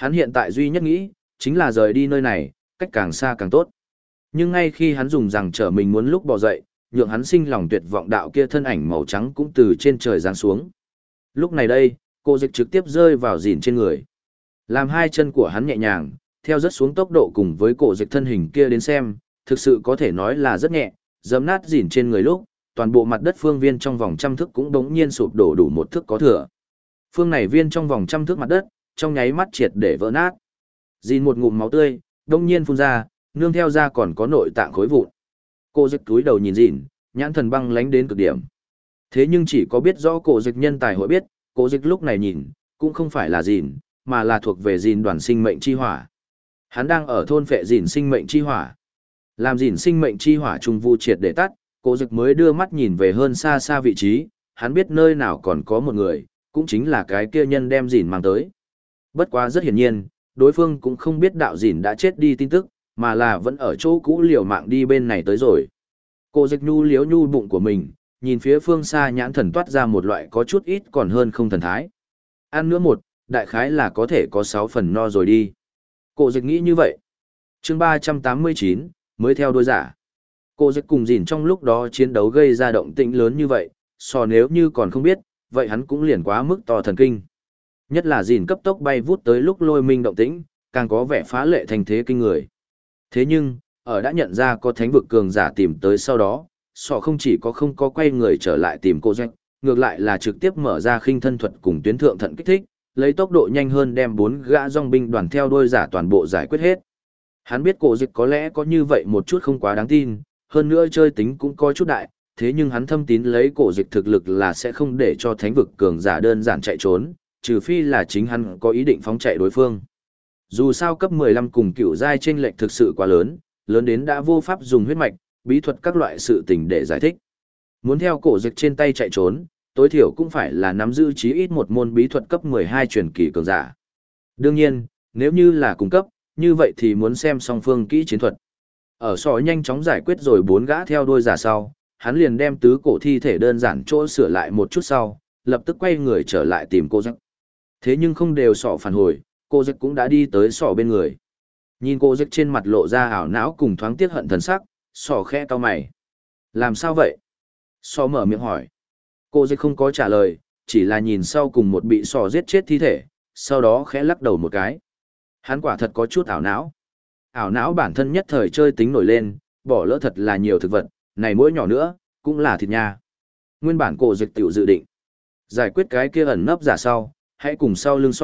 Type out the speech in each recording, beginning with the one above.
Hắn hiện tại duy nhất nghĩ, chính là rời đi nơi này, cách càng xa càng tốt. Nhưng ngay khi hắn dùng rằng trở mình muốn lúc bò dậy, nhượng hắn sinh lòng tuyệt vọng đạo kia thân ảnh màu trắng cũng từ trên trời giáng xuống. Lúc này đây, cô dịch trực tiếp rơi vào dìn trên người. Làm hai chân của hắn nhẹ nhàng, theo rất xuống tốc độ cùng với cổ dịch thân hình kia đến xem, thực sự có thể nói là rất nhẹ, giẫm nát dìn trên người lúc, toàn bộ mặt đất phương viên trong vòng trăm thước cũng đống nhiên sụp đổ đủ một thước có thừa. Phương này viên trong vòng trăm thước mặt đất, trong nháy mắt triệt để vỡ nát. Dìn một ngụm máu tươi, đống nhiên phun ra, nương theo ra còn có nội tạng khối vụn. Cô dịch túi đầu nhìn dìn, nhãn thần băng lánh đến cực điểm. Thế nhưng chỉ có biết rõ cổ dịch nhân tài hội biết, cổ dịch lúc này nhìn, cũng không phải là dìn, mà là thuộc về dìn đoàn sinh mệnh chi hỏa. Hắn đang ở thôn phệ dìn sinh mệnh chi hỏa. Làm dìn sinh mệnh chi hỏa trung vu triệt để tắt, cổ dịch mới đưa mắt nhìn về hơn xa xa vị trí, hắn biết nơi nào còn có một người, cũng chính là cái kia nhân đem dìn mang tới. Bất quá rất hiển nhiên, đối phương cũng không biết đạo dìn đã chết đi tin tức, mà là vẫn ở chỗ cũ liều mạng đi bên này tới rồi. Cổ dịch nhu liếu nhu bụng của mình, nhìn phía phương xa nhãn thần toát ra một loại có chút ít còn hơn không thần thái. Ăn nữa một, đại khái là có thể có 6 phần no rồi đi. Cổ dịch nghĩ như vậy. Chương 389, mới theo đôi giả. Cổ dịch cùng dìn trong lúc đó chiến đấu gây ra động tĩnh lớn như vậy, nếu như còn không biết, vậy hắn cũng liền quá mức to thần kinh. Nhất là dìn cấp tốc bay vút tới lúc lôi minh động tĩnh, càng có vẻ phá lệ thành thế kinh người. Thế nhưng, ở đã nhận ra có thánh vực cường giả tìm tới sau đó, không chỉ có không có quay người trở lại tìm cô doanh, ngược lại là trực tiếp mở ra khinh thân thuật cùng tuyến thượng thận kích thích, lấy tốc độ nhanh hơn đem 4 gã dòng binh đoàn theo đôi giả toàn bộ giải quyết hết. Hắn biết cổ dịch có lẽ có như vậy một chút không quá đáng tin, hơn nữa chơi tính cũng có chút đại, thế nhưng hắn thâm tín lấy cổ dịch thực lực là sẽ không để cho thánh vực cường giả đơn giản chạy trốn, trừ phi là chính hắn có ý định phóng chạy đối phương. Dù sao cấp 15 cùng cựu giai chênh lệch thực sự quá lớn, lớn đến đã vô pháp dùng huyết mạch, bí thuật các loại sự tình để giải thích. Muốn theo cổ dịch trên tay chạy trốn, tối thiểu cũng phải là nắm giữ chí ít một môn bí thuật cấp 12 truyền kỳ cường giả. Đương nhiên, nếu như là cung cấp, như vậy thì muốn xem song phương kỹ chiến thuật. Ở nhanh chóng giải quyết rồi 4 gã theo đuôi giả sau, hắn liền đem tứ cổ thi thể đơn giản chỗ sửa lại một chút sau, lập tức quay người trở lại tìm cô dịch. Thế nhưng không đều phản hồi, cô dịch cũng đã đi tới bên người. Nhìn cô dịch trên mặt lộ ra ảo não cùng thoáng tiếc hận thần sắc, khẽ cau mày. Làm sao vậy? Mở miệng hỏi. Cô dịch không có trả lời, chỉ là nhìn sau cùng một bị giết chết thi thể, sau đó khẽ lắc đầu một cái. Hắn quả thật có chút ảo não. Ảo não bản thân nhất thời chơi tính nổi lên, bỏ lỡ thật là nhiều thực vật, này mỗi nhỏ nữa, cũng là thịt nha. Nguyên bản cổ dịch tiểu dự định. Giải quyết cái kia ẩn nấp giả sau, hãy cùng sau lưng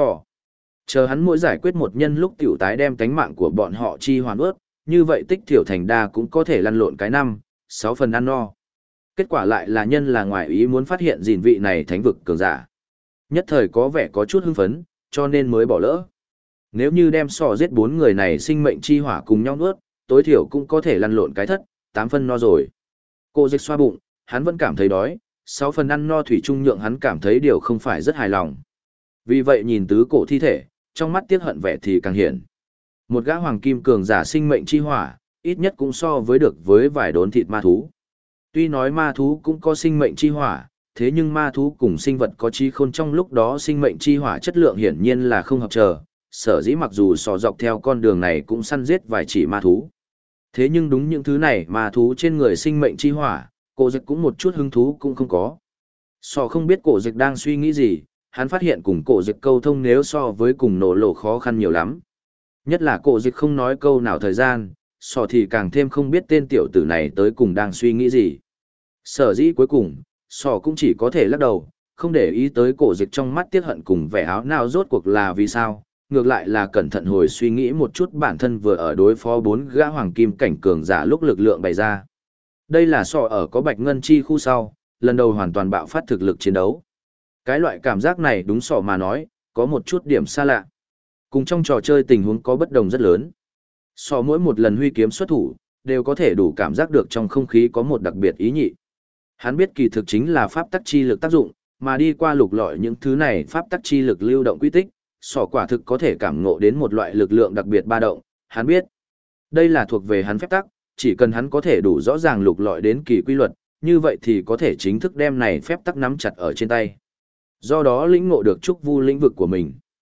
Chờ hắn mỗi giải quyết một nhân lúc tiểu tái đem tánh mạng của bọn họ chi hoàn ướt, như vậy tích thiểu thành đa cũng có thể lăn lộn cái 5-6 phần ăn no. Kết quả lại là nhân là ngoài ý muốn phát hiện gìn vị này thánh vực cường giả. Nhất thời có vẻ có chút hưng phấn, cho nên mới bỏ lỡ. Nếu như đem giết 4 người này sinh mệnh chi hỏa cùng nhau nuốt, tối thiểu cũng có thể lăn lộn cái 8 phần no rồi. Cô dịch xoa bụng, hắn vẫn cảm thấy đói, 6 phần ăn no thủy chung nhượng hắn cảm thấy điều không phải rất hài lòng. Vì vậy nhìn tứ cổ thi thể, trong mắt tiếc hận vẻ thì càng hiển. Một gã hoàng kim cường giả sinh mệnh chi hỏa, ít nhất cũng so với được với vài đốn thịt ma thú. Tuy nói ma thú cũng có sinh mệnh chi hỏa, thế nhưng ma thú cùng sinh vật có trí khôn trong lúc đó sinh mệnh chi hỏa chất lượng hiển nhiên là không hợp trở, sở dĩ mặc dù dọc theo con đường này cũng săn giết vài chỉ ma thú. Thế nhưng đúng những thứ này ma thú trên người sinh mệnh chi hỏa, cổ dịch cũng một chút hứng thú cũng không có. Không biết cổ dịch đang suy nghĩ gì, hắn phát hiện cùng cổ dịch câu thông nếu so với cùng nổ lộ khó khăn nhiều lắm. Nhất là cổ dịch không nói câu nào thời gian, thì càng thêm không biết tên tiểu tử này tới cùng đang suy nghĩ gì. Sở dĩ cuối cùng, cũng chỉ có thể lắc đầu, không để ý tới cổ dịch trong mắt tiếc hận cùng vẻ áo nào rốt cuộc là vì sao, ngược lại là cẩn thận hồi suy nghĩ một chút bản thân vừa ở đối phó 4 gã hoàng kim cảnh cường giả lúc lực lượng bày ra. Đây là ở có bạch ngân chi khu sau, lần đầu hoàn toàn bạo phát thực lực chiến đấu. Cái loại cảm giác này đúng mà nói, có một chút điểm xa lạ. Cùng trong trò chơi tình huống có bất đồng rất lớn. Mỗi một lần huy kiếm xuất thủ, đều có thể đủ cảm giác được trong không khí có một đặc biệt ý nhị. Hắn biết kỳ thực chính là pháp tắc chi lực tác dụng, mà đi qua lục lọi những thứ này pháp tắc chi lực lưu động quy tích, quả thực có thể cảm ngộ đến một loại lực lượng đặc biệt ba động. Hắn biết, đây là thuộc về hắn phép tắc, chỉ cần hắn có thể đủ rõ ràng lục lọi đến kỳ quy luật, như vậy thì có thể chính thức đem này phép tắc nắm chặt ở trên tay. Do đó lĩnh ngộ được trúc vu lĩnh vực của mình.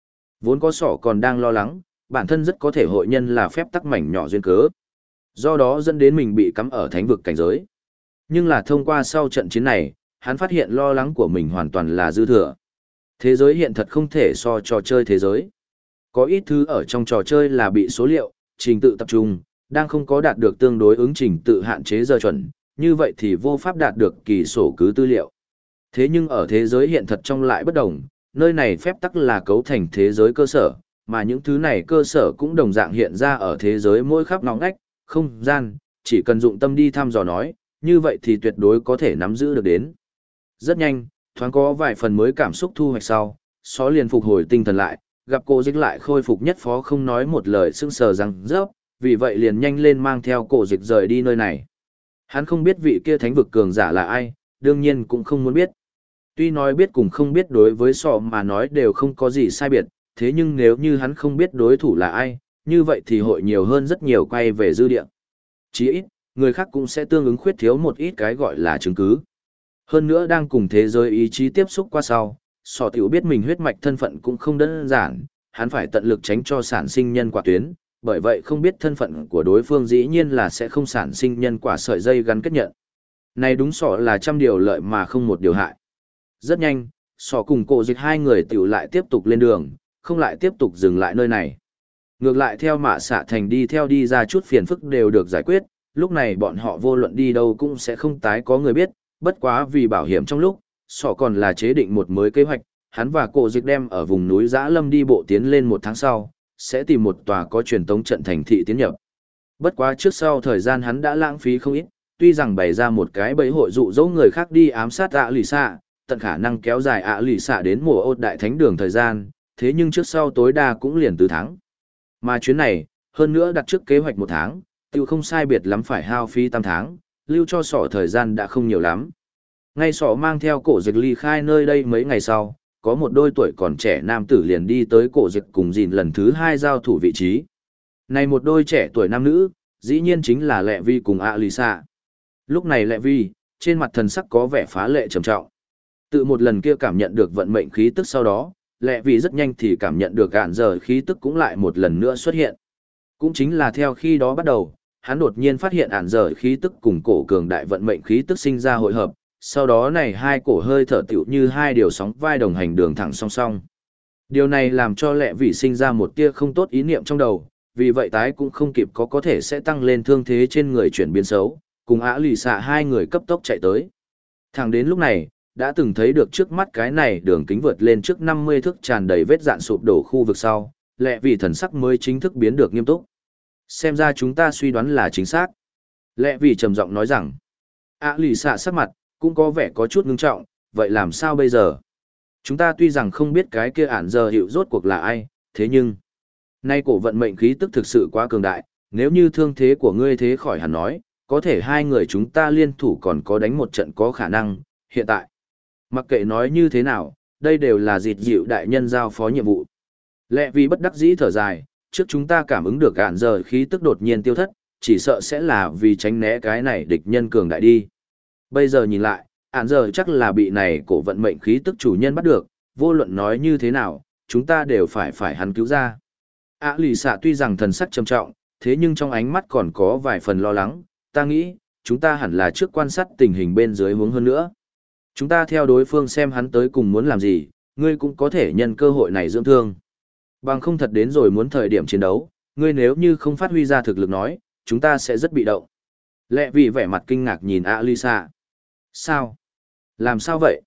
Vốn có sỏ còn đang lo lắng, bản thân rất có thể hội nhân là phép tắc mảnh nhỏ duyên cớ. Do đó dẫn đến mình bị cắm ở thánh vực cảnh giới. Nhưng là thông qua sau trận chiến này, hắn phát hiện lo lắng của mình hoàn toàn là dư thừa. Thế giới hiện thật không thể so trò chơi thế giới. Có ít thứ ở trong trò chơi là bị số liệu, trình tự tập trung, đang không có đạt được tương đối ứng trình tự hạn chế giờ chuẩn, như vậy thì vô pháp đạt được kỳ sổ cứ tư liệu. Thế nhưng ở thế giới hiện thật trong lại bất đồng, nơi này phép tắc là cấu thành thế giới cơ sở, mà những thứ này cơ sở cũng đồng dạng hiện ra ở thế giới mỗi khắp ngóc ngách, không gian, chỉ cần dụng tâm đi thăm dò nói, như vậy thì tuyệt đối có thể nắm giữ được đến. Rất nhanh, thoáng có vài phần mới cảm xúc thu hoạch sau, Só liền phục hồi tinh thần lại, gặp cô dịch lại khôi phục nhất phó không nói một lời sững sờ răng rớp, vì vậy liền nhanh lên mang theo cổ dịch rời đi nơi này. Hắn không biết vị kia thánh vực cường giả là ai, đương nhiên cũng không muốn biết. Tuy nói biết cùng không biết đối với Sọ mà nói đều không có gì sai biệt, thế nhưng nếu như hắn không biết đối thủ là ai, như vậy thì hội nhiều hơn rất nhiều quay về dư địa. Chỉ ít, người khác cũng sẽ tương ứng khuyết thiếu một ít cái gọi là chứng cứ. Hơn nữa đang cùng thế giới ý chí tiếp xúc qua sau, Sọ tiểu biết mình huyết mạch thân phận cũng không đơn giản, hắn phải tận lực tránh cho sản sinh nhân quả tuyến, bởi vậy không biết thân phận của đối phương dĩ nhiên là sẽ không sản sinh nhân quả sợi dây gắn kết nhận. Này đúng Sọ là trăm điều lợi mà không một điều hại. Rất nhanh, Sọ cùng cổ dịch hai người tiểu lại tiếp tục lên đường, không lại tiếp tục dừng lại nơi này. Ngược lại theo Mạ Xạ Thành đi theo đi ra chút phiền phức đều được giải quyết, lúc này bọn họ vô luận đi đâu cũng sẽ không tái có người biết, bất quá vì bảo hiểm trong lúc, Sọ còn là chế định một mới kế hoạch, hắn và cổ dịch đem ở vùng núi Dã Lâm đi bộ tiến lên 1 tháng sau, sẽ tìm một tòa có truyền tống trận thành thị tiến nhập. Bất quá trước sau thời gian hắn đã lãng phí không ít, tuy rằng bày ra một cái bẫy hội dụ dỗ người khác đi ám sát lì xạ, tận khả năng kéo dài lì xạ đến mùa ôn đại thánh đường thời gian, thế nhưng trước sau tối đa cũng liền 4 tháng. Mà chuyến này, hơn nữa đặt trước kế hoạch 1 tháng, tiêu không sai biệt lắm phải hao phí 8 tháng, lưu cho Sọ thời gian đã không nhiều lắm. Ngay Sọ mang theo cổ dịch ly khai nơi đây mấy ngày sau, có một đôi tuổi còn trẻ nam tử liền đi tới cổ dịch cùng dìn lần thứ 2 giao thủ vị trí. Này một đôi trẻ tuổi nam nữ, dĩ nhiên chính là Lệ Vi cùng Alisa. Lúc này Lệ Vi, trên mặt thần sắc có vẻ phá lệ trầm trọng. Tự một lần kia cảm nhận được vận mệnh khí tức sau đó, Lệ Vi rất nhanh thì cảm nhận được gạn giờ khí tức cũng lại một lần nữa xuất hiện. Cũng chính là theo khi đó bắt đầu, hắn đột nhiên phát hiện ản giờ khí tức cùng cổ cường đại vận mệnh khí tức sinh ra hội hợp, sau đó này hai cổ hơi thở tiểu như hai điều sóng vai đồng hành đường thẳng song song. Điều này làm cho Lệ Vi sinh ra một tia không tốt ý niệm trong đầu, vì vậy tái cũng không kịp có thể sẽ tăng lên thương thế trên người chuyển biến xấu, cùng lì xạ hai người cấp tốc chạy tới. Thẳng đến lúc này, đã từng thấy được trước mắt cái này đường kính vượt lên trước 50 thước tràn đầy vết dạn sụp đổ khu vực sau, Lệ Vi thần sắc mới chính thức biến được nghiêm túc. Xem ra chúng ta suy đoán là chính xác. Lệ Vi trầm giọng nói rằng, lì xạ sắc mặt, cũng có vẻ có chút ngưng trọng, vậy làm sao bây giờ? Chúng ta tuy rằng không biết cái kia ản giờ hiệu rốt cuộc là ai, thế nhưng, nay cổ vận mệnh khí tức thực sự quá cường đại, nếu như thương thế của ngươi thế khỏi hẳn nói, có thể hai người chúng ta liên thủ còn có đánh một trận có khả năng, hiện tại. Mặc kệ nói như thế nào, đây đều là dịt dịu đại nhân giao phó nhiệm vụ. Lệ Vi bất đắc dĩ thở dài, trước chúng ta cảm ứng được ản giờ khí tức đột nhiên tiêu thất, chỉ sợ sẽ là vì tránh né cái này địch nhân cường đại đi. Bây giờ nhìn lại, ản giờ chắc là bị này cổ vận mệnh khí tức chủ nhân bắt được, vô luận nói như thế nào, chúng ta đều phải hắn cứu ra. Lì xạ tuy rằng thần sắc trầm trọng, thế nhưng trong ánh mắt còn có vài phần lo lắng, ta nghĩ, chúng ta hẳn là trước quan sát tình hình bên dưới hướng hơn nữa. Chúng ta theo đối phương xem hắn tới cùng muốn làm gì, ngươi cũng có thể nhân cơ hội này dưỡng thương. Bằng không thật đến rồi muốn thời điểm chiến đấu, ngươi nếu như không phát huy ra thực lực nói, chúng ta sẽ rất bị động. Lệ Vi vẻ mặt kinh ngạc nhìn lì xạ. Sao? Làm sao vậy?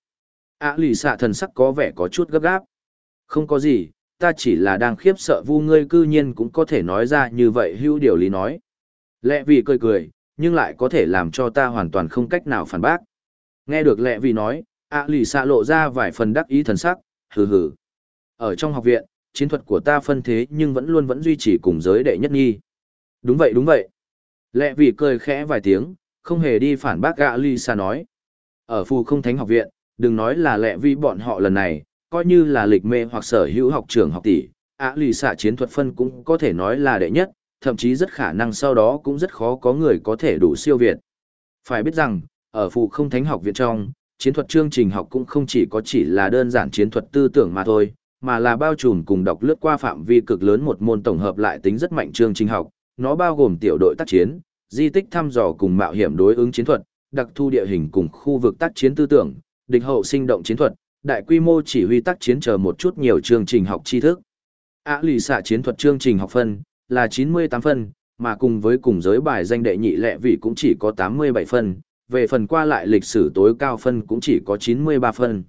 Lì xạ thần sắc có vẻ có chút gấp gáp. Không có gì, ta chỉ là đang khiếp sợ vu ngươi cư nhiên cũng có thể nói ra như vậy hữu điều lý nói. Lệ Vi cười cười, nhưng lại có thể làm cho ta hoàn toàn không cách nào phản bác. Nghe được Lệ Vi nói, lì xạ lộ ra vài phần đắc ý thần sắc, hừ hừ. Ở trong học viện, chiến thuật của ta phân thế nhưng vẫn duy trì cùng giới đệ nhất nghi. Đúng vậy đúng vậy. Lệ Vi cười khẽ vài tiếng, không hề đi phản bác lì xạ nói. Ở phù không thánh học viện, đừng nói là Lệ Vi bọn họ lần này, coi như là lịch mê hoặc sở hữu học trưởng học tỷ, lì xạ chiến thuật phân cũng có thể nói là đệ nhất, thậm chí rất khả năng sau đó cũng rất khó có người có thể đủ siêu việt. Phải biết rằng, ở phù không thánh học viện trong, chiến thuật chương trình học cũng không chỉ là đơn giản chiến thuật tư tưởng mà thôi, mà là bao trùm cùng đọc lướt qua phạm vi cực lớn một môn tổng hợp lại tính rất mạnh chương trình học, nó bao gồm tiểu đội tác chiến, di tích thăm dò cùng mạo hiểm đối ứng chiến thuật, đặc thu địa hình cùng khu vực tác chiến tư tưởng, địch hậu sinh động chiến thuật, đại quy mô chỉ huy tác chiến chờ một chút nhiều chương trình học tri thức. Lì xạ chiến thuật chương trình học phân là 98 phân, mà cùng với cùng giới bài danh đệ nhị lẹ vị cũng chỉ có 87 phân, về phần qua lại lịch sử tối cao phân cũng chỉ có 93 phân.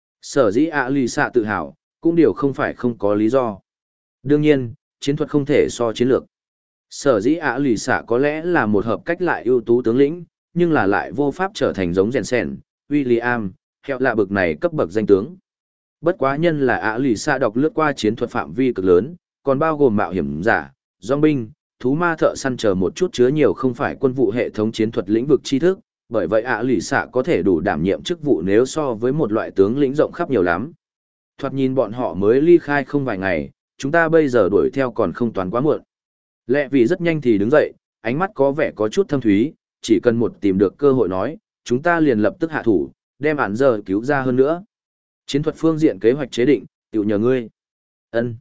Sở dĩ lì xạ tự hào, cũng điều không phải không có lý do. Đương nhiên, chiến thuật không thể so chiến lược. Sở dĩ lì xạ có lẽ là một hợp cách lại ưu tú tướng lĩnh, nhưng là lại vô pháp trở thành giống Jensen, William, heo lạ bực này cấp bậc danh tướng. Bất quá nhân là lì xạ đọc lướt qua chiến thuật phạm vi cực lớn, còn bao gồm mạo hiểm giả, dòng binh, thú ma thợ săn chờ một chút chứa nhiều không phải quân vụ hệ thống chiến thuật lĩnh vực tri thức, bởi vậy lì xạ có thể đủ đảm nhiệm chức vụ nếu so với một loại tướng lĩnh rộng khắp nhiều lắm. Thoạt nhìn bọn họ mới ly khai không vài ngày, chúng ta bây giờ đuổi theo còn không toàn quá muộn. Lẹ vì rất nhanh thì đứng dậy, ánh mắt có vẻ có chút thâm thúy, chỉ cần một tìm được cơ hội nói, chúng ta liền lập tức hạ thủ, đem án giờ cứu ra hơn nữa. Chiến thuật phương diện kế hoạch chế định, tiểu nhờ ngươi. Ân.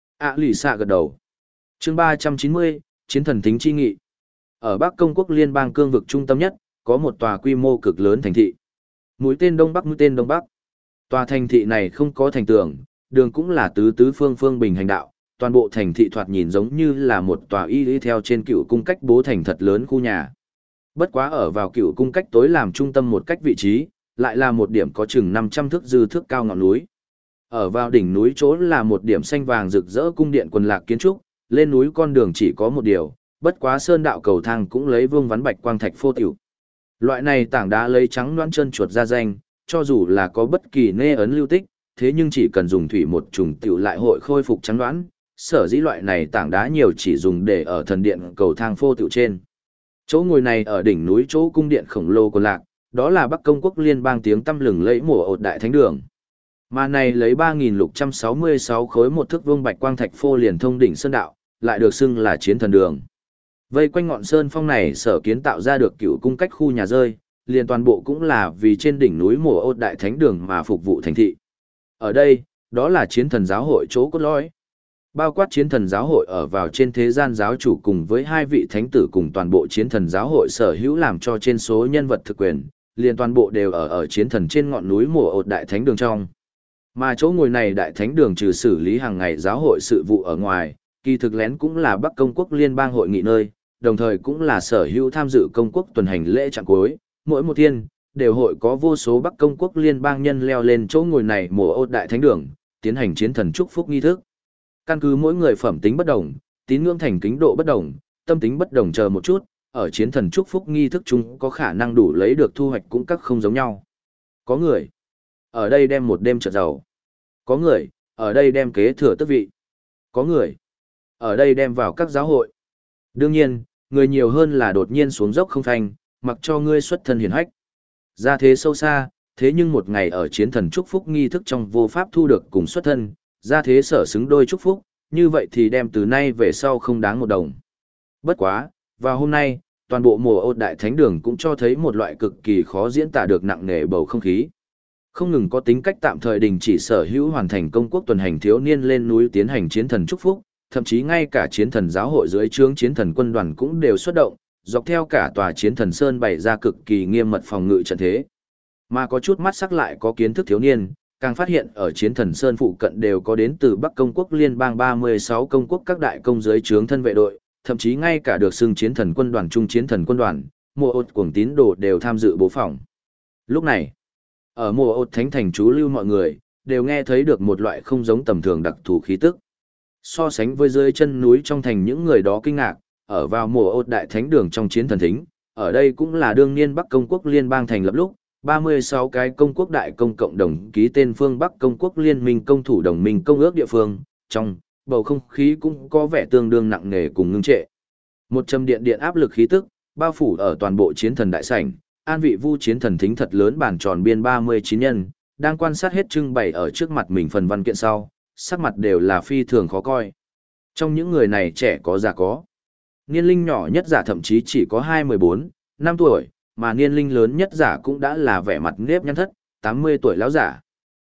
Lì xạ gật đầu. Chương 390, Chiến thần tính chi nghị. Ở Bắc Công quốc liên bang cương vực trung tâm nhất, có một tòa quy mô cực lớn thành thị. Mũi tên Đông Bắc. Tòa thành thị này không có thành tường, đường cũng là tứ tứ phương phương bình hành đạo, toàn bộ thành thị thoạt nhìn giống như là một tòa y theo trên cựu cung cách bố thành thật lớn khu nhà. Bất quá ở vào cựu cung cách tối làm trung tâm một cách vị trí, lại là một điểm có chừng 500 thước dư thước cao ngọn núi. Ở vào đỉnh núi chỗ là một điểm xanh vàng rực rỡ cung điện quần lạc kiến trúc, lên núi con đường chỉ có một điều, bất quá sơn đạo cầu thang cũng lấy vương vắn bạch quang thạch phô tiểu. Loại này tảng đá lấy trắng loãng chân chuột ra danh, cho dù là có bất kỳ nê ấn lưu tích, thế nhưng chỉ cần dùng thủy một trùng tiểu lại hội khôi phục trắng loãng, sở dĩ loại này tảng đá nhiều chỉ dùng để ở thần điện cầu thang phô tiểu trên. Chỗ ngồi này ở đỉnh núi chỗ cung điện khổng lồ của lạc, đó là Bắc Công quốc liên bang tiếng tăm lừng lẫy mùa ột đại thánh đường. Mà này lấy 3.666 khối một thước vuông bạch quang thạch phô liền thông đỉnh sơn đạo, lại được xưng là chiến thần đường. Vây quanh ngọn sơn phong này sở kiến tạo ra được cựu cung cách khu nhà rơi, liền toàn bộ cũng là vì trên đỉnh núi mùa ột đại thánh đường mà phục vụ thành thị. Ở đây, đó là chiến thần giáo hội chỗ cốt lõi. Bao quát chiến thần giáo hội ở vào trên thế gian giáo chủ cùng với hai vị thánh tử cùng toàn bộ chiến thần giáo hội sở hữu làm cho trên số nhân vật thực quyền, liền toàn bộ đều ở chiến thần trên ngọn núi mùa ột đại thánh đường trong. Mà chỗ ngồi này đại thánh đường trừ xử lý hàng ngày giáo hội sự vụ ở ngoài, kỳ thực lén cũng là Bắc Công quốc liên bang hội nghị nơi, đồng thời cũng là sở hữu tham dự công quốc tuần hành lễ trạng cuối, mỗi một thiên đều hội có vô số Bắc Công quốc liên bang nhân leo lên chỗ ngồi này mùa ột đại thánh đường, tiến hành chiến thần chúc phúc nghi thức. Căn cứ mỗi người phẩm tính bất đồng, tín ngưỡng thành kính độ bất đồng, tâm tính bất đồng chờ một chút, ở chiến thần chúc phúc nghi thức chung có khả năng đủ lấy được thu hoạch cũng các không giống nhau. Có người ở đây đem một đêm trợt giàu. Có người ở đây đem kế thừa tước vị. Có người ở đây đem vào các giáo hội. Đương nhiên, người nhiều hơn là đột nhiên xuống dốc không phanh, mặc cho ngươi xuất thân hiển hách. Ra thế sâu xa, thế nhưng một ngày ở chiến thần chúc phúc nghi thức trong vô pháp thu được cùng xuất thân, ra thế sở xứng đôi chúc phúc, như vậy thì đem từ nay về sau không đáng một đồng. Bất quá, vào hôm nay, toàn bộ mùa ột đại thánh đường cũng cho thấy một loại cực kỳ khó diễn tả được nặng nề bầu không khí. Không ngừng có tính cách tạm thời đình chỉ sở hữu hoàn thành công quốc tuần hành thiếu niên lên núi tiến hành chiến thần chúc phúc, thậm chí ngay cả chiến thần giáo hội dưới trướng chiến thần quân đoàn cũng đều xuất động, dọc theo cả tòa chiến thần sơn bày ra cực kỳ nghiêm mật phòng ngự trận thế. Mà có chút mắt sắc lại có kiến thức thiếu niên, càng phát hiện ở chiến thần sơn phụ cận đều có đến từ Bắc Công quốc liên bang 36 công quốc các đại công dưới trướng thân vệ đội, thậm chí ngay cả được xưng chiến thần quân đoàn trung chiến thần quân đoàn, mùa ột cuồng tín đồ đều tham dự bố phòng. Lúc này, ở mùa ột thánh thành trú lưu mọi người, đều nghe thấy được một loại không giống tầm thường đặc thù khí tức. So sánh với dưới chân núi trong thành những người đó kinh ngạc, ở vào mùa ột đại thánh đường trong chiến thần thính, ở đây cũng là đương niên Bắc Công quốc liên bang thành lập lúc, 36 cái công quốc đại công cộng đồng ký tên phương Bắc công quốc liên minh công thủ đồng minh công ước địa phương, trong bầu không khí cũng có vẻ tương đương nặng nề cùng ngưng trệ. Một trầm điện điện áp lực khí tức, bao phủ ở toàn bộ chiến thần đại sảnh, an vị vu chiến thần thính thật lớn bàn tròn biên 39 nhân, đang quan sát hết trưng bày ở trước mặt mình phần văn kiện sau, sắc mặt đều là phi thường khó coi. Trong những người này trẻ có già có. Niên linh nhỏ nhất giả thậm chí chỉ có 24, 5 tuổi, mà niên linh lớn nhất giả cũng đã là vẻ mặt nếp nhăn thất, 80 tuổi lão giả.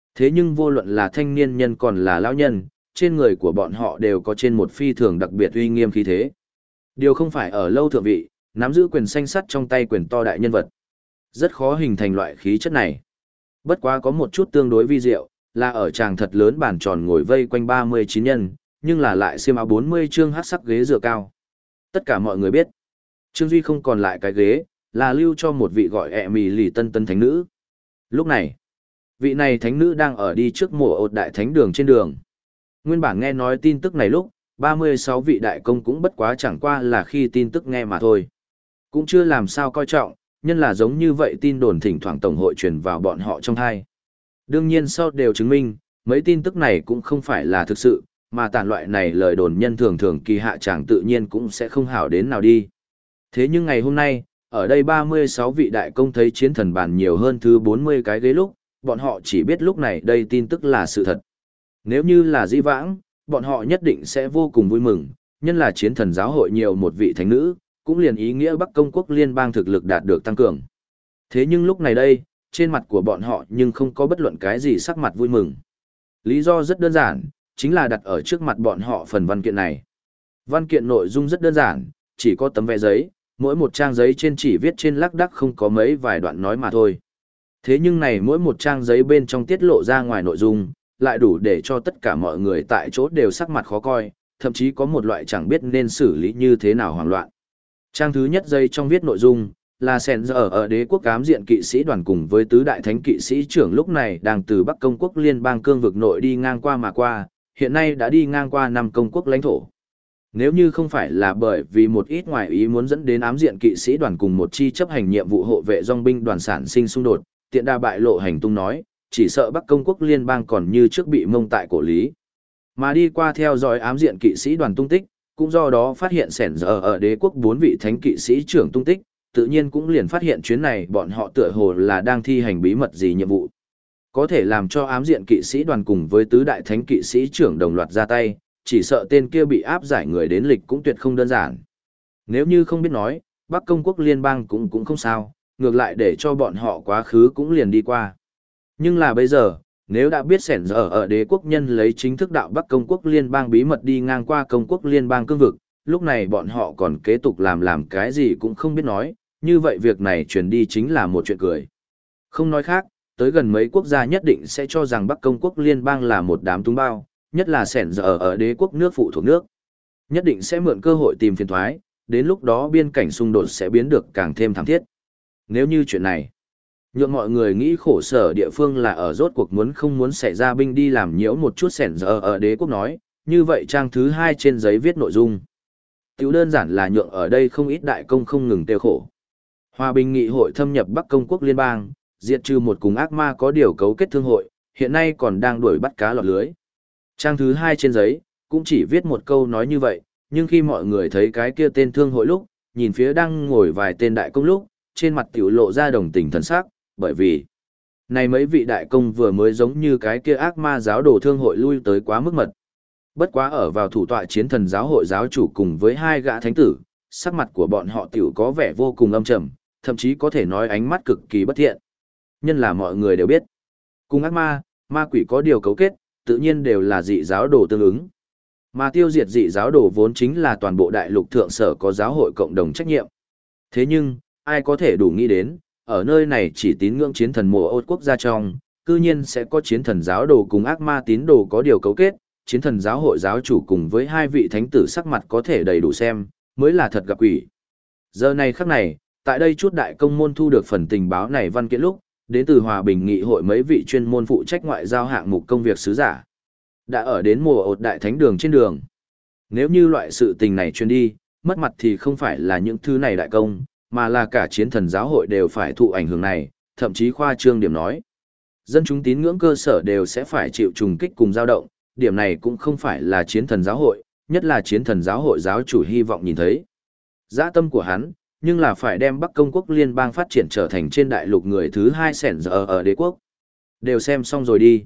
Thế nhưng vô luận là thanh niên nhân còn là lão nhân, trên người của bọn họ đều có trên một phi thường đặc biệt uy nghiêm khí thế. Điều không phải ở lâu thượng vị, nắm giữ quyền xanh sắt trong tay quyền to đại nhân vật. Rất khó hình thành loại khí chất này. Bất quá có một chút tương đối vi diệu, là ở tràng thật lớn bàn tròn ngồi vây quanh 39 nhân, nhưng là lại xiêm áo 40 chương hắc sắc ghế dựa cao. Tất cả mọi người biết, Trương Duy không còn lại cái ghế, là lưu cho một vị gọi ẹ mì lì tân tân thánh nữ. Lúc này, vị này thánh nữ đang ở đi trước mộ ột đại thánh đường trên đường. Nguyên bản nghe nói tin tức này lúc, 36 vị đại công cũng bất quá chẳng qua là khi tin tức nghe mà thôi. Cũng chưa làm sao coi trọng, nhân là giống như vậy tin đồn thỉnh thoảng tổng hội truyền vào bọn họ trong thai. Đương nhiên sau đều chứng minh, mấy tin tức này cũng không phải là thực sự, mà tàn loại này lời đồn nhân thường thường kỳ hạ chẳng tự nhiên cũng sẽ không hảo đến nào đi. Thế nhưng ngày hôm nay, ở đây 36 vị đại công thấy chiến thần bàn nhiều hơn thứ 40 cái ghế lúc, bọn họ chỉ biết lúc này đây tin tức là sự thật. Nếu như là di vãng, bọn họ nhất định sẽ vô cùng vui mừng, nhân là chiến thần giáo hội nhiều một vị thánh nữ, cũng liền ý nghĩa Bắc Công quốc liên bang thực lực đạt được tăng cường. Thế nhưng lúc này đây, trên mặt của bọn họ nhưng không có bất luận cái gì sắc mặt vui mừng. Lý do rất đơn giản, chính là đặt ở trước mặt bọn họ phần văn kiện này. Văn kiện nội dung rất đơn giản, chỉ có tấm vé giấy, mỗi một trang giấy trên chỉ viết trên lác đác không có mấy vài đoạn nói mà thôi. Thế nhưng này mỗi một trang giấy bên trong tiết lộ ra ngoài nội dung, lại đủ để cho tất cả mọi người tại chỗ đều sắc mặt khó coi, thậm chí có một loại chẳng biết nên xử lý như thế nào hoảng loạn. Trang thứ nhất giấy trong viết nội dung, là Sẻn giờ ở đế quốc ám diện kỵ sĩ đoàn cùng với tứ đại thánh kỵ sĩ trưởng lúc này đang từ Bắc Công quốc liên bang cương vực nội đi ngang qua mà qua, hiện nay đã đi ngang qua 5 công quốc lãnh thổ. Nếu như không phải là bởi vì một ít ngoại ý muốn dẫn đến ám diện kỵ sĩ đoàn cùng một chi chấp hành nhiệm vụ hộ vệ dòng binh đoàn sản sinh xung đột, tiện đa bại lộ hành tung nói, chỉ sợ Bắc Công quốc liên bang còn như trước bị mông tại cổ lý. Mà đi qua theo dõi ám diện kỵ sĩ đoàn tung tích, cũng do đó phát hiện Sẻn giờ ở đế quốc 4 vị thánh kỵ sĩ trưởng tung tích, tự nhiên cũng liền phát hiện chuyến này bọn họ tựa hồ là đang thi hành bí mật gì nhiệm vụ. Có thể làm cho ám diện kỵ sĩ đoàn cùng với tứ đại thánh kỵ sĩ trưởng đồng loạt ra tay, chỉ sợ tên kia bị áp giải người đến lịch cũng tuyệt không đơn giản. Nếu như không biết nói, Bắc Công quốc liên bang cũng không sao, ngược lại để cho bọn họ quá khứ cũng liền đi qua. Nhưng là bây giờ, nếu đã biết Sẻn giờ ở đế quốc nhân lấy chính thức đạo Bắc Công quốc liên bang bí mật đi ngang qua công quốc liên bang cương vực, lúc này bọn họ còn kế tục làm cái gì cũng không biết nói, như vậy việc này truyền đi chính là một chuyện cười. Không nói khác, tới gần mấy quốc gia nhất định sẽ cho rằng Bắc Công quốc liên bang là một đám túng bao, nhất là Sẻn giờ ở đế quốc nước phụ thuộc nước. Nhất định sẽ mượn cơ hội tìm phiền thoái, đến lúc đó biên cảnh xung đột sẽ biến được càng thêm thảm thiết. Nếu như chuyện này, nhượng mọi người nghĩ khổ sở địa phương là ở rốt cuộc muốn không muốn xảy ra binh đi làm nhiễu một chút Sẻn giờ ở đế quốc nói, như vậy trang thứ 2 trên giấy viết nội dung. Tiểu đơn giản là nhượng ở đây không ít đại công không ngừng tiêu khổ. Hòa bình nghị hội thâm nhập Bắc Công quốc liên bang, diệt trừ một cùng ác ma có điều cấu kết thương hội, hiện nay còn đang đuổi bắt cá lọt lưới. Trang thứ 2 trên giấy, cũng chỉ viết một câu nói như vậy, nhưng khi mọi người thấy cái kia tên thương hội lúc, nhìn phía đang ngồi vài tên đại công lúc, trên mặt tiểu lộ ra đồng tình thần sắc, bởi vì này mấy vị đại công vừa mới giống như cái kia ác ma giáo đồ thương hội lui tới quá mức mật. Bất quá ở vào thủ tọa chiến thần giáo hội giáo chủ cùng với 2 gã thánh tử, sắc mặt của bọn họ tiểu có vẻ vô cùng âm trầm, thậm chí có thể nói ánh mắt cực kỳ bất thiện. Nhân là mọi người đều biết, cùng ác ma, ma quỷ có điều cấu kết, tự nhiên đều là dị giáo đồ tương ứng. Mà tiêu diệt dị giáo đồ vốn chính là toàn bộ đại lục thượng sở có giáo hội cộng đồng trách nhiệm. Thế nhưng, ai có thể đủ nghĩ đến, ở nơi này chỉ tín ngưỡng chiến thần mùa ốt quốc gia trong, cư nhiên sẽ có chiến thần giáo đồ cùng ác ma tín đồ có điều cấu kết, chiến thần giáo hội giáo chủ cùng với 2 vị thánh tử sắc mặt có thể đầy đủ xem, mới là thật gặp quỷ. Giờ này khắc này, tại đây chút đại công môn thu được phần tình báo này văn kiện lúc, đến từ Hòa bình nghị hội mấy vị chuyên môn phụ trách ngoại giao hạng mục công việc sứ giả, đã ở đến mùa ột đại thánh đường trên đường. Nếu như loại sự tình này truyền đi, mất mặt thì không phải là những thứ này đại công, mà là cả chiến thần giáo hội đều phải thụ ảnh hưởng này, thậm chí khoa trương điểm nói. Dân chúng tín ngưỡng cơ sở đều sẽ phải chịu trùng kích cùng dao động, điểm này cũng không phải là chiến thần giáo hội, nhất là chiến thần giáo hội giáo chủ hy vọng nhìn thấy. Dã tâm của hắn, nhưng là phải đem Bắc Công quốc liên bang phát triển trở thành trên đại lục người thứ 2 Sẻn giờ ở đế quốc. Đều xem xong rồi đi.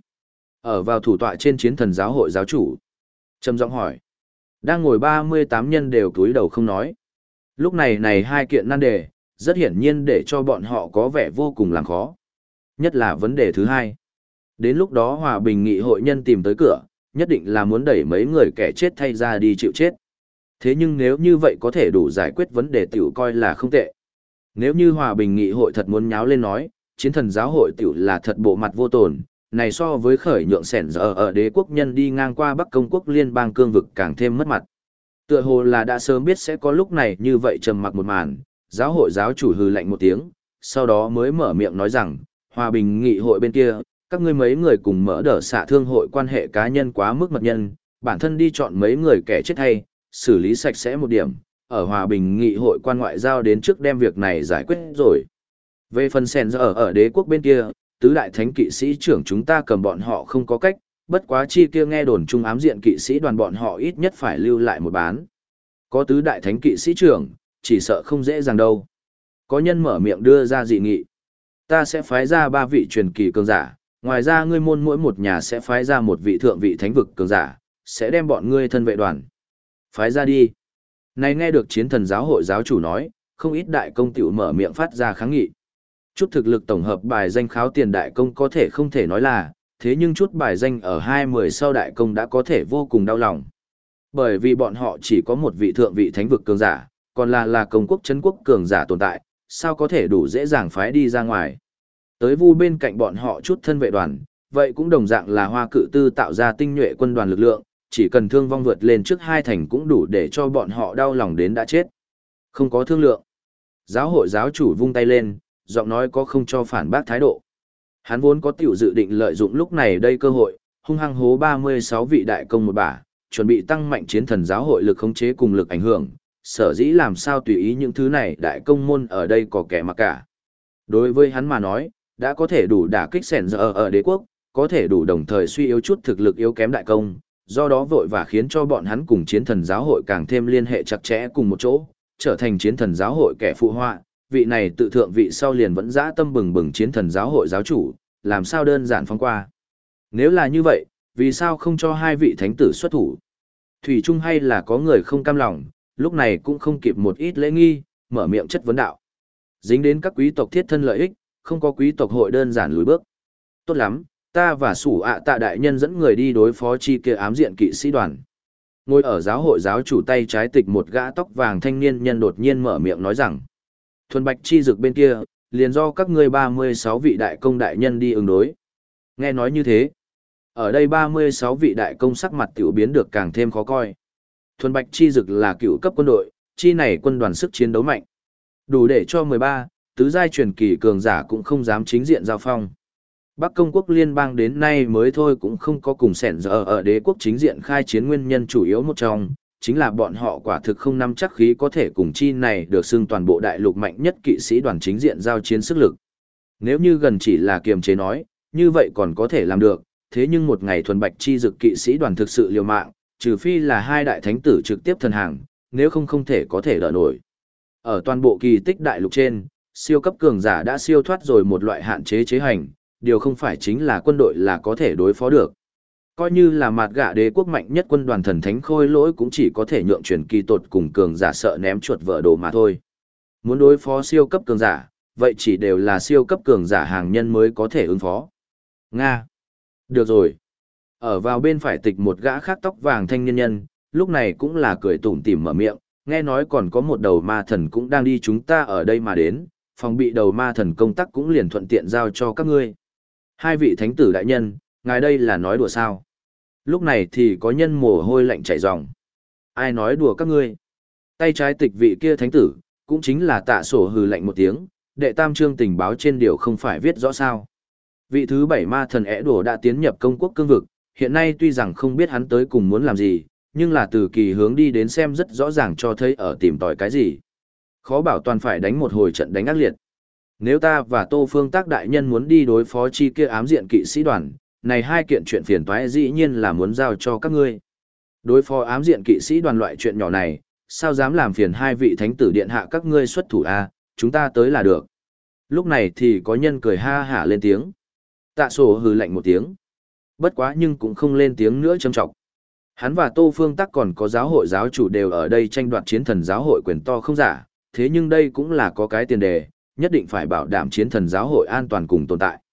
Ở vào thủ tọa trên chiến thần giáo hội giáo chủ. Trầm giọng hỏi. Đang ngồi 38 nhân đều cúi đầu không nói. Lúc này này 2 kiện nan đề, rất hiển nhiên để cho bọn họ có vẻ vô cùng làm khó. Nhất là vấn đề thứ 2. Đến lúc đó hòa bình nghị hội nhân tìm tới cửa, nhất định là muốn đẩy mấy người kẻ chết thay ra đi chịu chết. Thế nhưng nếu như vậy có thể đủ giải quyết vấn đề tiểu coi là không tệ. Nếu như hòa bình nghị hội thật muốn nháo lên nói, chiến thần giáo hội tiểu là thật bộ mặt vô tồn, này so với khởi nhượng sẻn giờ ở đế quốc nhân đi ngang qua Bắc Công quốc liên bang cương vực càng thêm mất mặt. Tựa hồ là đã sớm biết sẽ có lúc này như vậy trầm mặc một màn, giáo hội giáo chủ hừ lạnh một tiếng, sau đó mới mở miệng nói rằng, hòa bình nghị hội bên kia, các ngươi mấy người cùng mở đỡ xạ thương hội quan hệ cá nhân quá mức mật nhân, bản thân đi chọn mấy người kẻ chết hay, xử lý sạch sẽ một điểm, ở hòa bình nghị hội quan ngoại giao đến trước đem việc này giải quyết rồi. Về phần sèn giờ ở đế quốc bên kia, tứ đại thánh kỵ sĩ trưởng chúng ta cầm bọn họ không có cách, bất quá chi kia nghe đồn trung ám diện kỵ sĩ đoàn bọn họ ít nhất phải lưu lại một bán. Có tứ đại thánh kỵ sĩ trưởng, chỉ sợ không dễ dàng đâu. Có nhân mở miệng đưa ra dị nghị. Ta sẽ phái ra 3 vị truyền kỳ cường giả, ngoài ra ngươi môn mỗi một nhà sẽ phái ra một vị thượng vị thánh vực cường giả, sẽ đem bọn ngươi thân vệ đoàn. Phái ra đi. Này nghe được chiến thần giáo hội giáo chủ nói, không ít đại công tiểu mở miệng phát ra kháng nghị. Chút thực lực tổng hợp bài danh kháo tiền đại công có thể không thể nói là, thế nhưng chút bài danh ở 20 sau đại công đã có thể vô cùng đau lòng. Bởi vì bọn họ chỉ có một vị thượng vị thánh vực cường giả, còn là công quốc trấn quốc cường giả tồn tại, sao có thể đủ dễ dàng phái đi ra ngoài. Tới vu bên cạnh bọn họ chút thân vệ đoàn, vậy cũng đồng dạng là Hoa Cự Tư tạo ra tinh nhuệ quân đoàn lực lượng, chỉ cần thương vong vượt lên trước 2 thành cũng đủ để cho bọn họ đau lòng đến đã chết. Không có thương lượng. Giáo hội giáo chủ vung tay lên, giọng nói có không cho phản bác thái độ. Hắn vốn có tiểu dự định lợi dụng lúc này đây cơ hội, hung hăng hố 36 vị đại công một bả, chuẩn bị tăng mạnh chiến thần giáo hội lực khống chế cùng lực ảnh hưởng, sở dĩ làm sao tùy ý những thứ này đại công môn ở đây có kẻ mặc cả. Đối với hắn mà nói, đã có thể đủ đả kích sẻn giờ ở đế quốc, có thể đủ đồng thời suy yếu chút thực lực yếu kém đại công, do đó vội và khiến cho bọn hắn cùng chiến thần giáo hội càng thêm liên hệ chặt chẽ cùng một chỗ, trở thành chiến thần giáo hội kẻ phụ họa. Vị này tự thượng vị sau liền vẫn dã tâm bừng bừng chiến thần giáo hội giáo chủ, làm sao đơn giản phong qua. Nếu là như vậy, vì sao không cho 2 vị thánh tử xuất thủ? Thủy chung hay là có người không cam lòng, lúc này cũng không kịp một ít lễ nghi, mở miệng chất vấn đạo. Dính đến các quý tộc thiết thân lợi ích, không có quý tộc hội đơn giản lùi bước. Tốt lắm, ta và Sủ ạ tạ đại nhân dẫn người đi đối phó chi kia ám diện kỵ sĩ đoàn. Ngồi ở giáo hội giáo chủ tay trái tịch một gã tóc vàng thanh niên nhân đột nhiên mở miệng nói rằng, thuần bạch chi dực bên kia, liền do các ngươi 36 vị đại công đại nhân đi ứng đối. Nghe nói như thế, ở đây 36 vị đại công sắc mặt tiểu biến được càng thêm khó coi. Thuần bạch chi dực là cựu cấp quân đội, chi này quân đoàn sức chiến đấu mạnh. Đủ để cho 13, tứ giai truyền kỳ cường giả cũng không dám chính diện giao phong. Bắc Công quốc liên bang đến nay mới thôi cũng không có cùng sẻn giờ ở đế quốc chính diện khai chiến nguyên nhân chủ yếu một trong, chính là bọn họ quả thực không nắm chắc khí có thể cùng chi này được xưng toàn bộ đại lục mạnh nhất kỵ sĩ đoàn chính diện giao chiến sức lực. Nếu như gần chỉ là kiềm chế nói, như vậy còn có thể làm được, thế nhưng một ngày thuần bạch chi dực kỵ sĩ đoàn thực sự liều mạng, trừ phi là 2 đại thánh tử trực tiếp thần hàng, nếu không không thể có thể đỡ nổi. Ở toàn bộ kỳ tích đại lục trên, siêu cấp cường giả đã siêu thoát rồi một loại hạn chế chế hành, điều không phải chính là quân đội là có thể đối phó được. Coi như là mạt gạ đế quốc mạnh nhất quân đoàn thần thánh khôi lỗi cũng chỉ có thể nhượng truyền kỳ tột cùng cường giả sợ ném chuột vỡ đồ mà thôi. Muốn đối phó siêu cấp cường giả, vậy chỉ đều là siêu cấp cường giả hàng nhân mới có thể ứng phó. Nga. Được rồi. Ở vào bên phải tịch một gã khác tóc vàng thanh niên nhân, lúc này cũng là cười tủm tỉm mở miệng, nghe nói còn có một đầu ma thần cũng đang đi chúng ta ở đây mà đến, phòng bị đầu ma thần công tác cũng liền thuận tiện giao cho các ngươi. 2 vị thánh tử đại nhân, ngài đây là nói đùa sao? Lúc này thì có nhân mồ hôi lạnh chảy ròng. Ai nói đùa các ngươi? Tay trái tịch vị kia thánh tử, cũng chính là Tạ Sổ hừ lạnh một tiếng, đệ tam chương tình báo trên điều không phải viết rõ sao. Vị thứ 7 ma thần ẻ đổ đã tiến nhập công quốc cương vực, hiện nay tuy rằng không biết hắn tới cùng muốn làm gì, nhưng là từ kỳ hướng đi đến xem rất rõ ràng cho thấy ở tìm tòi cái gì. Khó bảo toàn phải đánh một hồi trận đánh ác liệt. Nếu ta và Tô Phương Tác đại nhân muốn đi đối phó chi kia ám diện kỵ sĩ đoàn, này 2 kiện chuyện phiền toái dĩ nhiên là muốn giao cho các ngươi. Đối phó ám diện kỵ sĩ đoàn loại chuyện nhỏ này, sao dám làm phiền 2 vị thánh tử điện hạ các ngươi xuất thủ a, chúng ta tới là được. Lúc này thì có nhân cười ha hả lên tiếng. Tạ Sổ hừ lạnh một tiếng. Bất quá nhưng cũng không lên tiếng nữa châm trọng. Hắn và Tô Phương Tắc còn có giáo hội giáo chủ đều ở đây tranh đoạt chiến thần giáo hội quyền to không giả, thế nhưng đây cũng là có cái tiền đề, nhất định phải bảo đảm chiến thần giáo hội an toàn cùng tồn tại.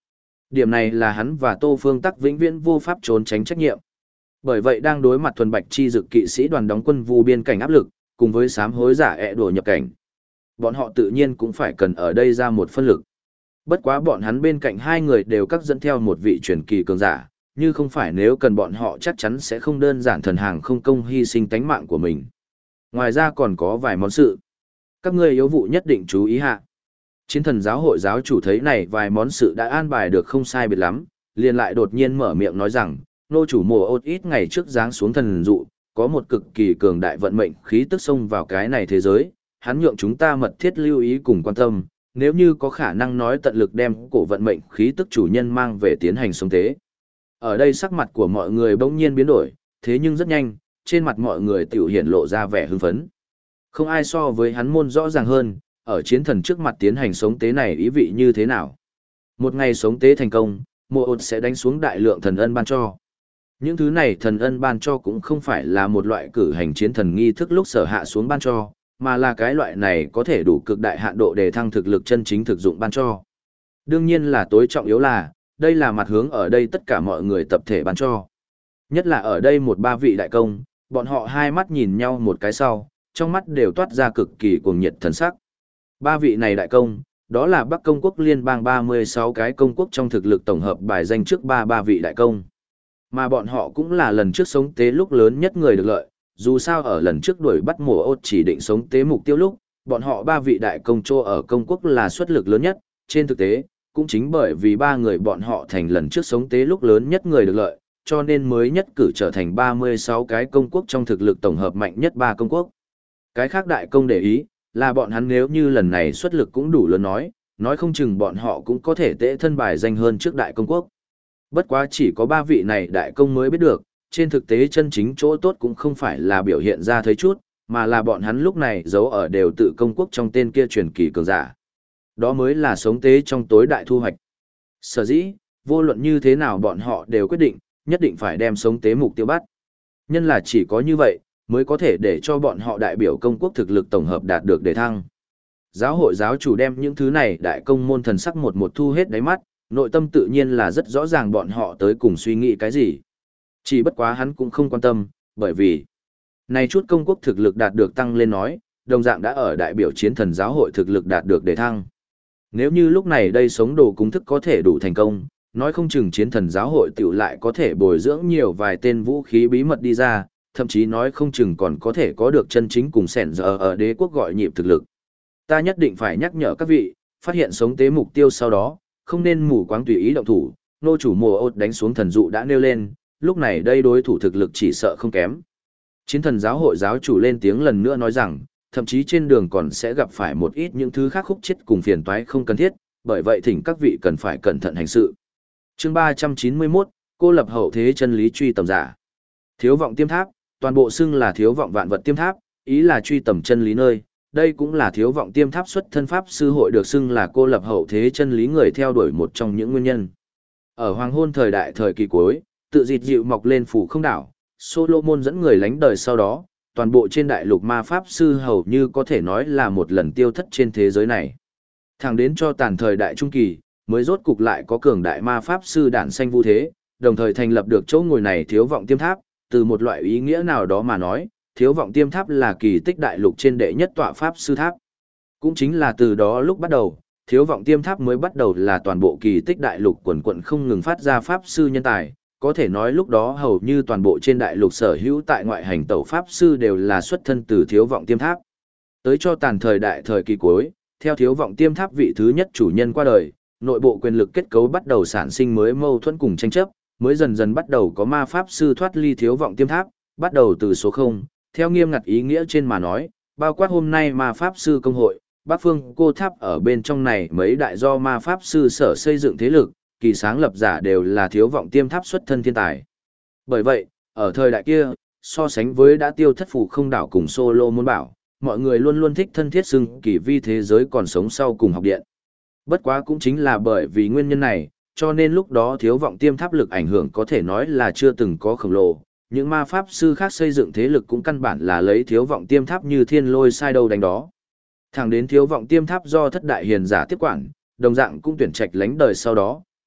Điểm này là hắn và Tô Phương Tắc vĩnh viễn vô pháp trốn tránh trách nhiệm. Bởi vậy đang đối mặt thuần bạch chi dực kỵ sĩ đoàn đóng quân vu biên cảnh áp lực, cùng với sám hối giả đổ nhập cảnh. Bọn họ tự nhiên cũng phải cần ở đây ra một phân lực. Bất quá bọn hắn bên cạnh hai người đều các dẫn theo một vị truyền kỳ cường giả, như không phải nếu cần bọn họ chắc chắn sẽ không đơn giản thần hàng không công hy sinh tánh mạng của mình. Ngoài ra còn có vài món sự. Các ngươi yếu vụ nhất định chú ý hạ. Chiến thần giáo hội giáo chủ thấy này vài món sự đã an bài được không sai biệt lắm, liền lại đột nhiên mở miệng nói rằng, nô chủ mùa ốt ít ngày trước giáng xuống thần dụ, có một cực kỳ cường đại vận mệnh khí tức xông vào cái này thế giới, hắn nhượng chúng ta mật thiết lưu ý cùng quan tâm, nếu như có khả năng nói tận lực đem cổ vận mệnh khí tức chủ nhân mang về tiến hành sống tế. Ở đây sắc mặt của mọi người bỗng nhiên biến đổi, thế nhưng rất nhanh, trên mặt mọi người tiểu hiện lộ ra vẻ hưng phấn. Không ai so với hắn môn rõ ràng hơn, ở chiến thần trước mặt tiến hành sống tế này ý vị như thế nào. Một ngày sống tế thành công, mùa ột sẽ đánh xuống đại lượng thần ân ban cho. Những thứ này thần ân ban cho cũng không phải là một loại cử hành chiến thần nghi thức lúc sở hạ xuống ban cho, mà là cái loại này có thể đủ cực đại hạn độ để thăng thực lực chân chính thực dụng ban cho. Đương nhiên là tối trọng yếu là, đây là mặt hướng ở đây tất cả mọi người tập thể ban cho. Nhất là ở đây một ba vị đại công, bọn họ hai mắt nhìn nhau một cái sau, trong mắt đều toát ra cực kỳ cuồng nhiệt thần sắc. Ba vị này đại công, đó là Bắc Công quốc liên bang 36 cái công quốc trong thực lực tổng hợp bài danh trước ba vị đại công. Mà bọn họ cũng là lần trước sống tế lúc lớn nhất người được lợi, dù sao ở lần trước đuổi bắt mùa ốt chỉ định sống tế mục tiêu lúc, bọn họ ba vị đại công chô ở công quốc là xuất lực lớn nhất, trên thực tế, cũng chính bởi vì ba người bọn họ thành lần trước sống tế lúc lớn nhất người được lợi, cho nên mới nhất cử trở thành 36 cái công quốc trong thực lực tổng hợp mạnh nhất ba công quốc. Cái khác đại công để ý, là bọn hắn nếu như lần này xuất lực cũng đủ lớn nói không chừng bọn họ cũng có thể tễ thân bài danh hơn trước đại công quốc. Bất quá chỉ có ba vị này đại công mới biết được, trên thực tế chân chính chỗ tốt cũng không phải là biểu hiện ra thấy chút, mà là bọn hắn lúc này giấu ở đều tự công quốc trong tên kia truyền kỳ cường giả. Đó mới là sống tế trong tối đại thu hoạch. Sở dĩ, vô luận như thế nào bọn họ đều quyết định, nhất định phải đem sống tế mục tiêu bắt. Nhân là chỉ có như vậy, mới có thể để cho bọn họ đại biểu công quốc thực lực tổng hợp đạt được đề thăng. Giáo hội giáo chủ đem những thứ này đại công môn thần sắc một một thu hết đáy mắt, nội tâm tự nhiên là rất rõ ràng bọn họ tới cùng suy nghĩ cái gì. Chỉ bất quá hắn cũng không quan tâm, bởi vì này chút công quốc thực lực đạt được tăng lên nói, đồng dạng đã ở đại biểu chiến thần giáo hội thực lực đạt được đề thăng. Nếu như lúc này đây sống đồ cúng thức có thể đủ thành công, nói không chừng chiến thần giáo hội tiểu lại có thể bồi dưỡng nhiều vài tên vũ khí bí mật đi ra, thậm chí nói không chừng còn có thể có được chân chính cùng sẻn giờ ở đế quốc gọi nhịp thực lực. Ta nhất định phải nhắc nhở các vị, phát hiện sống tế mục tiêu sau đó, không nên mù quáng tùy ý động thủ, nô chủ mùa ốt đánh xuống thần dụ đã nêu lên, lúc này đây đối thủ thực lực chỉ sợ không kém. Chiến thần giáo hội giáo chủ lên tiếng lần nữa nói rằng, thậm chí trên đường còn sẽ gặp phải một ít những thứ khác khúc chết cùng phiền toái không cần thiết, bởi vậy thỉnh các vị cần phải cẩn thận hành sự. Chương 391, cô lập hậu thế chân lý truy tầm giả. Thiếu vọng tiêm tháp, toàn bộ xưng là thiếu vọng vạn vật tiêm tháp, ý là truy tầm chân lý nơi. Đây cũng là thiếu vọng tiêm tháp xuất thân pháp sư hội được xưng là cô lập hậu thế chân lý người theo đuổi một trong những nguyên nhân. Ở hoàng hôn thời đại thời kỳ cuối, tự dịt dịu mọc lên phủ không đảo, Solomon dẫn người lánh đời sau đó, toàn bộ trên đại lục ma pháp sư hầu như có thể nói là một lần tiêu thất trên thế giới này. Thẳng đến cho tàn thời đại trung kỳ, mới rốt cục lại có cường đại ma pháp sư đản sanh vu thế, đồng thời thành lập được chỗ ngồi này thiếu vọng tiêm tháp, từ một loại ý nghĩa nào đó mà nói, thiếu vọng tiêm tháp là kỳ tích đại lục trên đệ nhất tọa pháp sư tháp. Cũng chính là từ đó lúc bắt đầu, thiếu vọng tiêm tháp mới bắt đầu là toàn bộ kỳ tích đại lục quần quận không ngừng phát ra pháp sư nhân tài, có thể nói lúc đó hầu như toàn bộ trên đại lục sở hữu tại ngoại hành tẩu pháp sư đều là xuất thân từ thiếu vọng tiêm tháp. Tới cho tàn thời đại thời kỳ cuối, theo thiếu vọng tiêm tháp vị thứ nhất chủ nhân qua đời, nội bộ quyền lực kết cấu bắt đầu sản sinh mới mâu thuẫn cùng tranh chấp, mới dần dần bắt đầu có ma pháp sư thoát ly thiếu vọng tiêm tháp, bắt đầu từ số 0, theo nghiêm ngặt ý nghĩa trên mà nói, bao quát hôm nay ma pháp sư công hội, Bắc Phương Cô Tháp ở bên trong này mấy đại do ma pháp sư sở xây dựng thế lực, kỳ sáng lập giả đều là thiếu vọng tiêm tháp xuất thân thiên tài. Bởi vậy, ở thời đại kia, so sánh với đã tiêu thất phủ không đảo cùng Solomon bảo, mọi người luôn luôn thích thân thiết xưng kỳ vi thế giới còn sống sau cùng học điện. Bất quá cũng chính là bởi vì nguyên nhân này, cho nên lúc đó thiếu vọng tiêm tháp lực ảnh hưởng có thể nói là chưa từng có khổng lồ. Những ma pháp sư khác xây dựng thế lực cũng căn bản là lấy thiếu vọng tiêm tháp như thiên lôi sai đâu đánh đó. Thẳng đến thiếu vọng tiêm tháp do thất đại hiền giả tiếp quản, đồng dạng cũng tuyển trạch lánh đời sau đó,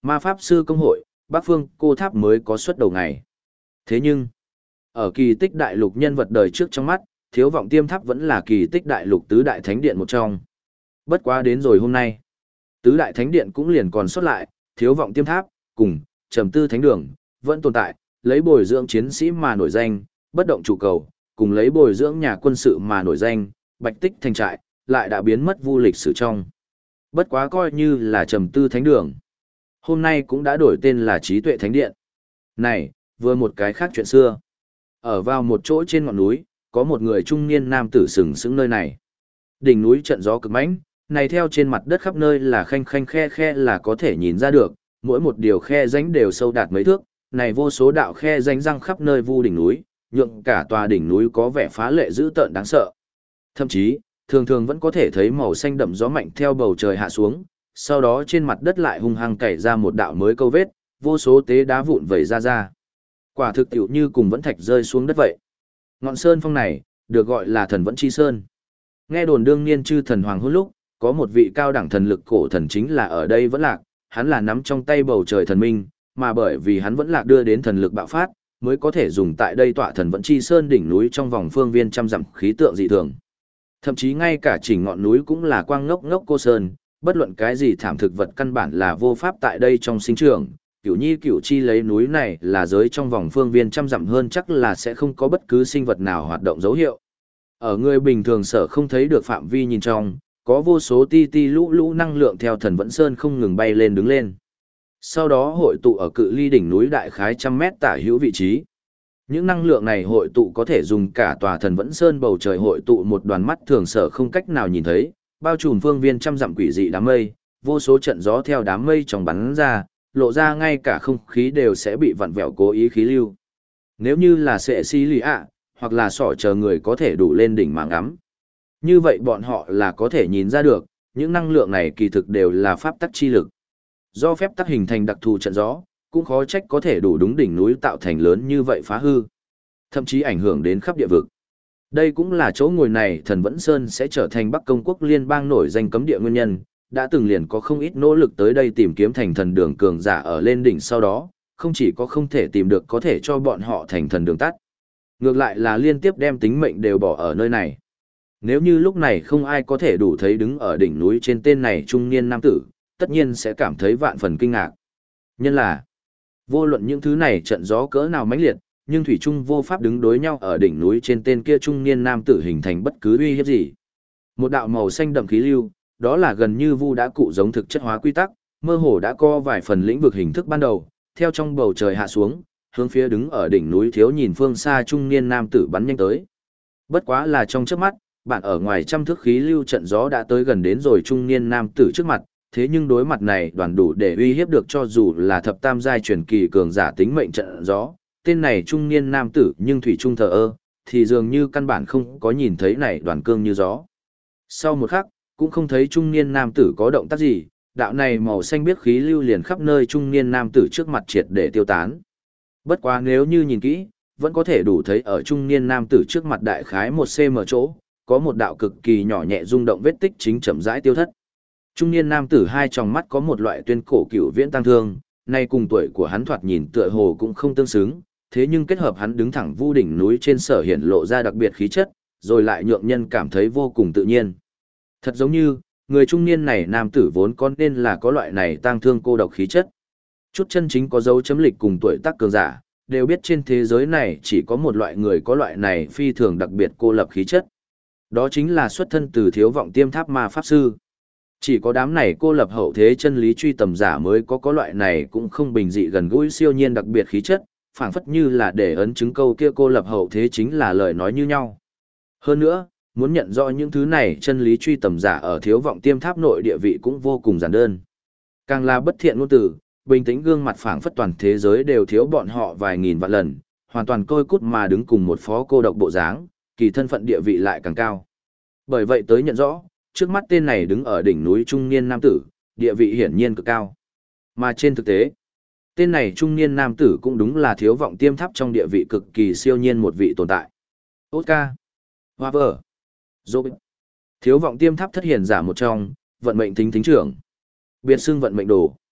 Ma Pháp Sư Công hội, Bắc Phương Cô Tháp mới có suất đầu ngày. Thế nhưng, ở kỳ tích đại lục nhân vật đời trước trong mắt, Thiếu Vọng Tiêm Tháp vẫn là kỳ tích đại lục tứ đại thánh điện một trong. Bất quá đến rồi hôm nay, tứ đại thánh điện cũng liền còn xuất lại, Thiếu Vọng Tiêm Tháp, cùng Trầm Tư Thánh Đường, vẫn tồn tại, lấy bồi dưỡng chiến sĩ mà nổi danh, bất động trụ cầu, cùng lấy bồi dưỡng nhà quân sự mà nổi danh, Bạch Tích Thành trại, lại đã biến mất vu lịch sử trong. Bất quá coi như là Trầm Tư Thánh Đường. Hôm nay cũng đã đổi tên là Trí Tuệ Thánh Điện. Này, vừa một cái khác chuyện xưa. Ở vào một chỗ trên ngọn núi, có một người trung niên nam tử sừng sững nơi này. Đỉnh núi trận gió cực mãnh, này theo trên mặt đất khắp nơi là khanh khanh khe khe là có thể nhìn ra được, mỗi một điều khe rãnh đều sâu đạt mấy thước, này vô số đạo khe rãnh răng khắp nơi vu đỉnh núi, nhượng cả tòa đỉnh núi có vẻ phá lệ dữ tợn đáng sợ. Thậm chí, thường thường vẫn có thể thấy màu xanh đậm gió mạnh theo bầu trời hạ xuống, sau đó trên mặt đất lại hung hăng cày ra một đạo mới câu vết, vô số tế đá vụn vẩy ra. Quả thực tiểu như cùng vẫn thạch rơi xuống đất vậy. Ngọn sơn phong này, được gọi là Thần Vẫn Chi Sơn. Nghe đồn đương niên chư thần hoàng hôn lúc, có một vị cao đẳng thần lực cổ thần chính là ở đây vẫn lạc, hắn là nắm trong tay bầu trời thần minh, mà bởi vì hắn vẫn lạc đưa đến thần lực bạo phát, mới có thể dùng tại đây tọa Thần Vẫn Chi Sơn đỉnh núi trong vòng phương viên trăm dặm khí tượng dị thường. Thậm chí ngay cả chỉnh ngọn núi cũng là quang ngốc ngốc cô sơn, bất luận cái gì thảm thực vật căn bản là vô pháp tại đây trong sinh trưởng. Cửu Nhi Cửu Chi lấy núi này là giới trong vòng phương viên trăm dặm hơn chắc là sẽ không có bất cứ sinh vật nào hoạt động dấu hiệu. Ở người bình thường sở không thấy được phạm vi nhìn trong, có vô số ti ti lũ lũ năng lượng theo Thần Vẫn Sơn không ngừng bay lên đứng lên. Sau đó hội tụ ở cự ly đỉnh núi đại khái trăm mét tả hữu vị trí. Những năng lượng này hội tụ có thể dùng cả tòa Thần Vẫn Sơn bầu trời hội tụ một đoàn mắt thường sở không cách nào nhìn thấy, bao trùm phương viên trăm dặm quỷ dị đám mây, vô số trận gió theo đám mây trong bắn ra, lộ ra ngay cả không khí đều sẽ bị vặn vẹo cố ý khí lưu. Nếu như là sệ xí lì ạ, hoặc là sỏ chờ người có thể đủ lên đỉnh mà ngắm. Như vậy bọn họ là có thể nhìn ra được, những năng lượng này kỳ thực đều là pháp tắc chi lực. Do phép tắc hình thành đặc thù trận gió, cũng khó trách có thể đủ đúng đỉnh núi tạo thành lớn như vậy phá hư, thậm chí ảnh hưởng đến khắp địa vực. Đây cũng là chỗ ngồi này Thần Vẫn Sơn sẽ trở thành Bắc Công quốc liên bang nổi danh cấm địa nguyên nhân, đã từng liền có không ít nỗ lực tới đây tìm kiếm thành thần đường cường giả ở lên đỉnh sau đó, không chỉ có không thể tìm được có thể cho bọn họ thành thần đường tắt, ngược lại là liên tiếp đem tính mệnh đều bỏ ở nơi này. Nếu như lúc này không ai có thể đủ thấy đứng ở đỉnh núi trên tên này trung niên nam tử, tất nhiên sẽ cảm thấy vạn phần kinh ngạc. Nhân là, vô luận những thứ này trận gió cỡ nào mãnh liệt, nhưng thủy trung vô pháp đứng đối nhau ở đỉnh núi trên tên kia trung niên nam tử hình thành bất cứ uy hiếp gì. Một đạo màu xanh đậm khí lưu, đó là gần như vu đã cụ giống thực chất hóa quy tắc, mơ hồ đã có vài phần lĩnh vực hình thức ban đầu, theo trong bầu trời hạ xuống, hướng phía đứng ở đỉnh núi thiếu nhìn phương xa trung niên nam tử bắn nhanh tới. Bất quá là trong chớp mắt, bạn ở ngoài trăm thước khí lưu trận gió đã tới gần đến rồi trung niên nam tử trước mặt, thế nhưng đối mặt này đoàn đủ để uy hiếp được cho dù là thập tam giai truyền kỳ cường giả tính mệnh trận gió, tên này trung niên nam tử nhưng thủy trung thờ ơ, thì dường như căn bản không có nhìn thấy này đoàn cương như gió. Sau một khắc, cũng không thấy trung niên nam tử có động tác gì, đạo này màu xanh biếc khí lưu liền khắp nơi trung niên nam tử trước mặt triệt để tiêu tán. Bất quá nếu như nhìn kỹ, vẫn có thể đủ thấy ở trung niên nam tử trước mặt đại khái 1 cm chỗ, có một đạo cực kỳ nhỏ nhẹ rung động vết tích chính chậm rãi tiêu thất. Trung niên nam tử hai tròng mắt có một loại tuyên cổ cửu viễn tăng thương, nay cùng tuổi của hắn thoạt nhìn tựa hồ cũng không tương xứng, thế nhưng kết hợp hắn đứng thẳng vu đỉnh núi trên sở hiển lộ ra đặc biệt khí chất, rồi lại nhượng nhân cảm thấy vô cùng tự nhiên. Thật giống như, người trung niên này nam tử vốn có nên là có loại này tang thương cô độc khí chất. Chút chân chính có dấu chấm lịch cùng tuổi tác cường giả, đều biết trên thế giới này chỉ có một loại người có loại này phi thường đặc biệt cô lập khí chất. Đó chính là xuất thân từ Thiếu Vọng Tiêm Tháp ma pháp sư. Chỉ có đám này cô lập hậu thế chân lý truy tầm giả mới có loại này cũng không bình dị gần gũi siêu nhiên đặc biệt khí chất, phảng phất như là để ấn chứng câu kia cô lập hậu thế chính là lời nói như nhau. Hơn nữa, muốn nhận rõ những thứ này chân lý truy tầm giả ở Thiếu Vọng Tiêm Tháp nội địa vị cũng vô cùng giản đơn. Càng là bất thiện ngôn từ, bình tĩnh gương mặt phảng phất toàn thế giới đều thiếu bọn họ vài nghìn vạn lần, hoàn toàn côi cút mà đứng cùng một phó cô độc bộ dáng, kỳ thân phận địa vị lại càng cao. Bởi vậy tới nhận rõ, trước mắt tên này đứng ở đỉnh núi trung niên nam tử, địa vị hiển nhiên cực cao. Mà trên thực tế, tên này trung niên nam tử cũng đúng là Thiếu Vọng Tiêm Tháp trong địa vị cực kỳ siêu nhiên một vị tồn tại. Oscar, Hoa Vở, Robin, Thiếu Vọng Tiêm Tháp thất hiển giả một trong, vận mệnh thính thính trưởng. Biệt xưng vận mệnh đồ.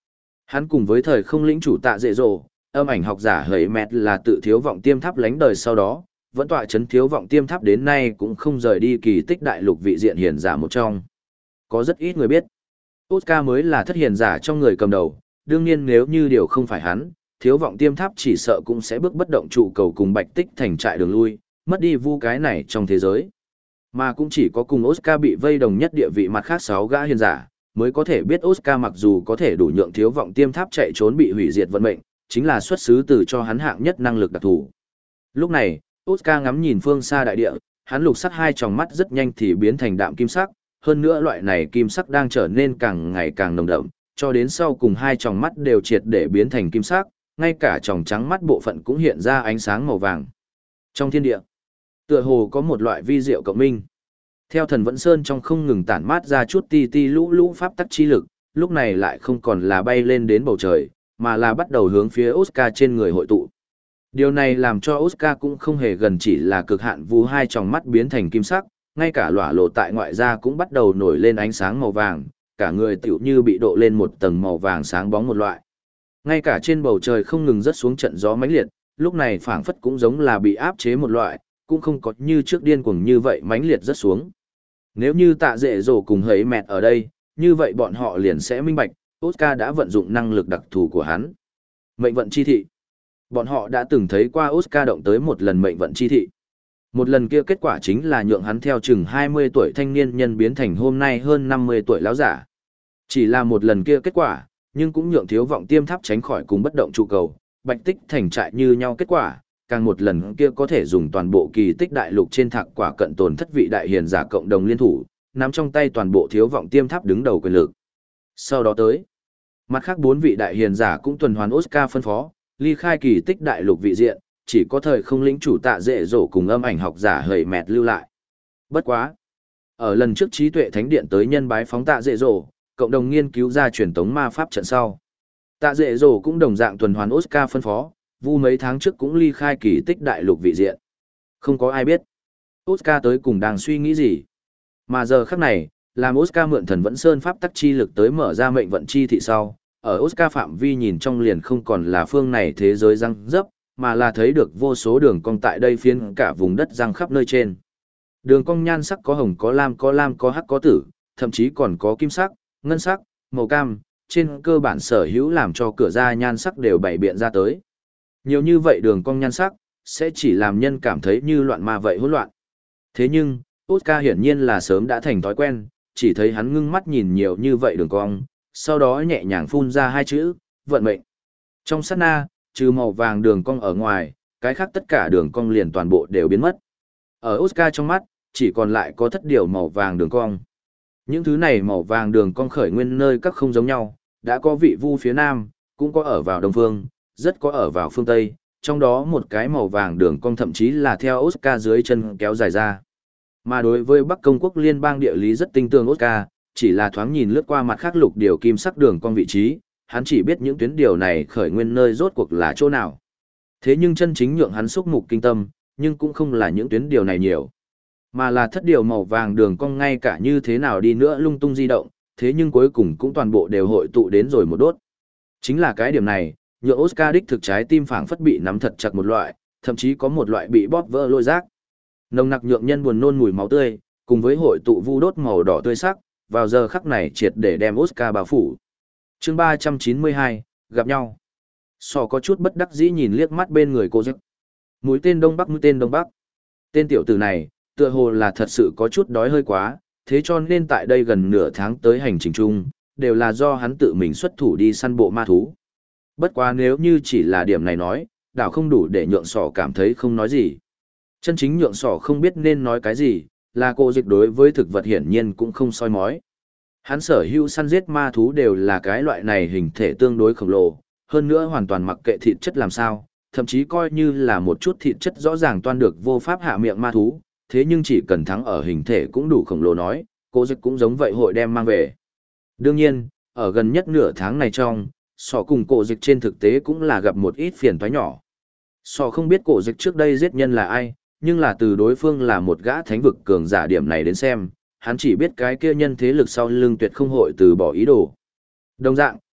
Hắn cùng với thời không lĩnh chủ Tạ Dệ Dỗ, âm ảnh học giả hầy mẹt là tự thiếu vọng tiêm tháp lánh đời sau đó, vẫn tọa chấn thiếu vọng tiêm tháp đến nay cũng không rời đi kỳ tích đại lục vị diện hiền giả một trong. Có rất ít người biết, Oscar mới là thất hiền giả trong người cầm đầu, đương nhiên nếu như điều không phải hắn, thiếu vọng tiêm tháp chỉ sợ cũng sẽ bước bất động trụ cầu cùng bạch tích thành trại đường lui, mất đi vu cái này trong thế giới. Mà cũng chỉ có cùng Oscar bị vây đồng nhất địa vị mặt khác 6 gã hiền giả, mới có thể biết Oscar mặc dù có thể đủ nhượng thiếu vọng tiêm tháp chạy trốn bị hủy diệt vận mệnh, chính là xuất xứ từ cho hắn hạng nhất năng lực đặc thù. Lúc này, Oscar ngắm nhìn phương xa đại địa, hắn lục sắc hai tròng mắt rất nhanh thì biến thành đạm kim sắc, hơn nữa loại này kim sắc đang trở nên càng ngày càng nồng đậm, cho đến sau cùng hai tròng mắt đều triệt để biến thành kim sắc, ngay cả tròng trắng mắt bộ phận cũng hiện ra ánh sáng màu vàng. Trong thiên địa, tựa hồ có một loại vi diệu cộng minh. Theo thần vẫn sơn trong không ngừng tản mát ra chút ti ti lũ lũ pháp tắc chi lực, lúc này lại không còn là bay lên đến bầu trời, mà là bắt đầu hướng phía Oscar trên người hội tụ. Điều này làm cho Oscar cũng không hề gần chỉ là cực hạn vu hai tròng mắt biến thành kim sắc, ngay cả lỏa lộ tại ngoại da cũng bắt đầu nổi lên ánh sáng màu vàng, cả người tựu như bị độ lên một tầng màu vàng sáng bóng một loại. Ngay cả trên bầu trời không ngừng rớt xuống trận gió mãnh liệt, lúc này phảng phất cũng giống là bị áp chế một loại, cũng không có như trước điên cuồng như vậy mãnh liệt rớt xuống. Nếu như Tạ Dệ Dỗ cùng hấy mẹt ở đây, như vậy bọn họ liền sẽ minh bạch, Oscar đã vận dụng năng lực đặc thù của hắn. Mệnh vận chi thị. Bọn họ đã từng thấy qua Oscar động tới một lần mệnh vận chi thị. Một lần kia kết quả chính là nhượng hắn theo chừng 20 tuổi thanh niên nhân biến thành hôm nay hơn 50 tuổi lão giả. Chỉ là một lần kia kết quả, nhưng cũng nhượng thiếu vọng tiêm tháp tránh khỏi cùng bất động trụ cầu, bạch tích thành trại như nhau kết quả, càng một lần kia có thể dùng toàn bộ kỳ tích đại lục trên thạc quả cận tồn thất vị đại hiền giả cộng đồng liên thủ, nắm trong tay toàn bộ thiếu vọng tiêm tháp đứng đầu quyền lực. Sau đó tới, mặt khác 4 vị đại hiền giả cũng tuần hoàn Oscar phân phó, ly khai kỳ tích đại lục vị diện, chỉ có thời không lĩnh chủ Tạ Dệ Dỗ cùng âm ảnh học giả hầy mẹt lưu lại. Bất quá, ở lần trước trí tuệ thánh điện tới nhân bái phóng Tạ Dệ Dỗ, cộng đồng nghiên cứu ra truyền tống ma pháp trận sau. Tạ Dệ Dỗ cũng đồng dạng tuần hoàn Oscar phân phó, vu mấy tháng trước cũng ly khai kỳ tích đại lục vị diện. Không có ai biết Oscar tới cùng đang suy nghĩ gì. Mà giờ khắc này, làm Oscar mượn thần vẫn sơn pháp tắc chi lực tới mở ra mệnh vận chi thị sau, ở Oscar phạm vi nhìn trong liền không còn là phương này thế giới răng dấp, mà là thấy được vô số đường cong tại đây phiến cả vùng đất răng khắp nơi trên. Đường cong nhan sắc có hồng có lam có hắc có tử, thậm chí còn có kim sắc, ngân sắc, màu cam, trên cơ bản sở hữu làm cho cửa ra nhan sắc đều bày biện ra tới. Nhiều như vậy đường cong nhan sắc, sẽ chỉ làm nhân cảm thấy như loạn ma vậy hỗn loạn. Thế nhưng, Oscar hiển nhiên là sớm đã thành thói quen, chỉ thấy hắn ngưng mắt nhìn nhiều như vậy đường cong, sau đó nhẹ nhàng phun ra hai chữ, vận mệnh. Trong sát na, trừ màu vàng đường cong ở ngoài, cái khác tất cả đường cong liền toàn bộ đều biến mất. Ở Oscar trong mắt, chỉ còn lại có thất điều màu vàng đường cong. Những thứ này màu vàng đường cong khởi nguyên nơi các không giống nhau, đã có vị vu phía nam, cũng có ở vào đông phương, rất có ở vào phương tây, trong đó một cái màu vàng đường cong thậm chí là theo Oscar dưới chân kéo dài ra. Mà đối với Bắc Công quốc liên bang địa lý rất tinh tường Oscar, chỉ là thoáng nhìn lướt qua mặt khác lục điều kim sắc đường cong vị trí, hắn chỉ biết những tuyến điều này khởi nguyên nơi rốt cuộc là chỗ nào. Thế nhưng chân chính nhượng hắn xúc mục kinh tâm, nhưng cũng không là những tuyến điều này nhiều, mà là thất điều màu vàng đường cong ngay cả như thế nào đi nữa lung tung di động, thế nhưng cuối cùng cũng toàn bộ đều hội tụ đến rồi một đốt. Chính là cái điểm này, nhượng Oscar đích thực trái tim phảng phất bị nắm thật chặt một loại, thậm chí có một loại bị bóp vỡ lôi rác. Nồng nặc nhượng nhân buồn nôn mùi máu tươi, cùng với hội tụ vu đốt màu đỏ tươi sắc, vào giờ khắc này triệt để đem Oscar bao phủ. Chương 392, gặp nhau. Sò có chút bất đắc dĩ nhìn liếc mắt bên người cô giấc. Mũi tên Đông Bắc. Tên tiểu tử này, tựa hồ là thật sự có chút đói hơi quá, thế cho nên tại đây gần nửa tháng tới hành trình chung, đều là do hắn tự mình xuất thủ đi săn bộ ma thú. Bất quá nếu như chỉ là điểm này nói, đảo không đủ để nhượng sỏ cảm thấy không nói gì. Chân chính nhượng sỏ không biết nên nói cái gì, là cô dịch đối với thực vật hiển nhiên cũng không soi mói. Hắn sở hữu săn giết ma thú đều là cái loại này hình thể tương đối khổng lồ, hơn nữa hoàn toàn mặc kệ thịt chất làm sao, thậm chí coi như là một chút thịt chất rõ ràng toan được vô pháp hạ miệng ma thú, thế nhưng chỉ cần thắng ở hình thể cũng đủ khổng lồ nói, cô dịch cũng giống vậy hội đem mang về. Đương nhiên, ở gần nhất nửa tháng này trong, sọ cùng cổ dịch trên thực tế cũng là gặp một ít phiền toái nhỏ. Sọ không biết cổ dịch trước đây giết nhân là ai, nhưng là từ đối phương là một gã thánh vực cường giả điểm này đến xem, hắn chỉ biết cái kia nhân thế lực sau lưng tuyệt không hội từ bỏ ý đồ. Đồng dạng,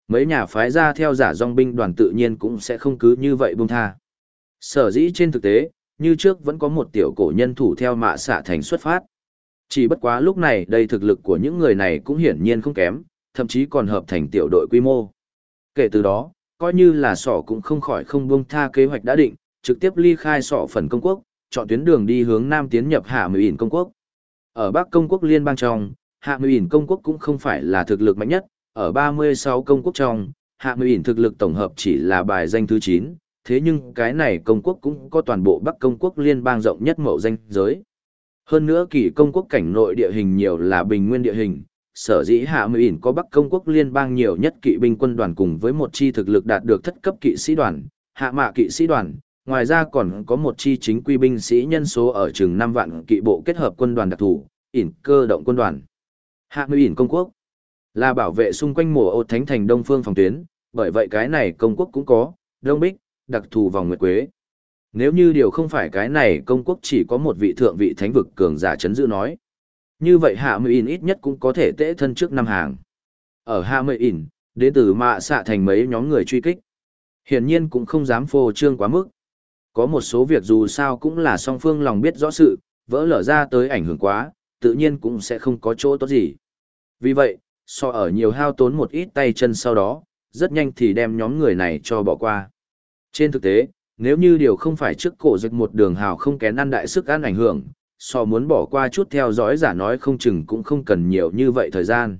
mấy nhà phái ra theo giả dòng binh đoàn tự nhiên cũng sẽ không cứ như vậy buông tha. Sở dĩ trên thực tế, như trước vẫn có một tiểu cổ nhân thủ theo Mạ Xạ Thành xuất phát. Chỉ bất quá lúc này đây thực lực của những người này cũng hiển nhiên không kém, thậm chí còn hợp thành tiểu đội quy mô. Kể từ đó, coi như là sỏ cũng không khỏi không buông tha kế hoạch đã định, trực tiếp ly khai sỏ phần công quốc, chọn tuyến đường đi hướng nam tiến nhập Hạ Mười ỉn công quốc. Ở Bắc công quốc liên bang trong, Hạ Mười ỉn công quốc cũng không phải là thực lực mạnh nhất, ở 36 công quốc trong, Hạ Mười ỉn thực lực tổng hợp chỉ là bài danh thứ 9, thế nhưng cái này công quốc cũng có toàn bộ Bắc công quốc liên bang rộng nhất mậu danh giới. Hơn nữa kỳ công quốc cảnh nội địa hình nhiều là bình nguyên địa hình, sở dĩ Hạ Mười ỉn có Bắc công quốc liên bang nhiều nhất kỵ binh quân đoàn cùng với một chi thực lực đạt được thất cấp kỵ sĩ đoàn, Hạ Mạ kỵ sĩ đoàn, ngoài ra còn có một chi chính quy binh sĩ nhân số ở chừng 5 vạn kỵ bộ kết hợp quân đoàn đặc thù, ỉn cơ động quân đoàn. Hạ Mười ỉn công quốc là bảo vệ xung quanh mùa ô thánh thành đông phương phòng tuyến, bởi vậy cái này công quốc cũng có Đông Bích, đặc thù vòng nguyệt quế. Nếu như điều không phải cái này công quốc chỉ có một vị thượng vị thánh vực cường giả chấn giữ nói, như vậy Hạ Mười ỉn ít nhất cũng có thể tễ thân trước năm hàng. Ở Hạ Mười ỉn, đến từ Mạ Xạ Thành mấy nhóm người truy kích, hiển nhiên cũng không dám phô trương quá mức. Có một số việc dù sao cũng là song phương lòng biết rõ sự, vỡ lở ra tới ảnh hưởng quá, tự nhiên cũng sẽ không có chỗ tốt gì. Vì vậy, so ở nhiều hao tốn một ít tay chân sau đó, rất nhanh thì đem nhóm người này cho bỏ qua. Trên thực tế, nếu như điều không phải trước cổ dịch một đường hào không kén ăn đại sức ăn ảnh hưởng, so muốn bỏ qua chút theo dõi giả nói không chừng cũng không cần nhiều như vậy thời gian.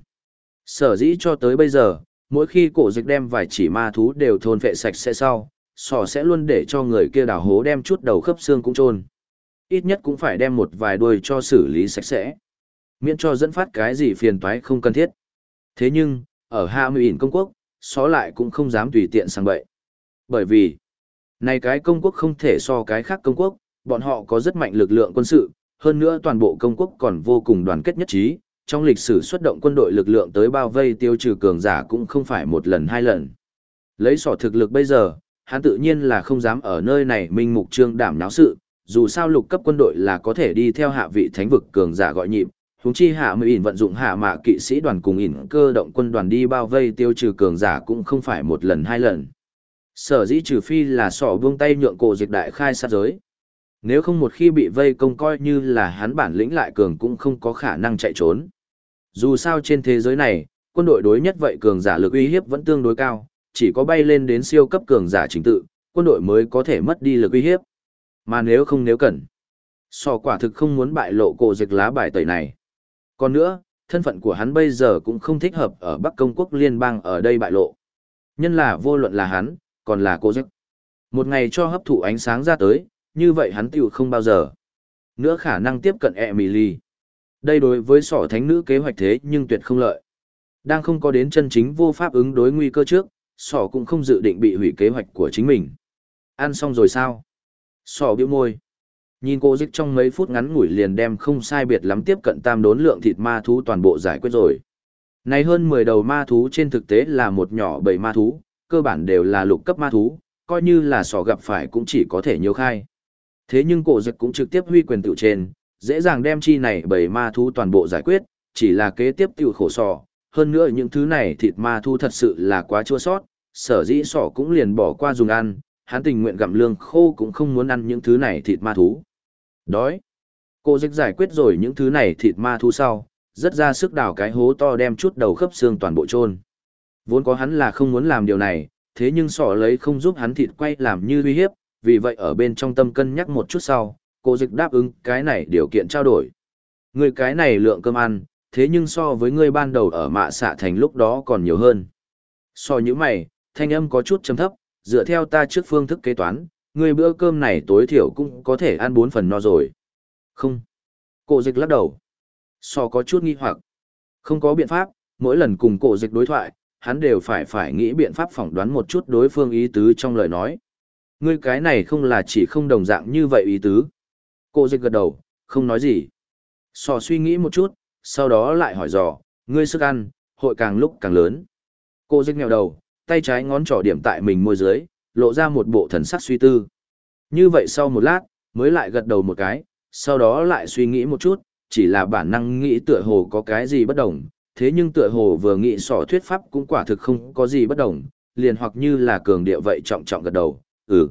Sở dĩ cho tới bây giờ, mỗi khi cổ dịch đem vài chỉ ma thú đều thôn vệ sạch sẽ sau, sò sẽ luôn để cho người kia đào hố đem chút đầu khớp xương cũng chôn. Ít nhất cũng phải đem một vài đuôi cho xử lý sạch sẽ, miễn cho dẫn phát cái gì phiền toái không cần thiết. Thế nhưng, ở Hạ Mười ỉn công quốc, só lại cũng không dám tùy tiện sang bậy. Bởi vì, này cái công quốc không thể so cái khác công quốc, bọn họ có rất mạnh lực lượng quân sự, hơn nữa toàn bộ công quốc còn vô cùng đoàn kết nhất trí, trong lịch sử xuất động quân đội lực lượng tới bao vây tiêu trừ cường giả cũng không phải một lần hai lần. Lấy sỏ thực lực bây giờ, hắn tự nhiên là không dám ở nơi này minh mục trương đảm náo sự, dù sao lục cấp quân đội là có thể đi theo hạ vị thánh vực cường giả gọi nhịp, huống chi Hạ Mười ỉn vận dụng Hạ Mạ kỵ sĩ đoàn cùng ỉn cơ động quân đoàn đi bao vây tiêu trừ cường giả cũng không phải một lần hai lần. Sở dĩ trừ phi là sỏ buông tay nhượng cổ dịch đại khai sát giới. Nếu không một khi bị vây công coi như là hắn bản lĩnh lại cường cũng không có khả năng chạy trốn. Dù sao trên thế giới này, quân đội đối nhất vậy cường giả lực uy hiếp vẫn tương đối cao, chỉ có bay lên đến siêu cấp cường giả chính tự, quân đội mới có thể mất đi lực uy hiếp. Mà nếu không nếu cần, sỏ quả thực không muốn bại lộ cổ dịch lá bài tẩy này. Còn nữa, thân phận của hắn bây giờ cũng không thích hợp ở Bắc công quốc liên bang ở đây bại lộ. Nhân là vô luận là hắn, còn là cô dịch. Một ngày cho hấp thụ ánh sáng ra tới, như vậy hắn tiểu không bao giờ nữa khả năng tiếp cận Emily. Đây đối với sỏ thánh nữ kế hoạch thế nhưng tuyệt không lợi. Đang không có đến chân chính vô pháp ứng đối nguy cơ trước, sỏ cũng không dự định bị hủy kế hoạch của chính mình. Ăn xong rồi sao? Sỏ bĩu môi. Nhìn cô dịch trong mấy phút ngắn ngủi liền đem không sai biệt lắm tiếp cận tam đốn lượng thịt ma thú toàn bộ giải quyết rồi. Này hơn 10 đầu ma thú trên thực tế là một nhỏ bầy ma thú, cơ bản đều là lục cấp ma thú, coi như là sỏ gặp phải cũng chỉ có thể nhiều khai. Thế nhưng cổ dịch cũng trực tiếp huy quyền tự trên, dễ dàng đem chi này bầy ma thú toàn bộ giải quyết, chỉ là kế tiếp tiểu khổ sỏ. Hơn nữa những thứ này thịt ma thú thật sự là quá chua sót, sở dĩ sỏ cũng liền bỏ qua dùng ăn, hắn tình nguyện gặm lương khô cũng không muốn ăn những thứ này thịt ma thú. Đói. Cổ dịch giải quyết rồi những thứ này thịt ma thú sau, rất ra sức đào cái hố to đem chút đầu khớp xương toàn bộ chôn. Vốn có hắn là không muốn làm điều này, thế nhưng sỏ lấy không giúp hắn thịt quay làm như uy hiếp, vì vậy ở bên trong tâm cân nhắc một chút sau, cổ dịch đáp ứng cái này điều kiện trao đổi. Người cái này lượng cơm ăn, thế nhưng so với ngươi ban đầu ở Mạ Xạ Thành lúc đó còn nhiều hơn. So như mày, thanh âm có chút trầm thấp, dựa theo ta trước phương thức kế toán, ngươi bữa cơm này tối thiểu cũng có thể ăn 4 phần no rồi. Không. Cổ dịch lắc đầu. So có chút nghi hoặc. Không có biện pháp, mỗi lần cùng cổ dịch đối thoại, hắn đều phải nghĩ biện pháp phỏng đoán một chút đối phương ý tứ trong lời nói. Ngươi cái này không là chỉ không đồng dạng như vậy ý tứ. Cổ dịch gật đầu, không nói gì. So suy nghĩ một chút, sau đó lại hỏi dò, ngươi sức ăn, hội càng lúc càng lớn. Cổ dịch nghèo đầu, tay trái ngón trỏ điểm tại mình môi dưới, lộ ra một bộ thần sắc suy tư. Như vậy sau một lát, mới lại gật đầu một cái, sau đó lại suy nghĩ một chút, chỉ là bản năng nghĩ tựa hồ có cái gì bất đồng, thế nhưng tựa hồ vừa nghĩ sỏ thuyết pháp cũng quả thực không có gì bất đồng, liền hoặc như là cường điệu vậy trọng trọng gật đầu,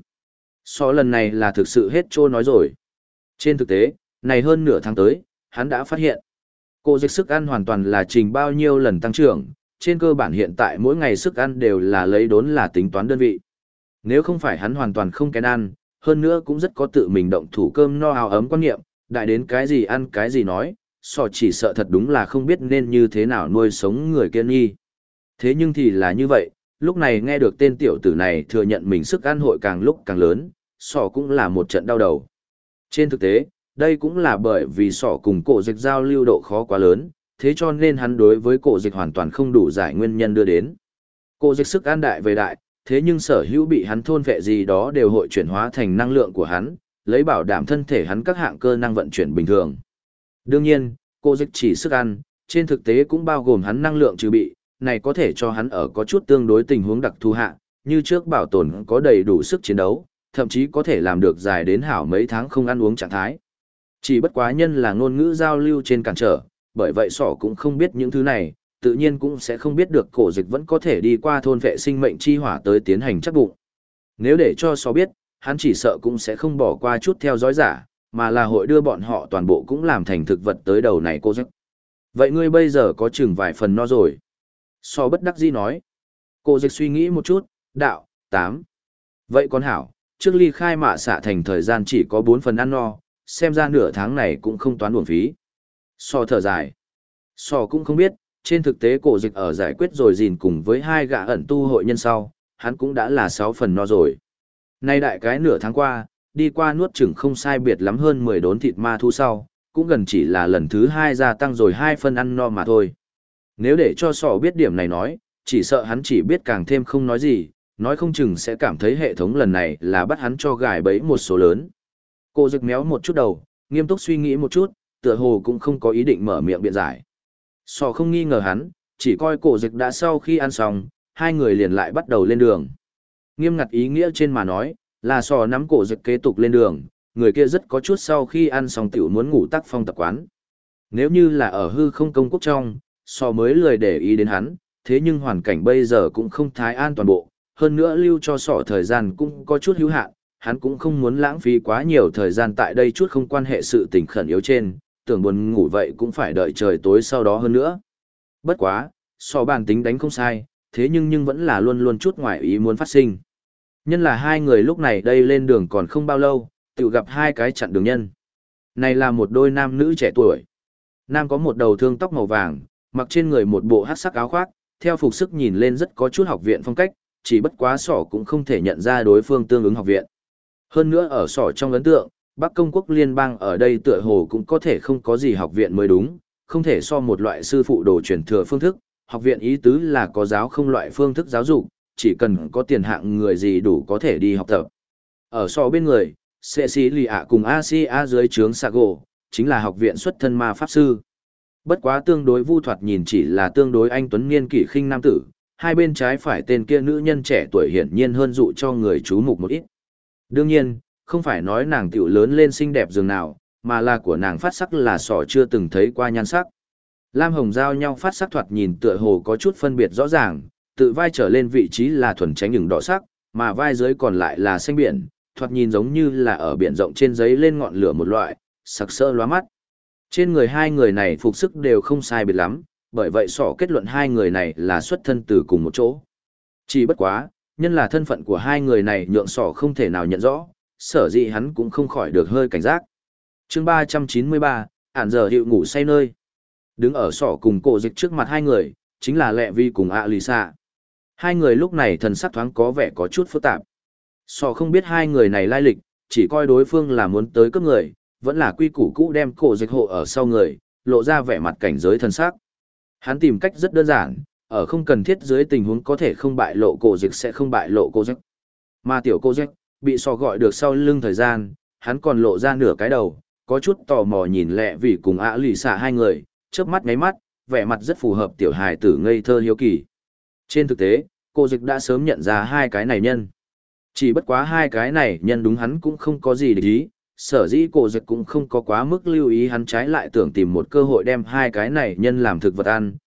Sỏ lần này là thực sự hết trô nói rồi. Trên thực tế, này hơn nửa tháng tới, hắn đã phát hiện. Cô dịch sức ăn hoàn toàn là trình bao nhiêu lần tăng trưởng, trên cơ bản hiện tại mỗi ngày sức ăn đều là lấy đốn là tính toán đơn vị. Nếu không phải hắn hoàn toàn không kén ăn, hơn nữa cũng rất có tự mình động thủ cơm no áo ấm quan niệm, đại đến cái gì ăn cái gì nói, sò chỉ sợ thật đúng là không biết nên như thế nào nuôi sống người kiên nghi. Thế nhưng thì là như vậy, lúc này nghe được tên tiểu tử này thừa nhận mình sức ăn hội càng lúc càng lớn, sò cũng là một trận đau đầu. Trên thực tế, đây cũng là bởi vì sỏ cùng cổ dịch giao lưu độ khó quá lớn, thế cho nên hắn đối với cổ dịch hoàn toàn không đủ giải nguyên nhân đưa đến. Cổ dịch sức ăn đại về đại, thế nhưng sở hữu bị hắn thôn vệ gì đó đều hội chuyển hóa thành năng lượng của hắn, lấy bảo đảm thân thể hắn các hạng cơ năng vận chuyển bình thường. Đương nhiên, cổ dịch chỉ sức ăn, trên thực tế cũng bao gồm hắn năng lượng trừ bị, này có thể cho hắn ở có chút tương đối tình huống đặc thù hạ, như trước bảo tồn có đầy đủ sức chiến đấu, thậm chí có thể làm được dài đến hảo mấy tháng không ăn uống trạng thái. Chỉ bất quá nhân là ngôn ngữ giao lưu trên cản trở, bởi vậy sỏ cũng không biết những thứ này, tự nhiên cũng sẽ không biết được cổ dịch vẫn có thể đi qua thôn vệ sinh mệnh chi hỏa tới tiến hành chắc bụng. Nếu để cho sỏ biết, hắn chỉ sợ cũng sẽ không bỏ qua chút theo dõi giả, mà là hội đưa bọn họ toàn bộ cũng làm thành thực vật tới đầu này cô dịch. Vậy ngươi bây giờ có chừng vài phần no rồi. Sỏ bất đắc dĩ nói. Cô dịch suy nghĩ một chút, đạo, 8. Vậy con hảo, trước ly khai mạ xạ thành thời gian chỉ có 4 phần ăn no, xem ra nửa tháng này cũng không toán uổng phí. Sò thở dài. Sò cũng không biết, trên thực tế cổ dịch ở giải quyết rồi gìn cùng với hai gã ẩn tu hội nhân sau, hắn cũng đã là 6 phần no rồi. Nay đại cái nửa tháng qua, đi qua nuốt chừng không sai biệt lắm hơn 10 đốn thịt ma thu sau, cũng gần chỉ là lần thứ 2 gia tăng rồi 2 phần ăn no mà thôi. Nếu để cho sò biết điểm này nói, chỉ sợ hắn chỉ biết càng thêm không nói gì, nói không chừng sẽ cảm thấy hệ thống lần này là bắt hắn cho gài bẫy một số lớn. Cô dịch méo một chút đầu, nghiêm túc suy nghĩ một chút, tựa hồ cũng không có ý định mở miệng biện giải. Sò không nghi ngờ hắn, chỉ coi cổ dịch đã sau khi ăn xong, hai người liền lại bắt đầu lên đường. Nghiêm ngặt ý nghĩa trên mà nói, là sò nắm cổ dịch kế tục lên đường, người kia rất có chút sau khi ăn xong tiểu muốn ngủ tác phong tập quán. Nếu như là ở hư không công quốc trong, sò mới lười để ý đến hắn, thế nhưng hoàn cảnh bây giờ cũng không thái an toàn bộ, hơn nữa lưu cho sò thời gian cũng có chút hữu hạn, hắn cũng không muốn lãng phí quá nhiều thời gian tại đây chút không quan hệ sự tình khẩn yếu trên, tưởng buồn ngủ vậy cũng phải đợi trời tối sau đó hơn nữa. Bất quá, sò bản tính đánh không sai, thế nhưng vẫn là luôn luôn chút ngoài ý muốn phát sinh. Nhân là hai người lúc này đây lên đường còn không bao lâu, tự gặp hai cái chặn đường nhân. Này là một đôi nam nữ trẻ tuổi. Nam có một đầu thương tóc màu vàng, mặc trên người một bộ hắc sắc áo khoác, theo phục sức nhìn lên rất có chút học viện phong cách, chỉ bất quá sỏ cũng không thể nhận ra đối phương tương ứng học viện. Hơn nữa ở sỏ trong ấn tượng, Bắc Công quốc liên bang ở đây tựa hồ cũng có thể không có gì học viện mới đúng, không thể so một loại sư phụ đồ truyền thừa phương thức, học viện ý tứ là có giáo không loại phương thức giáo dục, chỉ cần có tiền hạng người gì đủ có thể đi học tập. Ở sỏ bên người, Cecilia cùng Asia dưới trướng Sago, chính là học viện xuất thân ma pháp sư. Bất quá tương đối vu thoạt nhìn chỉ là tương đối anh tuấn niên kỷ khinh nam tử, hai bên trái phải tên kia nữ nhân trẻ tuổi hiển nhiên hơn dụ cho người chú mục một ít. Đương nhiên, không phải nói nàng tiểu lớn lên xinh đẹp dường nào, mà là của nàng phát sắc là sỏ chưa từng thấy qua nhan sắc. Lam hồng giao nhau phát sắc thoạt nhìn tựa hồ có chút phân biệt rõ ràng, tự vai trở lên vị trí là thuần tránh những đỏ sắc, mà vai dưới còn lại là xanh biển, thoạt nhìn giống như là ở biển rộng trên giấy lên ngọn lửa một loại, sặc sỡ lóa mắt. Trên người hai người này phục sức đều không sai biệt lắm, bởi vậy sỏ kết luận hai người này là xuất thân từ cùng một chỗ. Chỉ bất quá, nhân là thân phận của hai người này nhượng sỏ không thể nào nhận rõ, sở dĩ hắn cũng không khỏi được hơi cảnh giác. Chương 393, ản giờ hiệu ngủ say nơi. Đứng ở sỏ cùng cổ dịch trước mặt hai người, chính là Lệ Vi cùng Alisa. Hai người lúc này thần sắc thoáng có vẻ có chút phức tạp. Sỏ không biết hai người này lai lịch, chỉ coi đối phương là muốn tới cướp người, vẫn là quy củ cũ đem cổ dịch hộ ở sau người, lộ ra vẻ mặt cảnh giới thần sắc. Hắn tìm cách rất đơn giản, ở không cần thiết dưới tình huống có thể không bại lộ cổ dịch sẽ không bại lộ cô dịch. Mà tiểu cô dịch, bị sò gọi được sau lưng thời gian, hắn còn lộ ra nửa cái đầu, có chút tò mò nhìn Lệ vì cùng ạ lì xạ hai người, chớp mắt ngáy mắt, vẻ mặt rất phù hợp tiểu hài tử ngây thơ hiếu kỳ. Trên thực tế, cô dịch đã sớm nhận ra hai cái này nhân. Chỉ bất quá hai cái này nhân đúng hắn cũng không có gì để ý, sở dĩ cổ dịch cũng không có quá mức lưu ý hắn, trái lại tưởng tìm một cơ hội đem hai cái này nhân làm thực vật ăn,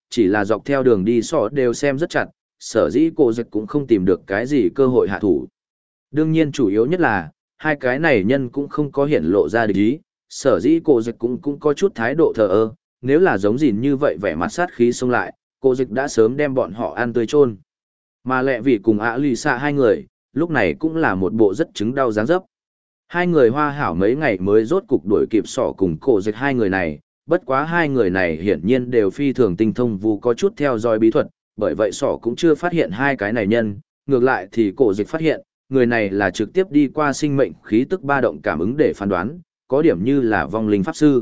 chỉ là dọc theo đường đi sọ đều xem rất chặt, sở dĩ cổ dịch cũng không tìm được cái gì cơ hội hạ thủ. Đương nhiên chủ yếu nhất là, hai cái này nhân cũng không có hiện lộ ra địch ý, sở dĩ cổ dịch cũng có chút thái độ thờ ơ, nếu là giống gìn như vậy vẻ mặt sát khí xông lại, cổ dịch đã sớm đem bọn họ ăn tươi chôn. Mà lẹ vì cùng ạ lì xạ hai người, lúc này cũng là một bộ rất chứng đau dáng dấp. Hai người hoa hảo mấy ngày mới rốt cục đuổi kịp sỏ cùng cổ dịch hai người này, bất quá hai người này hiển nhiên đều phi thường tinh thông vu có chút theo dõi bí thuật, bởi vậy sỏ cũng chưa phát hiện hai cái này nhân, ngược lại thì cổ dịch phát hiện, người này là trực tiếp đi qua sinh mệnh khí tức ba động cảm ứng để phán đoán, có điểm như là vong linh pháp sư.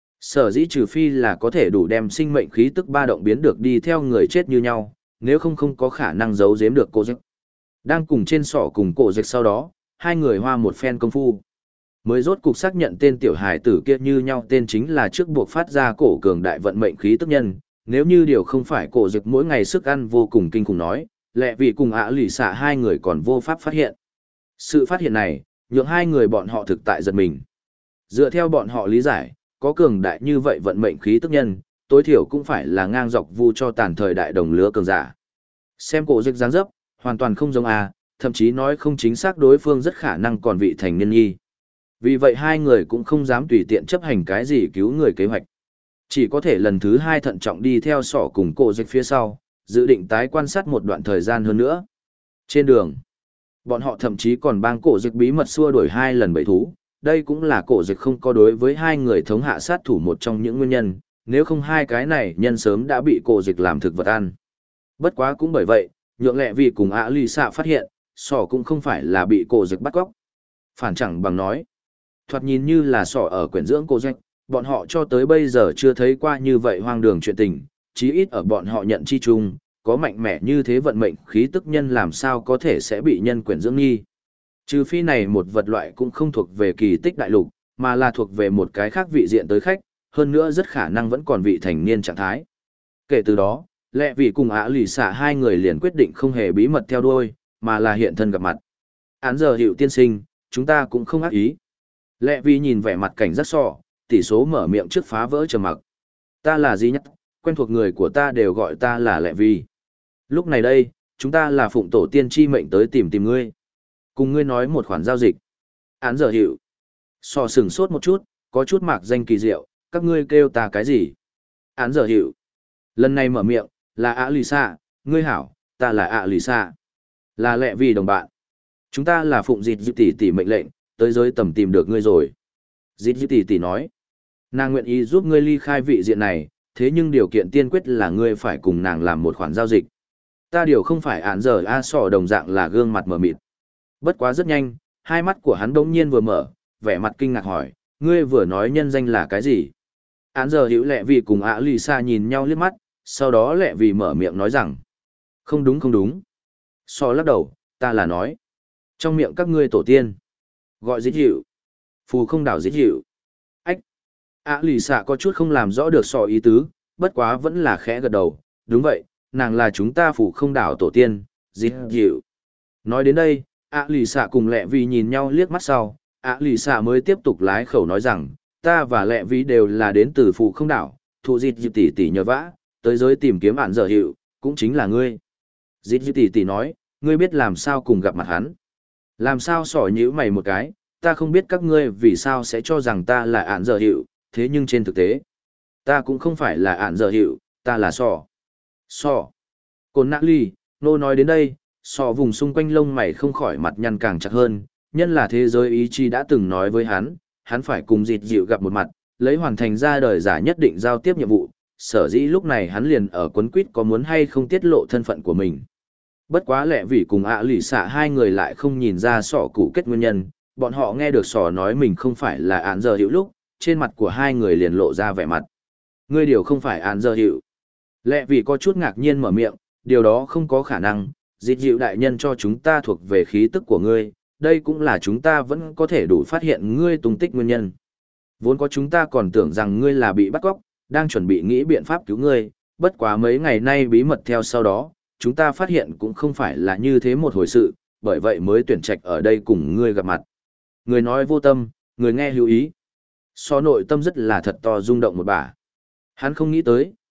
Sở dĩ trừ phi là có thể đủ đem sinh mệnh khí tức ba động biến được đi theo người chết như nhau, nếu không có khả năng giấu giếm được cổ dịch. Đang cùng trên sỏ cùng cổ dịch sau đó, hai người hoa một phen công phu. Mới rốt cục xác nhận tên tiểu hài tử kia như nhau tên chính là trước buộc phát ra cổ cường đại vận mệnh khí tức nhân, nếu như điều không phải cổ dịch mỗi ngày sức ăn vô cùng kinh khủng nói, lẽ vì cùng ạ lì xạ hai người còn vô pháp phát hiện. Sự phát hiện này, nhượng hai người bọn họ thực tại giật mình. Dựa theo bọn họ lý giải, có cường đại như vậy vận mệnh khí tức nhân, tối thiểu cũng phải là ngang dọc vu cho tàn thời đại đồng lứa cường giả. Xem cổ dịch dáng dấp, hoàn toàn không giống thậm chí nói không chính xác đối phương rất khả năng còn vị thành niên nhi. Vì vậy hai người cũng không dám tùy tiện chấp hành cái gì cứu người kế hoạch. Chỉ có thể lần thứ hai thận trọng đi theo sỏ cùng cổ dịch phía sau, dự định tái quan sát một đoạn thời gian hơn nữa. Trên đường, bọn họ thậm chí còn bang cổ dịch bí mật xua đuổi hai lần bẫy thú. Đây cũng là cổ dịch không có đối với hai người thống hạ sát thủ một trong những nguyên nhân, nếu không hai cái này nhân sớm đã bị cổ dịch làm thực vật ăn. Bất quá cũng bởi vậy, nhượng lẹ vì cùng ạ lì xạ phát hiện, sỏ cũng không phải là bị cổ dịch bắt cóc. Phản chẳng bằng nói, thoạt nhìn như là sỏ ở quyển dưỡng cổ dịch, bọn họ cho tới bây giờ chưa thấy qua như vậy hoang đường chuyện tình, chí ít ở bọn họ nhận chi chung, có mạnh mẽ như thế vận mệnh khí tức nhân làm sao có thể sẽ bị nhân quyển dưỡng nghi. Trừ phi này một vật loại cũng không thuộc về kỳ tích đại lục, mà là thuộc về một cái khác vị diện tới khách, hơn nữa rất khả năng vẫn còn vị thành niên trạng thái. Kể từ đó, lẽ vì cùng ạ lì xạ hai người liền quyết định không hề bí mật theo đuôi, mà là hiện thân gặp mặt. Án giờ hiệu tiên sinh, chúng ta cũng không ác ý. Lẽ vì nhìn vẻ mặt cảnh rất sọ, tỷ số mở miệng trước phá vỡ trầm mặc. Ta là gì nhất, quen thuộc người của ta đều gọi ta là Lẽ vì. Lúc này đây, chúng ta là phụng tổ tiên chi mệnh tới tìm ngươi. Cùng ngươi nói một khoản giao dịch. Án giờ hiệu. Sò sừng sốt một chút, có chút mạc danh kỳ diệu, các ngươi kêu ta cái gì? Án giờ hiệu. Lần này mở miệng, là ạ lì xạ, ngươi hảo, ta là ạ lì xạ. Là Lẽ vì đồng bạn. Chúng ta là phụng dịt dịu tỷ mệnh lệnh, tới giới tầm tìm được ngươi rồi. Dịt dịu tỷ nói. Nàng nguyện ý giúp ngươi ly khai vị diện này, thế nhưng điều kiện tiên quyết là ngươi phải cùng nàng làm một khoản giao dịch. Ta điều không phải án giờ sò đồng dạng là gương mặt mờ mịt. Bất quá rất nhanh, hai mắt của hắn đống nhiên vừa mở, vẻ mặt kinh ngạc hỏi, ngươi vừa nói nhân danh là cái gì? Án giờ hữu lẹ vì cùng ạ lì xa nhìn nhau liếc mắt, sau đó lẹ vì mở miệng nói rằng, không đúng không đúng. So lắc đầu, ta là nói, trong miệng các ngươi tổ tiên, gọi dít hiệu, phù không đảo dít hiệu. Ách, ạ lì xa có chút không làm rõ được so ý tứ, bất quá vẫn là khẽ gật đầu, đúng vậy, nàng là chúng ta phù không đảo tổ tiên, dít hiệu. Nói đến đây, ạ lì xạ cùng lẹ vì nhìn nhau liếc mắt sau, ạ lì xạ mới tiếp tục lái khẩu nói rằng, ta và lẹ vì đều là đến từ phù không đảo, thụ dịt dịu tỷ nhờ vã, tới giới tìm kiếm ạn giờ hiệu, cũng chính là ngươi. Dịt dịu tỷ nói, ngươi biết làm sao cùng gặp mặt hắn. Làm sao sỏ nhíu mày một cái, ta không biết các ngươi vì sao sẽ cho rằng ta là ạn giờ hiệu, thế nhưng trên thực tế, ta cũng không phải là ạn giờ hiệu, ta là sỏ. Sỏ. Côn nạ ly, nô nói đến đây, sọ vùng xung quanh lông mày không khỏi mặt nhăn càng chặt hơn, nhân là thế giới ý chí đã từng nói với hắn phải cùng dịt dịu gặp một mặt, lấy hoàn thành ra đời giả nhất định giao tiếp nhiệm vụ, sở dĩ lúc này hắn liền ở quấn quýt có muốn hay không tiết lộ thân phận của mình. Bất quá lẹ vì cùng ạ lì xạ hai người lại không nhìn ra sọ cụ kết nguyên nhân, bọn họ nghe được sọ nói mình không phải là án giờ hiệu lúc, trên mặt của hai người liền lộ ra vẻ mặt. Ngươi điều không phải án giờ hiệu. Lẹ vì có chút ngạc nhiên mở miệng, điều đó không có khả năng. Dịt dịu đại nhân cho chúng ta thuộc về khí tức của ngươi, đây cũng là chúng ta vẫn có thể đủ phát hiện ngươi tung tích nguyên nhân. Vốn có chúng ta còn tưởng rằng ngươi là bị bắt cóc, đang chuẩn bị nghĩ biện pháp cứu ngươi, bất quá mấy ngày nay bí mật theo sau đó, chúng ta phát hiện cũng không phải là như thế một hồi sự, bởi vậy mới tuyển trạch ở đây cùng ngươi gặp mặt. Người nói vô tâm, người nghe hữu ý. So nội tâm rất là thật to rung động một bà. Hắn không nghĩ tới,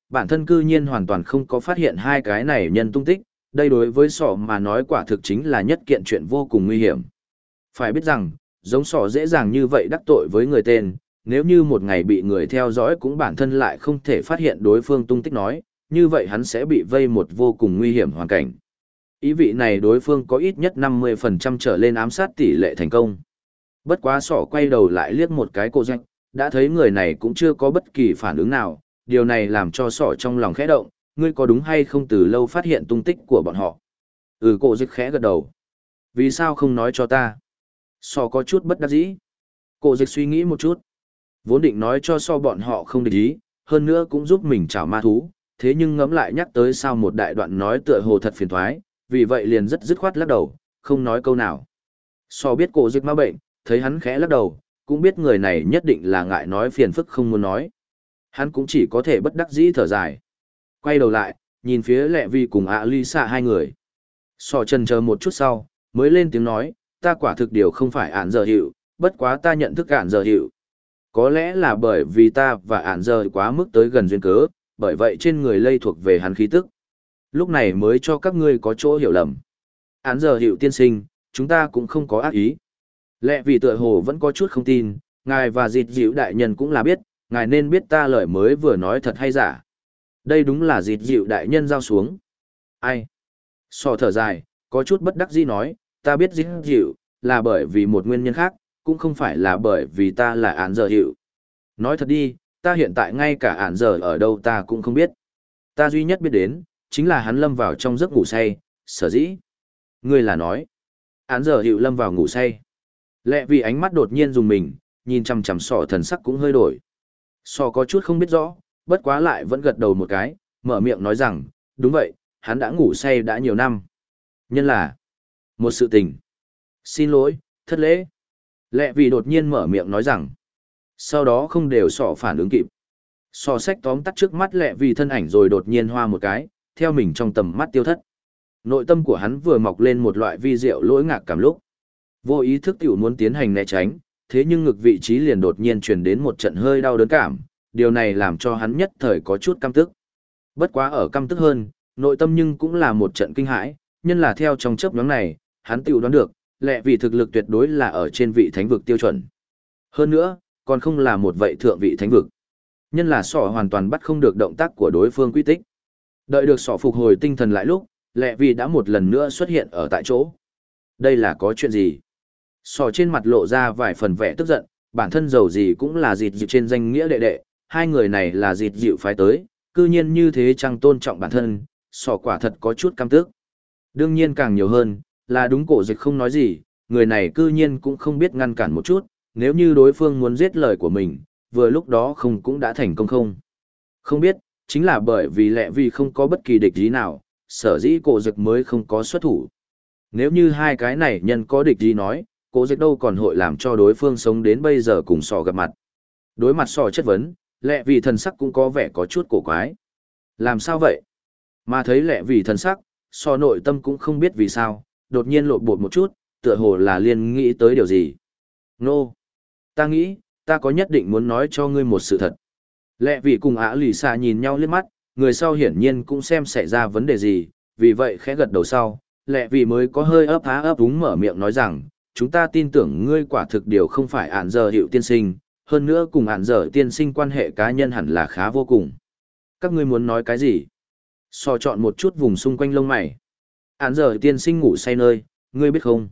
bản thân cư nhiên hoàn toàn không có phát hiện hai cái này nhân tung tích, đây đối với sọ mà nói quả thực chính là nhất kiện chuyện vô cùng nguy hiểm. Phải biết rằng, giống sọ dễ dàng như vậy đắc tội với người tên, nếu như một ngày bị người theo dõi cũng bản thân lại không thể phát hiện đối phương tung tích nói, như vậy hắn sẽ bị vây một vô cùng nguy hiểm hoàn cảnh. Ý vị này đối phương có ít nhất 50% trở lên ám sát tỷ lệ thành công. Bất quá sọ quay đầu lại liếc một cái cô Jack, đã thấy người này cũng chưa có bất kỳ phản ứng nào, điều này làm cho sọ trong lòng khẽ động, ngươi có đúng hay không từ lâu phát hiện tung tích của bọn họ. Cô Jack khẽ gật đầu. Vì sao không nói cho ta? Sọ có chút bất đắc dĩ. Cô Jack suy nghĩ một chút. Vốn định nói cho sọ bọn họ không địch ý, hơn nữa cũng giúp mình chảo ma thú, thế nhưng ngẫm lại nhắc tới sao một đại đoạn nói tựa hồ thật phiền toái, vì vậy liền rất dứt khoát lắc đầu, không nói câu nào. Sọ biết cô Jack ma bệnh, thấy hắn khẽ lắc đầu, cũng biết người này nhất định là ngại nói phiền phức không muốn nói. Hắn cũng chỉ có thể bất đắc dĩ thở dài. Quay đầu lại, nhìn phía Lệ Vi cùng Lisa hai người. Sọ chần chờ một chút sau, mới lên tiếng nói, ta quả thực điều không phải ản giờ hiệu, bất quá ta nhận thức ản giờ hiệu. Có lẽ là bởi vì ta và ản giờ quá mức tới gần duyên cớ, bởi vậy trên người lây thuộc về hắn khí tức. Lúc này mới cho các ngươi có chỗ hiểu lầm. Ản giờ hiệu tiên sinh, chúng ta cũng không có ác ý. Lẽ vì tựa hồ vẫn có chút không tin, ngài và dịt dịu đại nhân cũng là biết, ngài nên biết ta lời mới vừa nói thật hay giả. Đây đúng là dịt dịu đại nhân giao xuống. Ai? Sọ thở dài, có chút bất đắc dĩ nói, ta biết dịt dịu, là bởi vì một nguyên nhân khác, cũng không phải là bởi vì ta là án giờ hiệu. Nói thật đi, ta hiện tại ngay cả án giờ ở đâu ta cũng không biết. Ta duy nhất biết đến, chính là hắn lâm vào trong giấc ngủ say, sở dĩ. Ngươi là nói, án giờ hiệu lâm vào ngủ say. Lẽ vì ánh mắt đột nhiên dùng mình, nhìn chằm chằm sọ thần sắc cũng hơi đổi. Sọ có chút không biết rõ, bất quá lại vẫn gật đầu một cái, mở miệng nói rằng, đúng vậy, hắn đã ngủ say đã nhiều năm. Nhân là một sự tình. Xin lỗi, thất lễ. Lẽ vì đột nhiên mở miệng nói rằng, sau đó không đều sọ phản ứng kịp. Sọ sách tóm tắt trước mắt lẽ vì thân ảnh rồi đột nhiên hoa một cái, theo mình trong tầm mắt tiêu thất. Nội tâm của hắn vừa mọc lên một loại vi diệu lỗi ngạc cảm lúc. Vô ý thức tiểu muốn tiến hành né tránh, thế nhưng ngực vị trí liền đột nhiên truyền đến một trận hơi đau đớn cảm, điều này làm cho hắn nhất thời có chút căm tức. Bất quá ở căm tức hơn, nội tâm nhưng cũng là một trận kinh hãi, nhân là theo trong chớp nhoáng này, hắn tiểu đoán được, lẽ vì thực lực tuyệt đối là ở trên vị thánh vực tiêu chuẩn. Hơn nữa, còn không là một vậy thượng vị thánh vực. Nhân là sọ hoàn toàn bắt không được động tác của đối phương quy tích. Đợi được sọ phục hồi tinh thần lại lúc, lẽ vì đã một lần nữa xuất hiện ở tại chỗ. Đây là có chuyện gì? Sọ trên mặt lộ ra vài phần vẻ tức giận, bản thân giàu gì cũng là dịt dịu trên danh nghĩa đệ đệ, hai người này là dịt dịu phái tới, cư nhiên như thế chẳng tôn trọng bản thân, sọ quả thật có chút căm tức. Đương nhiên càng nhiều hơn, là đúng cổ dịch không nói gì, người này cư nhiên cũng không biết ngăn cản một chút, nếu như đối phương muốn giết lời của mình, vừa lúc đó không cũng đã thành công không. Không biết, chính là bởi vì lẽ vì không có bất kỳ địch ý nào, sở dĩ cổ dịch mới không có xuất thủ. Nếu như hai cái này nhân có địch ý nói, cổ dịch đâu còn hội làm cho đối phương sống đến bây giờ cùng sọ gặp mặt. Đối mặt sọ chất vấn, lẽ vì thần sắc cũng có vẻ có chút cổ quái. Làm sao vậy? Mà thấy lẽ vì thần sắc, sọ nội tâm cũng không biết vì sao, đột nhiên lộn bột một chút, tựa hồ là liên nghĩ tới điều gì. Nô! Ta nghĩ, ta có nhất định muốn nói cho ngươi một sự thật. Lẽ vì cùng lì xà nhìn nhau liếc mắt, người sau hiển nhiên cũng xem xảy ra vấn đề gì, vì vậy khẽ gật đầu sau, lẽ vì mới có hơi ấp há ấp úng mở miệng nói rằng, chúng ta tin tưởng ngươi quả thực điều không phải ản giờ hiệu tiên sinh, hơn nữa cùng ản giờ tiên sinh quan hệ cá nhân hẳn là khá vô cùng. Các ngươi muốn nói cái gì? So chọn một chút vùng xung quanh lông mày. Ản giờ tiên sinh ngủ say nơi, ngươi biết không?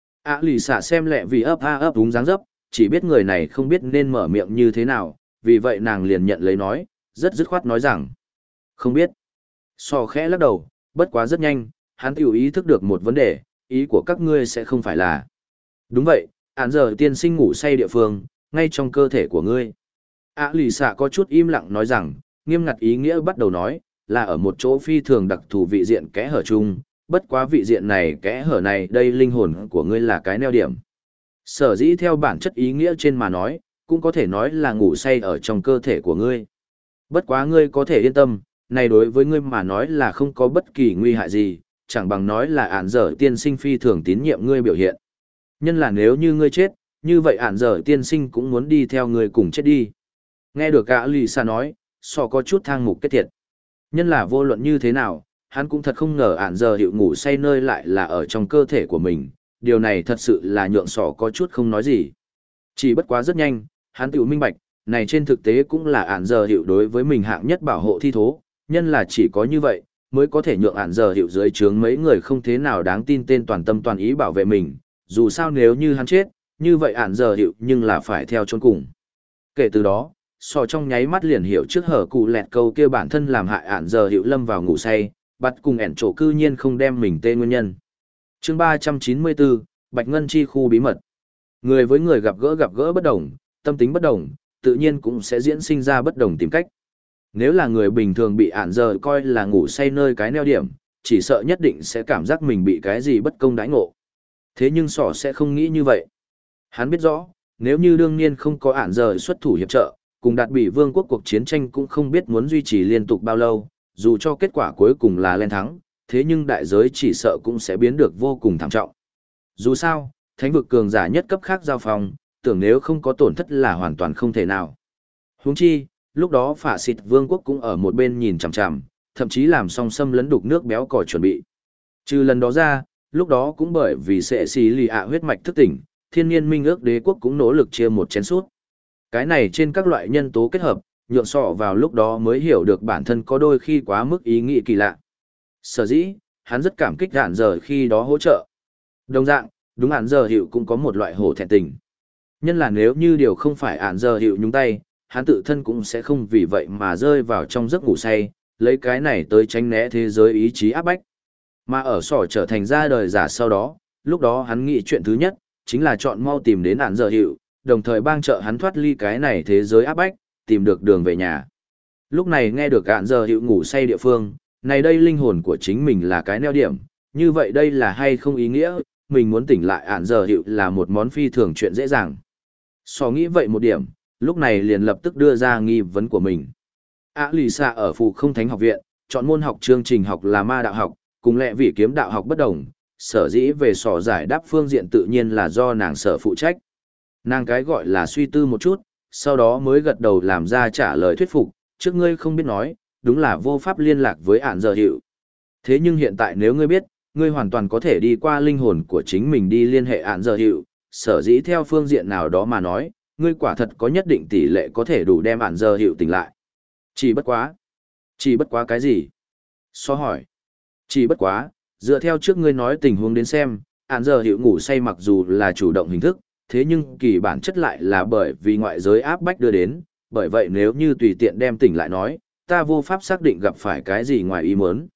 Lì xả xem lẹ vì ấp há ấp úng dáng dấp, chỉ biết người này không biết nên mở miệng như thế nào, vì vậy nàng liền nhận lấy nói, rất dứt khoát nói rằng, không biết. So khẽ lắc đầu, bất quá rất nhanh, hắn tiểu ý thức được một vấn đề, ý của các ngươi sẽ không phải là. Đúng vậy, ản giờ tiên sinh ngủ say địa phương, ngay trong cơ thể của ngươi. Lì xạ có chút im lặng nói rằng, nghiêm ngặt ý nghĩa bắt đầu nói, là ở một chỗ phi thường đặc thù vị diện kẽ hở chung, bất quá vị diện này kẽ hở này đây linh hồn của ngươi là cái neo điểm. Sở dĩ theo bản chất ý nghĩa trên mà nói, cũng có thể nói là ngủ say ở trong cơ thể của ngươi. Bất quá ngươi có thể yên tâm, này đối với ngươi mà nói là không có bất kỳ nguy hại gì, chẳng bằng nói là ản dở tiên sinh phi thường tín nhiệm ngươi biểu hiện. Nhân là nếu như ngươi chết, như vậy ản dở tiên sinh cũng muốn đi theo ngươi cùng chết đi. Nghe được lì xa nói, so có chút thang mục kết thiệt. Nhân là vô luận như thế nào, hắn cũng thật không ngờ ản giờ hiệu ngủ say nơi lại là ở trong cơ thể của mình, điều này thật sự là nhượng sỏ có chút không nói gì. Chỉ bất quá rất nhanh, hắn tự minh bạch, này trên thực tế cũng là ản giờ hiệu đối với mình hạng nhất bảo hộ thi thố, nhân là chỉ có như vậy, mới có thể nhượng ản giờ hiệu dưới trướng mấy người không thế nào đáng tin tên toàn tâm toàn ý bảo vệ mình, dù sao nếu như hắn chết, như vậy ản giờ hiệu nhưng là phải theo chôn cùng. Kể từ đó, sò trong nháy mắt liền hiểu trước hở cụ lẹt câu kia bản thân làm hại ản giờ hiệu lâm vào ngủ say, bắt cùng ẻn chỗ cư nhiên không đem mình tên nguyên nhân. Chương 394, Bạch Ngân chi khu bí mật. Người với người gặp gỡ bất đồng, tâm tính bất đồng, tự nhiên cũng sẽ diễn sinh ra bất đồng tìm cách. Nếu là người bình thường bị ản giờ coi là ngủ say nơi cái neo điểm, chỉ sợ nhất định sẽ cảm giác mình bị cái gì bất công đãi ngộ. Thế nhưng sỏ sẽ không nghĩ như vậy. Hắn biết rõ, nếu như đương nhiên không có ản giờ xuất thủ hiệp trợ, cùng đạt bị vương quốc cuộc chiến tranh cũng không biết muốn duy trì liên tục bao lâu, dù cho kết quả cuối cùng là lên thắng, thế nhưng đại giới chỉ sợ cũng sẽ biến được vô cùng thảm trọng. Dù sao, thánh vực cường giả nhất cấp khác giao phòng, tưởng nếu không có tổn thất là hoàn toàn không thể nào. Huống chi, lúc đó phả xịt vương quốc cũng ở một bên nhìn chằm chằm, thậm chí làm song xâm lấn đục nước béo còi chuẩn bị. Trừ lần đó ra, lúc đó cũng bởi vì sẽ xì lì ạ huyết mạch thức tỉnh, thiên nhiên minh ước đế quốc cũng nỗ lực chia một chén suốt. Cái này trên các loại nhân tố kết hợp, nhượng sọ vào lúc đó mới hiểu được bản thân có đôi khi quá mức ý nghĩ kỳ lạ. Sở dĩ, hắn rất cảm kích ản giờ khi đó hỗ trợ. Đồng dạng, đúng ản giờ hiệu cũng có một loại hổ thẹn tình. Nhân là nếu như điều không phải ản giờ hiệu nhúng tay, hắn tự thân cũng sẽ không vì vậy mà rơi vào trong giấc ngủ say, lấy cái này tới tránh né thế giới ý chí áp bách. Mà ở sỏ trở thành ra đời giả sau đó, lúc đó hắn nghĩ chuyện thứ nhất, chính là chọn mau tìm đến ản giờ hiệu, đồng thời bang trợ hắn thoát ly cái này thế giới áp bách, tìm được đường về nhà. Lúc này nghe được ản giờ hiệu ngủ say địa phương, này đây linh hồn của chính mình là cái neo điểm, như vậy đây là hay không ý nghĩa, mình muốn tỉnh lại ản giờ hiệu là một món phi thường chuyện dễ dàng. Sò nghĩ vậy một điểm, lúc này liền lập tức đưa ra nghi vấn của mình. Lì xạ ở phù không thánh học viện, chọn môn học chương trình học là ma đạo học, cùng lẽ vị kiếm đạo học bất đồng, sở dĩ về sò giải đáp phương diện tự nhiên là do nàng sở phụ trách. Nàng cái gọi là suy tư một chút, sau đó mới gật đầu làm ra trả lời thuyết phục, trước ngươi không biết nói, đúng là vô pháp liên lạc với ản giờ hiệu. Thế nhưng hiện tại nếu ngươi biết, ngươi hoàn toàn có thể đi qua linh hồn của chính mình đi liên hệ ản giờ hiệu, sở dĩ theo phương diện nào đó mà nói, ngươi quả thật có nhất định tỷ lệ có thể đủ đem ản giờ hiệu tỉnh lại. Chỉ bất quá cái gì? So hỏi. Chỉ bất quá, dựa theo trước ngươi nói tình huống đến xem, ản giờ hiệu ngủ say mặc dù là chủ động hình thức, thế nhưng kỳ bản chất lại là bởi vì ngoại giới áp bách đưa đến, bởi vậy nếu như tùy tiện đem tỉnh lại nói, ta vô pháp xác định gặp phải cái gì ngoài ý muốn.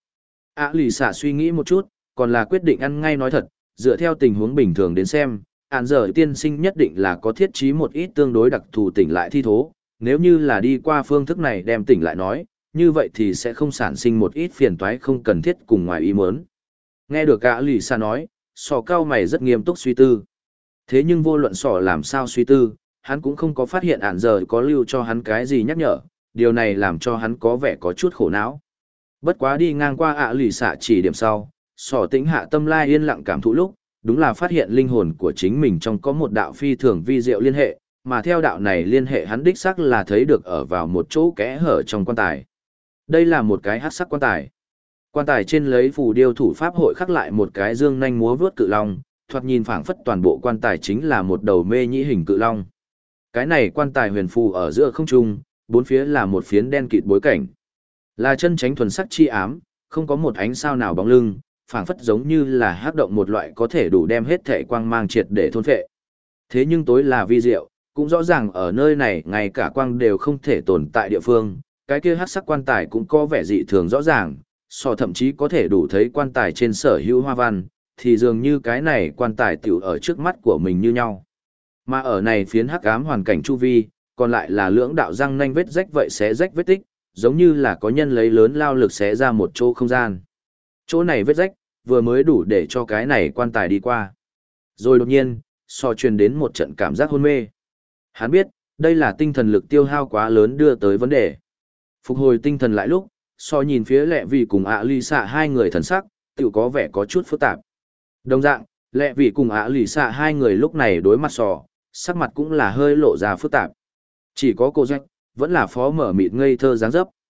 Lì xạ suy nghĩ một chút, còn là quyết định ăn ngay nói thật, dựa theo tình huống bình thường đến xem, ản giờ tiên sinh nhất định là có thiết trí một ít tương đối đặc thù tỉnh lại thi thố, nếu như là đi qua phương thức này đem tỉnh lại nói, như vậy thì sẽ không sản sinh một ít phiền toái không cần thiết cùng ngoài ý muốn. Nghe được lì xạ nói, sò cao mày rất nghiêm túc suy tư. Thế nhưng vô luận sỏ làm sao suy tư, hắn cũng không có phát hiện ản giờ có lưu cho hắn cái gì nhắc nhở, điều này làm cho hắn có vẻ có chút khổ não. Bất quá đi ngang qua lì xạ chỉ điểm sau, sỏ tĩnh hạ tâm lai yên lặng cảm thụ lúc, đúng là phát hiện linh hồn của chính mình trong có một đạo phi thường vi diệu liên hệ, mà theo đạo này liên hệ hắn đích xác là thấy được ở vào một chỗ kẽ hở trong quan tài. Đây là một cái hắc sắc quan tài. Quan tài trên lấy phù điêu thủ pháp hội khắc lại một cái dương nhanh múa vướt cự long, thoạt nhìn phảng phất toàn bộ quan tài chính là một đầu mê nhĩ hình cự long. Cái này quan tài huyền phù ở giữa không trung, bốn phía là một phiến đen kịt bối cảnh. Là chân tránh thuần sắc chi ám, không có một ánh sao nào bóng lưng, phảng phất giống như là hắc động một loại có thể đủ đem hết thể quang mang triệt để thôn phệ. Thế nhưng tối là vi diệu, cũng rõ ràng ở nơi này ngay cả quang đều không thể tồn tại địa phương, cái kia hắc sắc quan tài cũng có vẻ dị thường rõ ràng, thậm chí có thể đủ thấy quan tài trên sở hữu hoa văn, thì dường như cái này quan tài tiểu ở trước mắt của mình như nhau. Mà ở này phiến hắc ám hoàn cảnh chu vi, còn lại là lưỡng đạo răng nanh vết rách vậy xé rách vết tích, giống như là có nhân lấy lớn lao lực xé ra một chỗ không gian. Chỗ này vết rách, vừa mới đủ để cho cái này quan tài đi qua. Rồi đột nhiên, truyền đến một trận cảm giác hôn mê. Hắn biết, đây là tinh thần lực tiêu hao quá lớn đưa tới vấn đề. Phục hồi tinh thần lại lúc, nhìn phía Lệ Vị cùng Lì xạ hai người thần sắc, tự có vẻ có chút phức tạp. Đồng dạng, Lệ Vị cùng Lì xạ hai người lúc này đối mặt sắc mặt cũng là hơi lộ ra phức tạp. Chỉ có cô Jack, vẫn là phó mở mịt ngây thơ dáng dấp.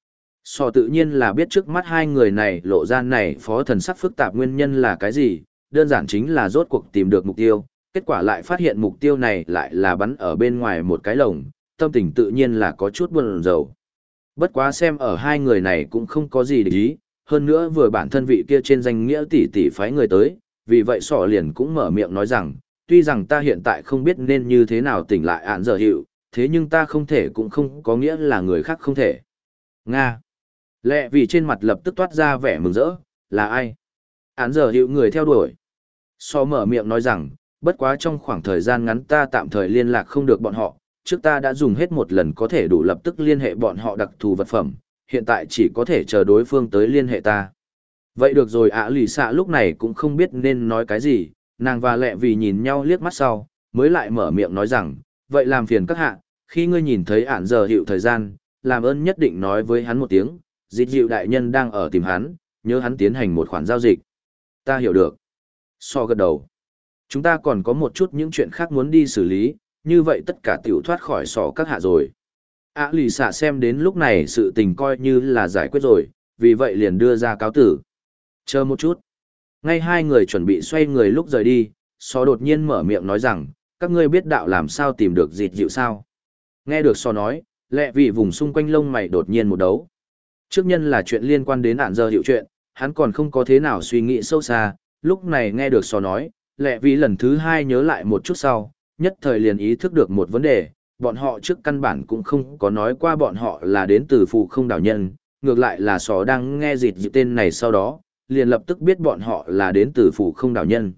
Sò tự nhiên là biết trước mắt hai người này lộ ra này phó thần sắc phức tạp nguyên nhân là cái gì, đơn giản chính là rốt cuộc tìm được mục tiêu, kết quả lại phát hiện mục tiêu này lại là bắn ở bên ngoài một cái lồng, tâm tình tự nhiên là có chút buồn rầu. Bất quá xem ở hai người này cũng không có gì để ý, hơn nữa vừa bản thân vị kia trên danh nghĩa tỷ tỷ phái người tới, vì vậy sọ liền cũng mở miệng nói rằng, tuy rằng ta hiện tại không biết nên như thế nào tỉnh lại án giờ hiệu, thế nhưng ta không thể cũng không có nghĩa là người khác không thể. Nga. Lẹ vì trên mặt lập tức toát ra vẻ mừng rỡ, là ai? Án giờ hiệu người theo đuổi. So mở miệng nói rằng, bất quá trong khoảng thời gian ngắn ta tạm thời liên lạc không được bọn họ, trước ta đã dùng hết một lần có thể đủ lập tức liên hệ bọn họ đặc thù vật phẩm, hiện tại chỉ có thể chờ đối phương tới liên hệ ta. Vậy được rồi ạ lì xạ lúc này cũng không biết nên nói cái gì, nàng và lẹ vì nhìn nhau liếc mắt sau, mới lại mở miệng nói rằng, vậy làm phiền các hạ, khi ngươi nhìn thấy ản giờ hiệu thời gian, làm ơn nhất định nói với hắn một tiếng, dịch dịu đại nhân đang ở tìm hắn, nhớ hắn tiến hành một khoản giao dịch. Ta hiểu được. So gật đầu. Chúng ta còn có một chút những chuyện khác muốn đi xử lý, như vậy tất cả tiểu thoát khỏi sọ các hạ rồi. Ạ lì xạ xem đến lúc này sự tình coi như là giải quyết rồi, vì vậy liền đưa ra cáo tử. Chờ một chút. Ngay hai người chuẩn bị xoay người lúc rời đi, sọ đột nhiên mở miệng nói rằng, các ngươi biết đạo làm sao tìm được dịch dịu sao. Nghe được sọ nói, lẹ vì vùng xung quanh lông mày đột nhiên một đấu. Trước nhân là chuyện liên quan đến ản giờ hiệu chuyện, hắn còn không có thế nào suy nghĩ sâu xa, lúc này nghe được sọ nói, lẹ vì lần thứ hai nhớ lại một chút sau, nhất thời liền ý thức được một vấn đề, bọn họ trước căn bản cũng không có nói qua bọn họ là đến từ phù không đảo nhân, ngược lại là sọ đang nghe dịt dịu tên này sau đó, liền lập tức biết bọn họ là đến từ phù không đảo nhân.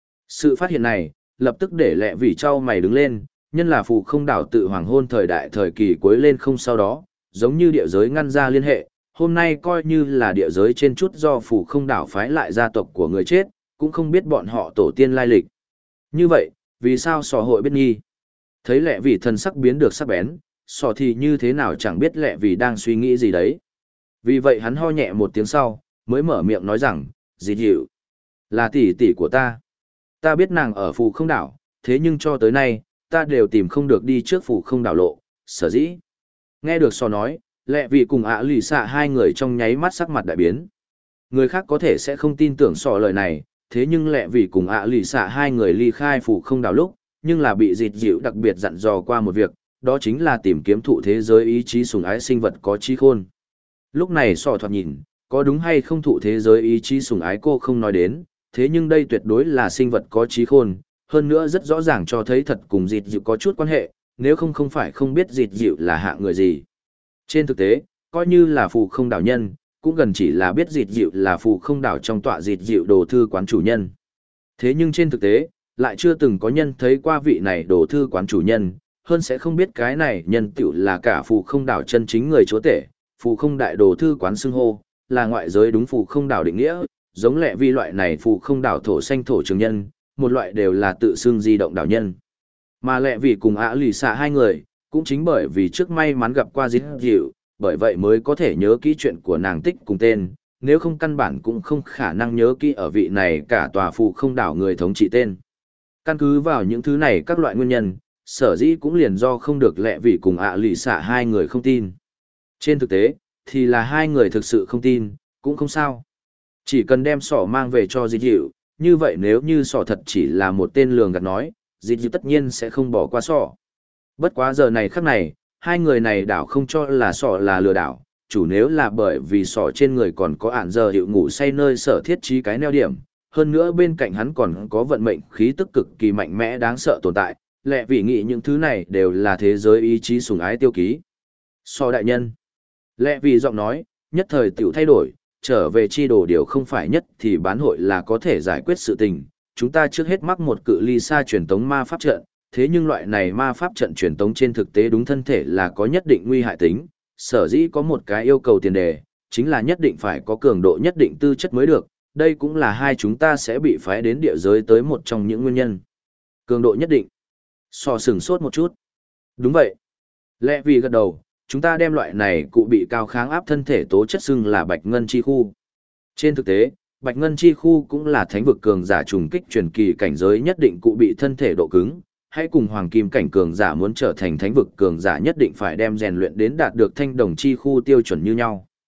Sự phát hiện này, lập tức để lẹ vì trao mày đứng lên, nhân là phù không đảo tự hoàng hôn thời đại thời kỳ cuối lên không sau đó, giống như địa giới ngăn ra liên hệ, hôm nay coi như là địa giới trên chút do phù không đảo phái lại gia tộc của người chết, cũng không biết bọn họ tổ tiên lai lịch. Như vậy, vì sao sò hội biết nghi? Thấy lẹ vì thần sắc biến được sắc bén, sò thì như thế nào chẳng biết lẹ vì đang suy nghĩ gì đấy. Vì vậy hắn ho nhẹ một tiếng sau, mới mở miệng nói rằng, dịt dịu, là tỷ tỷ của ta. Ta biết nàng ở phù không đảo, thế nhưng cho tới nay, ta đều tìm không được đi trước phù không đảo lộ, sở dĩ. Nghe được sò nói, lẹ vì cùng ạ lì xạ hai người trong nháy mắt sắc mặt đại biến. Người khác có thể sẽ không tin tưởng sò lời này, thế nhưng lẹ vì cùng ạ lì xạ hai người ly khai phù không đảo lúc, nhưng là bị dịt dịu đặc biệt dặn dò qua một việc, đó chính là tìm kiếm thụ thế giới ý chí sùng ái sinh vật có trí khôn. Lúc này sò thoạt nhìn, có đúng hay không thụ thế giới ý chí sùng ái cô không nói đến, thế nhưng đây tuyệt đối là sinh vật có trí khôn, hơn nữa rất rõ ràng cho thấy thật cùng dịt dịu có chút quan hệ, nếu không phải không biết dịt dịu là hạ người gì. Trên thực tế, coi như là phù không đảo nhân, cũng gần chỉ là biết dịt dịu là phù không đảo trong tọa dịt dịu đồ thư quán chủ nhân. Thế nhưng trên thực tế, lại chưa từng có nhân thấy qua vị này đồ thư quán chủ nhân, hơn sẽ không biết cái này nhân tiểu là cả phù không đảo chân chính người chúa tể, phù không đại đồ thư quán xưng hô, là ngoại giới đúng phù không đảo định nghĩa, giống lẽ vì loại này phù không đảo thổ xanh thổ trường nhân, một loại đều là tự xưng di động đảo nhân. Mà lẽ vì cùng ạ lì xạ hai người, cũng chính bởi vì trước may mắn gặp qua dịt dịu, bởi vậy mới có thể nhớ kỹ chuyện của nàng tích cùng tên, nếu không căn bản cũng không khả năng nhớ kỹ ở vị này cả tòa phù không đảo người thống trị tên. Căn cứ vào những thứ này các loại nguyên nhân, sở dĩ cũng liền do không được lẹ vì cùng ạ lì xạ hai người không tin. Trên thực tế, thì là hai người thực sự không tin, cũng không sao. Chỉ cần đem sỏ mang về cho dịt dịu, như vậy nếu như sỏ thật chỉ là một tên lường gạt nói, dịt dịu tất nhiên sẽ không bỏ qua sỏ. Bất quá giờ này khắc này, hai người này đảo không cho là sỏ là lừa đảo, chủ nếu là bởi vì sỏ trên người còn có ản giờ hiệu ngủ say nơi sở thiết trí cái neo điểm, hơn nữa bên cạnh hắn còn có vận mệnh khí tức cực kỳ mạnh mẽ đáng sợ tồn tại, lẽ vì nghĩ những thứ này đều là thế giới ý chí sủng ái tiêu ký. Sỏ đại nhân, lẽ vì giọng nói, nhất thời tiểu thay đổi, trở về chi đồ điều không phải nhất thì bán hội là có thể giải quyết sự tình, chúng ta trước hết mắc một cự ly xa truyền tống ma pháp trận. Thế nhưng loại này ma pháp trận truyền tống trên thực tế đúng thân thể là có nhất định nguy hại tính, sở dĩ có một cái yêu cầu tiền đề, chính là nhất định phải có cường độ nhất định tư chất mới được, đây cũng là hai chúng ta sẽ bị phái đến địa giới tới một trong những nguyên nhân. Cường độ nhất định. So sừng sốt một chút. Đúng vậy. Lẽ vì gật đầu, chúng ta đem loại này cụ bị cao kháng áp thân thể tố chất xưng là bạch ngân chi khu. Trên thực tế, bạch ngân chi khu cũng là thánh vực cường giả trùng kích truyền kỳ cảnh giới nhất định cụ bị thân thể độ cứng. Hãy cùng hoàng kim cảnh cường giả muốn trở thành thánh vực cường giả nhất định phải đem rèn luyện đến đạt được thanh đồng chi khu tiêu chuẩn như nhau.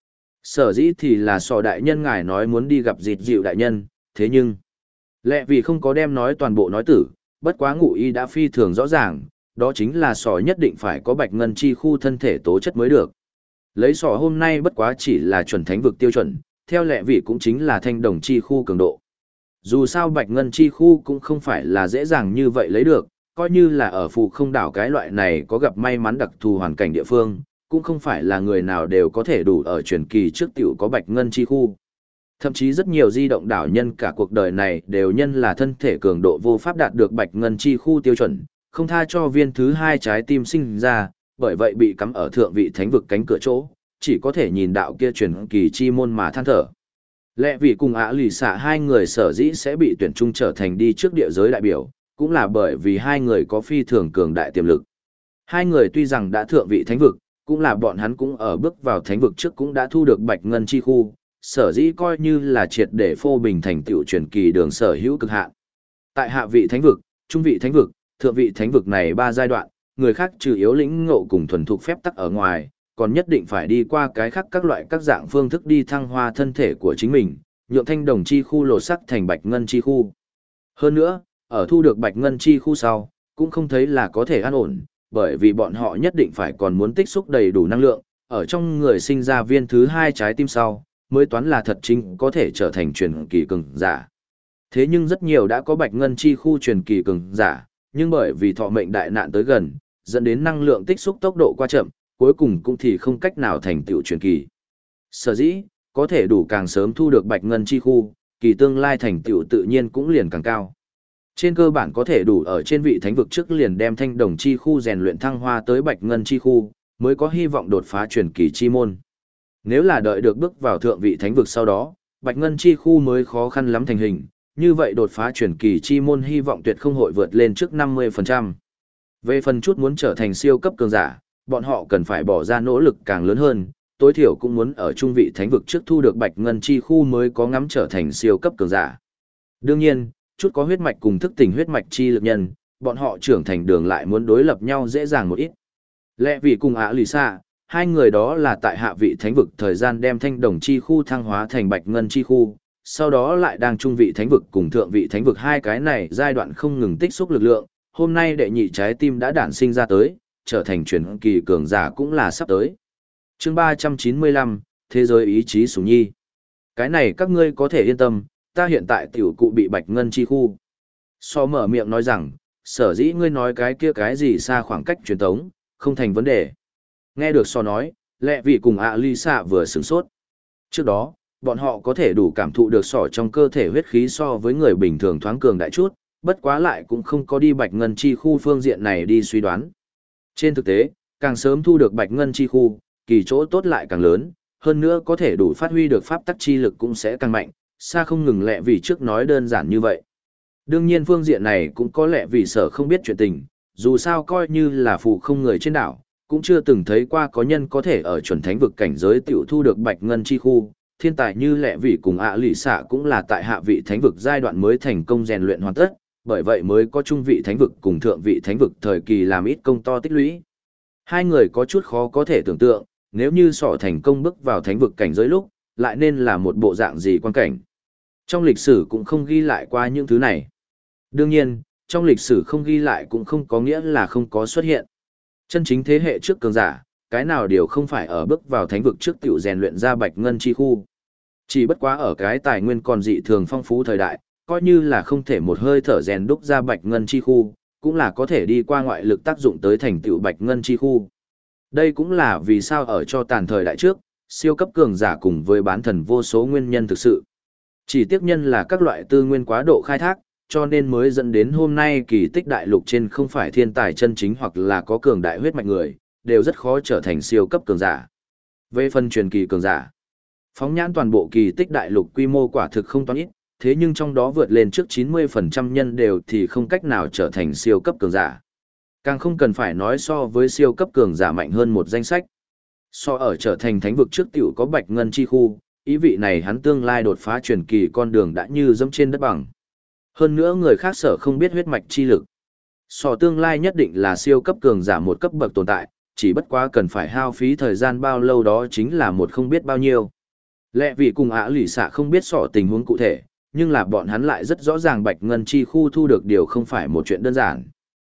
Sở dĩ thì là sò đại nhân ngài nói muốn đi gặp dịt dịu đại nhân, thế nhưng, lẽ vì không có đem nói toàn bộ nói tử, bất quá ngụ ý đã phi thường rõ ràng, đó chính là sò nhất định phải có bạch ngân chi khu thân thể tố chất mới được. Lấy sò hôm nay bất quá chỉ là chuẩn thánh vực tiêu chuẩn, theo lẽ vì cũng chính là thanh đồng chi khu cường độ. Dù sao bạch ngân chi khu cũng không phải là dễ dàng như vậy lấy được, coi như là ở phù không đảo cái loại này có gặp may mắn đặc thù hoàn cảnh địa phương, cũng không phải là người nào đều có thể đủ ở truyền kỳ trước tiểu có bạch ngân chi khu. Thậm chí rất nhiều di động đảo nhân cả cuộc đời này đều nhân là thân thể cường độ vô pháp đạt được bạch ngân chi khu tiêu chuẩn, không tha cho viên thứ hai trái tim sinh ra, bởi vậy bị cắm ở thượng vị thánh vực cánh cửa chỗ, chỉ có thể nhìn đạo kia truyền kỳ chi môn mà than thở. Lẽ vì cùng lì xạ hai người sở dĩ sẽ bị tuyển chung trở thành đi trước địa giới đại biểu, cũng là bởi vì hai người có phi thường cường đại tiềm lực. Hai người tuy rằng đã thượng vị thánh vực, cũng là bọn hắn cũng ở bước vào thánh vực trước cũng đã thu được bạch ngân chi khu, sở dĩ coi như là triệt để phô bình thành tựu truyền kỳ đường sở hữu cực hạn. Tại hạ vị thánh vực, trung vị thánh vực, thượng vị thánh vực này ba giai đoạn, người khác trừ yếu lĩnh ngộ cùng thuần thục phép tắc ở ngoài, còn nhất định phải đi qua cái khác các loại các dạng phương thức đi thăng hoa thân thể của chính mình, nhượng thanh đồng chi khu lột sắc thành bạch ngân chi khu. Hơn nữa, ở thu được bạch ngân chi khu sau, cũng không thấy là có thể an ổn, bởi vì bọn họ nhất định phải còn muốn tích xúc đầy đủ năng lượng, ở trong người sinh ra viên thứ hai trái tim sau, mới toán là thật chính có thể trở thành truyền kỳ cường giả. Thế nhưng rất nhiều đã có bạch ngân chi khu truyền kỳ cường giả, nhưng bởi vì thọ mệnh đại nạn tới gần, dẫn đến năng lượng tích xúc tốc độ quá chậm, cuối cùng cũng thì không cách nào thành tựu truyền kỳ. Sở dĩ, có thể đủ càng sớm thu được bạch ngân chi khu, kỳ tương lai thành tựu tự nhiên cũng liền càng cao. Trên cơ bản có thể đủ ở trên vị thánh vực trước liền đem thanh đồng chi khu rèn luyện thăng hoa tới bạch ngân chi khu, mới có hy vọng đột phá truyền kỳ chi môn. Nếu là đợi được bước vào thượng vị thánh vực sau đó, bạch ngân chi khu mới khó khăn lắm thành hình, như vậy đột phá truyền kỳ chi môn hy vọng tuyệt không hội vượt lên trước 50%. Về phần chút muốn trở thành siêu cấp cường giả, bọn họ cần phải bỏ ra nỗ lực càng lớn hơn, tối thiểu cũng muốn ở trung vị thánh vực trước thu được bạch ngân chi khu mới có ngắm trở thành siêu cấp cường giả. Đương nhiên, chút có huyết mạch cùng thức tỉnh huyết mạch chi lực nhân, bọn họ trưởng thành đường lại muốn đối lập nhau dễ dàng một ít. Lẽ vì cùng lì xạ, hai người đó là tại hạ vị thánh vực thời gian đem thanh đồng chi khu thăng hóa thành bạch ngân chi khu, sau đó lại đang trung vị thánh vực cùng thượng vị thánh vực hai cái này giai đoạn không ngừng tích xúc lực lượng, hôm nay đệ nhị trái tim đã đản sinh ra tới, trở thành truyền kỳ cường giả cũng là sắp tới. Chương 395, Thế giới ý chí sủng nhi. Cái này các ngươi có thể yên tâm, ta hiện tại tiểu cụ bị bạch ngân chi khu. So mở miệng nói rằng, sở dĩ ngươi nói cái kia cái gì xa khoảng cách truyền tống, không thành vấn đề. Nghe được so nói, lẹ vì cùng Lisa vừa sửng sốt. Trước đó, bọn họ có thể đủ cảm thụ được sỏ trong cơ thể huyết khí so với người bình thường thoáng cường đại chút, bất quá lại cũng không có đi bạch ngân chi khu phương diện này đi suy đoán. Trên thực tế, càng sớm thu được bạch ngân chi khu, kỳ chỗ tốt lại càng lớn, hơn nữa có thể đủ phát huy được pháp tắc chi lực cũng sẽ càng mạnh, xa không ngừng lẹ vì trước nói đơn giản như vậy. Đương nhiên phương diện này cũng có lẽ vì sở không biết chuyện tình, dù sao coi như là phụ không người trên đảo, cũng chưa từng thấy qua có nhân có thể ở chuẩn thánh vực cảnh giới tiểu thu được bạch ngân chi khu, thiên tài như lẽ vì cùng lì xạ cũng là tại hạ vị thánh vực giai đoạn mới thành công rèn luyện hoàn tất, bởi vậy mới có trung vị thánh vực cùng thượng vị thánh vực thời kỳ làm ít công to tích lũy. Hai người có chút khó có thể tưởng tượng, nếu như sọ thành công bước vào thánh vực cảnh giới lúc, lại nên là một bộ dạng gì quan cảnh. Trong lịch sử cũng không ghi lại qua những thứ này. Đương nhiên, trong lịch sử không ghi lại cũng không có nghĩa là không có xuất hiện. Chân chính thế hệ trước cường giả, cái nào điều không phải ở bước vào thánh vực trước tiểu rèn luyện ra bạch ngân chi khu. Chỉ bất quá ở cái tài nguyên còn dị thường phong phú thời đại, coi như là không thể một hơi thở rèn đúc ra bạch ngân chi khu, cũng là có thể đi qua ngoại lực tác dụng tới thành tựu bạch ngân chi khu. Đây cũng là vì sao ở cho tàn thời đại trước, siêu cấp cường giả cùng với bán thần vô số nguyên nhân thực sự. Chỉ tiếc nhân là các loại tư nguyên quá độ khai thác, cho nên mới dẫn đến hôm nay kỳ tích đại lục trên không phải thiên tài chân chính hoặc là có cường đại huyết mạch người, đều rất khó trở thành siêu cấp cường giả. Về phần truyền kỳ cường giả, phóng nhãn toàn bộ kỳ tích đại lục quy mô quả thực không toán ít, thế nhưng trong đó vượt lên trước 90% nhân đều thì không cách nào trở thành siêu cấp cường giả. Càng không cần phải nói so với siêu cấp cường giả mạnh hơn một danh sách. So ở trở thành thánh vực trước tiểu có bạch ngân chi khu, ý vị này hắn tương lai đột phá truyền kỳ con đường đã như dẫm trên đất bằng. Hơn nữa người khác sở không biết huyết mạch chi lực. So tương lai nhất định là siêu cấp cường giả một cấp bậc tồn tại, chỉ bất quá cần phải hao phí thời gian bao lâu đó chính là một không biết bao nhiêu. Lẽ vì cùng ả lì xạ không biết sỏ tình huống cụ thể, nhưng là bọn hắn lại rất rõ ràng Bạch Ngân Chi khu thu được điều không phải một chuyện đơn giản.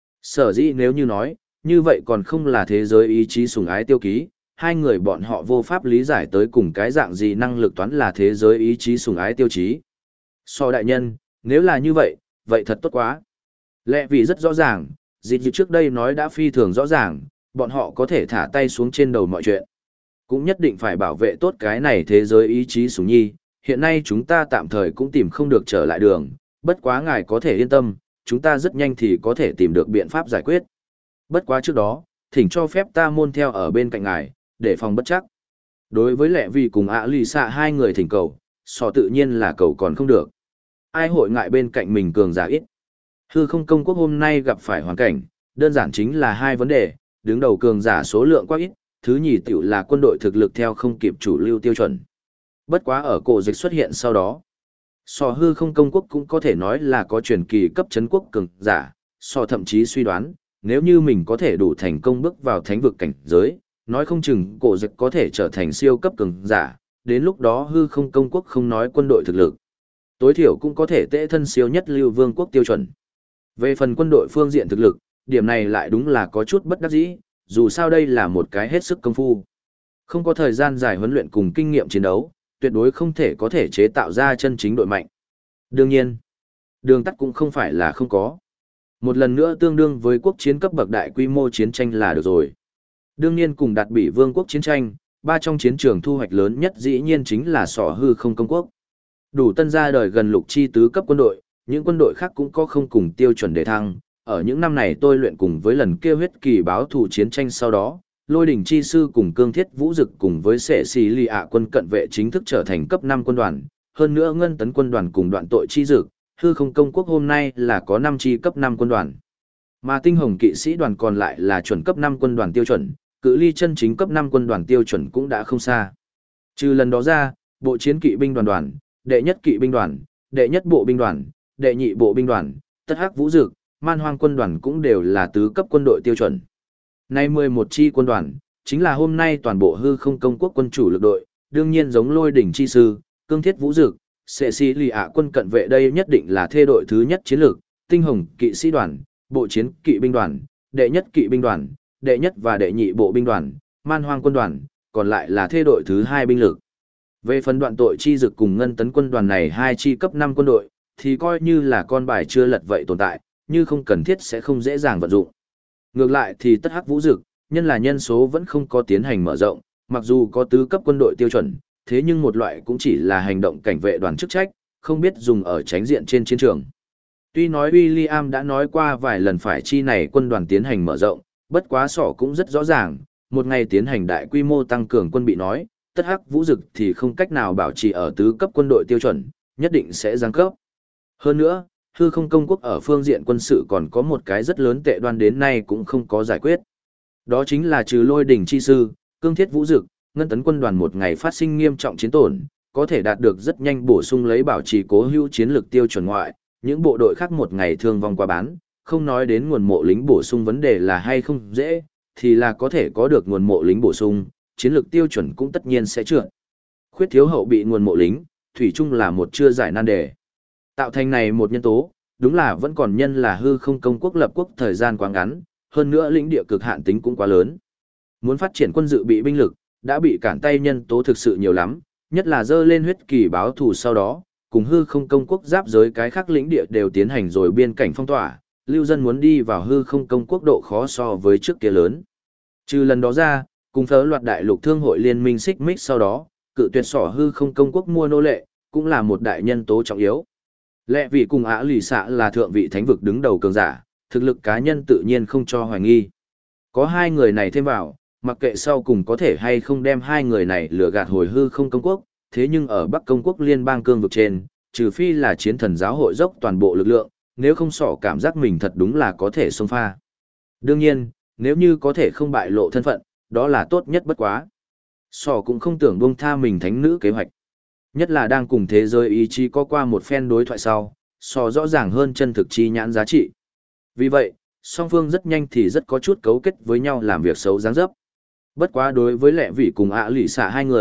Sở dĩ nếu như nói, như vậy còn không là thế giới ý chí sủng ái tiêu ký, hai người bọn họ vô pháp lý giải tới cùng cái dạng gì năng lực toán là thế giới ý chí sủng ái tiêu chí. So đại nhân, nếu là như vậy, vậy thật tốt quá. Lẽ vì rất rõ ràng, dịp trước đây nói đã phi thường rõ ràng, bọn họ có thể thả tay xuống trên đầu mọi chuyện. Cũng nhất định phải bảo vệ tốt cái này thế giới ý chí sủng nhi, hiện nay chúng ta tạm thời cũng tìm không được trở lại đường, bất quá ngài có thể yên tâm, chúng ta rất nhanh thì có thể tìm được biện pháp giải quyết. Bất quá trước đó, thỉnh cho phép ta môn theo ở bên cạnh ngài, để phòng bất chắc. Đối với lẽ vì cùng ạ lì xạ hai người thỉnh cầu, sò tự nhiên là cầu còn không được. Ai hội ngại bên cạnh mình cường giả ít. Hư không công quốc hôm nay gặp phải hoàn cảnh, đơn giản chính là hai vấn đề, đứng đầu cường giả số lượng quá ít, thứ nhì tiểu là quân đội thực lực theo không kịp chủ lưu tiêu chuẩn. Bất quá ở cổ dịch xuất hiện sau đó, sò hư không công quốc cũng có thể nói là có truyền kỳ cấp chấn quốc cường giả, sò thậm chí suy đoán, nếu như mình có thể đủ thành công bước vào thánh vực cảnh giới, nói không chừng cổ dịch có thể trở thành siêu cấp cường giả, đến lúc đó hư không công quốc không nói quân đội thực lực, tối thiểu cũng có thể tệ thân siêu nhất lưu vương quốc tiêu chuẩn. Về phần quân đội phương diện thực lực, điểm này lại đúng là có chút bất đắc dĩ, dù sao đây là một cái hết sức công phu. Không có thời gian dài huấn luyện cùng kinh nghiệm chiến đấu, tuyệt đối không thể có thể chế tạo ra chân chính đội mạnh. Đương nhiên, đường tắt cũng không phải là không có. Một lần nữa tương đương với quốc chiến cấp bậc đại quy mô chiến tranh là được rồi. Đương nhiên cùng đạt bị vương quốc chiến tranh, ba trong chiến trường thu hoạch lớn nhất dĩ nhiên chính là sỏ hư không công quốc. Đủ tân ra đời gần lục chi tứ cấp quân đội, những quân đội khác cũng có không cùng tiêu chuẩn để thăng. Ở những năm này tôi luyện cùng với lần kia huyết kỳ báo thù chiến tranh sau đó, Lôi đỉnh chi sư cùng cương thiết vũ dực cùng với sệ xì lì ạ quân cận vệ chính thức trở thành cấp 5 quân đoàn, hơn nữa ngân tấn quân đoàn cùng đoạn tội chi dực, hư không công quốc hôm nay là có 5 chi cấp 5 quân đoàn. Mà tinh hồng kỵ sĩ đoàn còn lại là chuẩn cấp 5 quân đoàn tiêu chuẩn, cự ly chân chính cấp 5 quân đoàn tiêu chuẩn cũng đã không xa. Trừ lần đó ra, bộ chiến kỵ binh đoàn, đệ nhất kỵ binh đoàn, đệ nhất bộ binh đoàn, đệ nhị bộ binh đoàn, tất hắc vũ dực, man hoang quân đoàn cũng đều là tứ cấp quân đội tiêu chuẩn. Nay 11 chi quân đoàn, chính là hôm nay toàn bộ hư không công quốc quân chủ lực đội, đương nhiên giống lôi đỉnh chi sư, cương thiết vũ dực, sệ sĩ lì ạ quân cận vệ đây nhất định là thê đội thứ nhất chiến lược, tinh hồng kỵ sĩ đoàn, bộ chiến kỵ binh đoàn, đệ nhất kỵ binh đoàn, đệ nhất và đệ nhị bộ binh đoàn, man hoang quân đoàn, còn lại là thê đội thứ hai binh lực. Về phần đoạn tội chi dực cùng ngân tấn quân đoàn này hai chi cấp 5 quân đội, thì coi như là con bài chưa lật vậy tồn tại, như không cần thiết sẽ không dễ dàng vận dụng. Ngược lại thì tất hắc vũ dực, nhân là nhân số vẫn không có tiến hành mở rộng, mặc dù có tứ cấp quân đội tiêu chuẩn, thế nhưng một loại cũng chỉ là hành động cảnh vệ đoàn chức trách, không biết dùng ở tránh diện trên chiến trường. Tuy nói William đã nói qua vài lần phải chi này quân đoàn tiến hành mở rộng, bất quá sỏ cũng rất rõ ràng, một ngày tiến hành đại quy mô tăng cường quân bị nói, tất hắc vũ dực thì không cách nào bảo trì ở tứ cấp quân đội tiêu chuẩn, nhất định sẽ giáng cấp. Hơn nữa, hư không công quốc ở phương diện quân sự còn có một cái rất lớn tệ đoan đến nay cũng không có giải quyết. Đó chính là trừ lôi đỉnh chi sư, cương thiết vũ dực, ngân tấn quân đoàn một ngày phát sinh nghiêm trọng chiến tổn, có thể đạt được rất nhanh bổ sung lấy bảo trì cố hữu chiến lược tiêu chuẩn ngoại, những bộ đội khác một ngày thương vong qua bán, không nói đến nguồn mộ lính bổ sung vấn đề là hay không dễ, thì là có thể có được nguồn mộ lính bổ sung, chiến lược tiêu chuẩn cũng tất nhiên sẽ trượt. Khuyết thiếu hậu bị nguồn mộ lính, thủy chung là một chưa giải nan đề. Tạo thành này một nhân tố, đúng là vẫn còn nhân là hư không công quốc lập quốc thời gian quá ngắn, hơn nữa lĩnh địa cực hạn tính cũng quá lớn. Muốn phát triển quân dự bị binh lực, đã bị cản tay nhân tố thực sự nhiều lắm, nhất là dơ lên huyết kỳ báo thù sau đó, cùng hư không công quốc giáp giới cái khác lĩnh địa đều tiến hành rồi biên cảnh phong tỏa, lưu dân muốn đi vào hư không công quốc độ khó so với trước kia lớn. Trừ lần đó ra, cùng phớ loạt đại lục thương hội liên minh xích mích sau đó, cự tuyệt sỏ hư không công quốc mua nô lệ, cũng là một đại nhân tố trọng yếu. Lẽ vì cùng ả lì xạ là thượng vị thánh vực đứng đầu cường giả, thực lực cá nhân tự nhiên không cho hoài nghi. Có hai người này thêm vào, mặc kệ sau cùng có thể hay không đem hai người này lừa gạt hồi hư không công quốc, thế nhưng ở Bắc công quốc liên bang cương vực trên, trừ phi là chiến thần giáo hội dốc toàn bộ lực lượng, nếu không sỏ cảm giác mình thật đúng là có thể xông pha. Đương nhiên, nếu như có thể không bại lộ thân phận, đó là tốt nhất bất quá. Sỏ cũng không tưởng buông tha mình thánh nữ kế hoạch. Nhất là đang cùng thế giới ý chí có qua một phen đối thoại sau, sỏ rõ ràng hơn chân thực chi nhãn giá trị. Vì vậy, song phương rất nhanh thì rất có chút cấu kết với nhau làm việc xấu giáng dấp. Bất quá đối với lệ vị cùng ạ lì xạ hai người,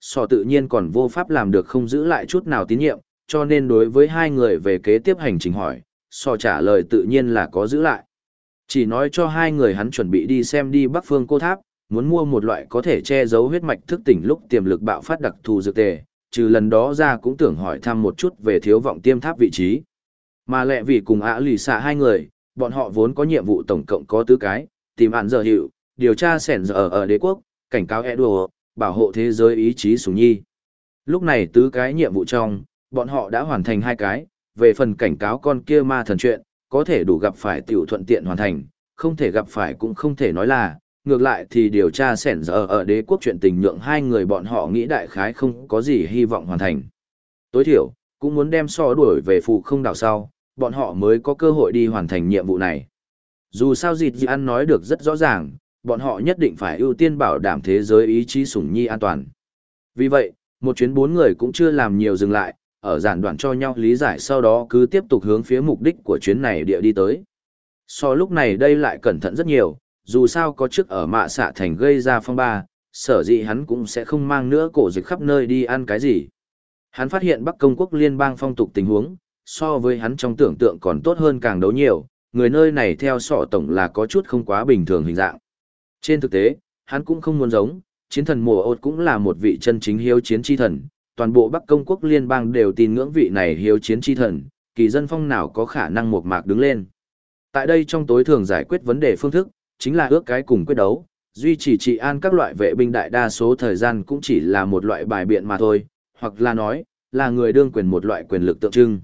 Sò tự nhiên còn vô pháp làm được không giữ lại chút nào tín nhiệm, cho nên đối với hai người về kế tiếp hành trình hỏi, Sò trả lời tự nhiên là có giữ lại. Chỉ nói cho hai người hắn chuẩn bị đi xem đi Bắc Phương Cô Tháp, muốn mua một loại có thể che giấu huyết mạch thức tỉnh lúc tiềm lực bạo phát đặc thù dược tề, trừ lần đó ra cũng tưởng hỏi thăm một chút về thiếu vọng tiêm tháp vị trí. Mà lẹ vì cùng ạ lì xạ hai người, bọn họ vốn có nhiệm vụ tổng cộng có tứ cái, tìm án giờ hiệu, điều tra sẻn giờ ở đế quốc, cảnh cáo Edward, bảo hộ thế giới ý chí sủng nhi. Lúc này tứ cái nhiệm vụ trong, bọn họ đã hoàn thành hai cái, về phần cảnh cáo con kia ma thần chuyện, có thể đủ gặp phải tiểu thuận tiện hoàn thành, không thể gặp phải cũng không thể nói là, ngược lại thì điều tra sẻn giờ ở đế quốc chuyện tình nhượng hai người bọn họ nghĩ đại khái không có gì hy vọng hoàn thành. Tối thiểu, cũng muốn đem so đuổi về phụ không đảo sau, bọn họ mới có cơ hội đi hoàn thành nhiệm vụ này. Dù sao dịt dị ăn nói được rất rõ ràng, bọn họ nhất định phải ưu tiên bảo đảm thế giới ý chí sủng nhi an toàn. Vì vậy, một chuyến bốn người cũng chưa làm nhiều dừng lại, ở giản đoạn cho nhau lý giải sau đó cứ tiếp tục hướng phía mục đích của chuyến này địa đi tới. So lúc này đây lại cẩn thận rất nhiều, dù sao có trước ở mạ xạ thành gây ra phong ba, sở dĩ hắn cũng sẽ không mang nữa cổ dịch khắp nơi đi ăn cái gì. Hắn phát hiện Bắc Công quốc liên bang phong tục tình huống, so với hắn trong tưởng tượng còn tốt hơn càng đấu nhiều, người nơi này theo sọ tổng là có chút không quá bình thường hình dạng. Trên thực tế, hắn cũng không muốn giống, chiến thần mùa ột cũng là một vị chân chính hiếu chiến chi thần, toàn bộ Bắc Công quốc liên bang đều tin ngưỡng vị này hiếu chiến chi thần, kỳ dân phong nào có khả năng một mạc đứng lên. Tại đây trong tối thường giải quyết vấn đề phương thức, chính là ước cái cùng quyết đấu, duy trì trị an các loại vệ binh đại đa số thời gian cũng chỉ là một loại bài biện mà thôi, hoặc là nói, là người đương quyền một loại quyền lực tượng trưng.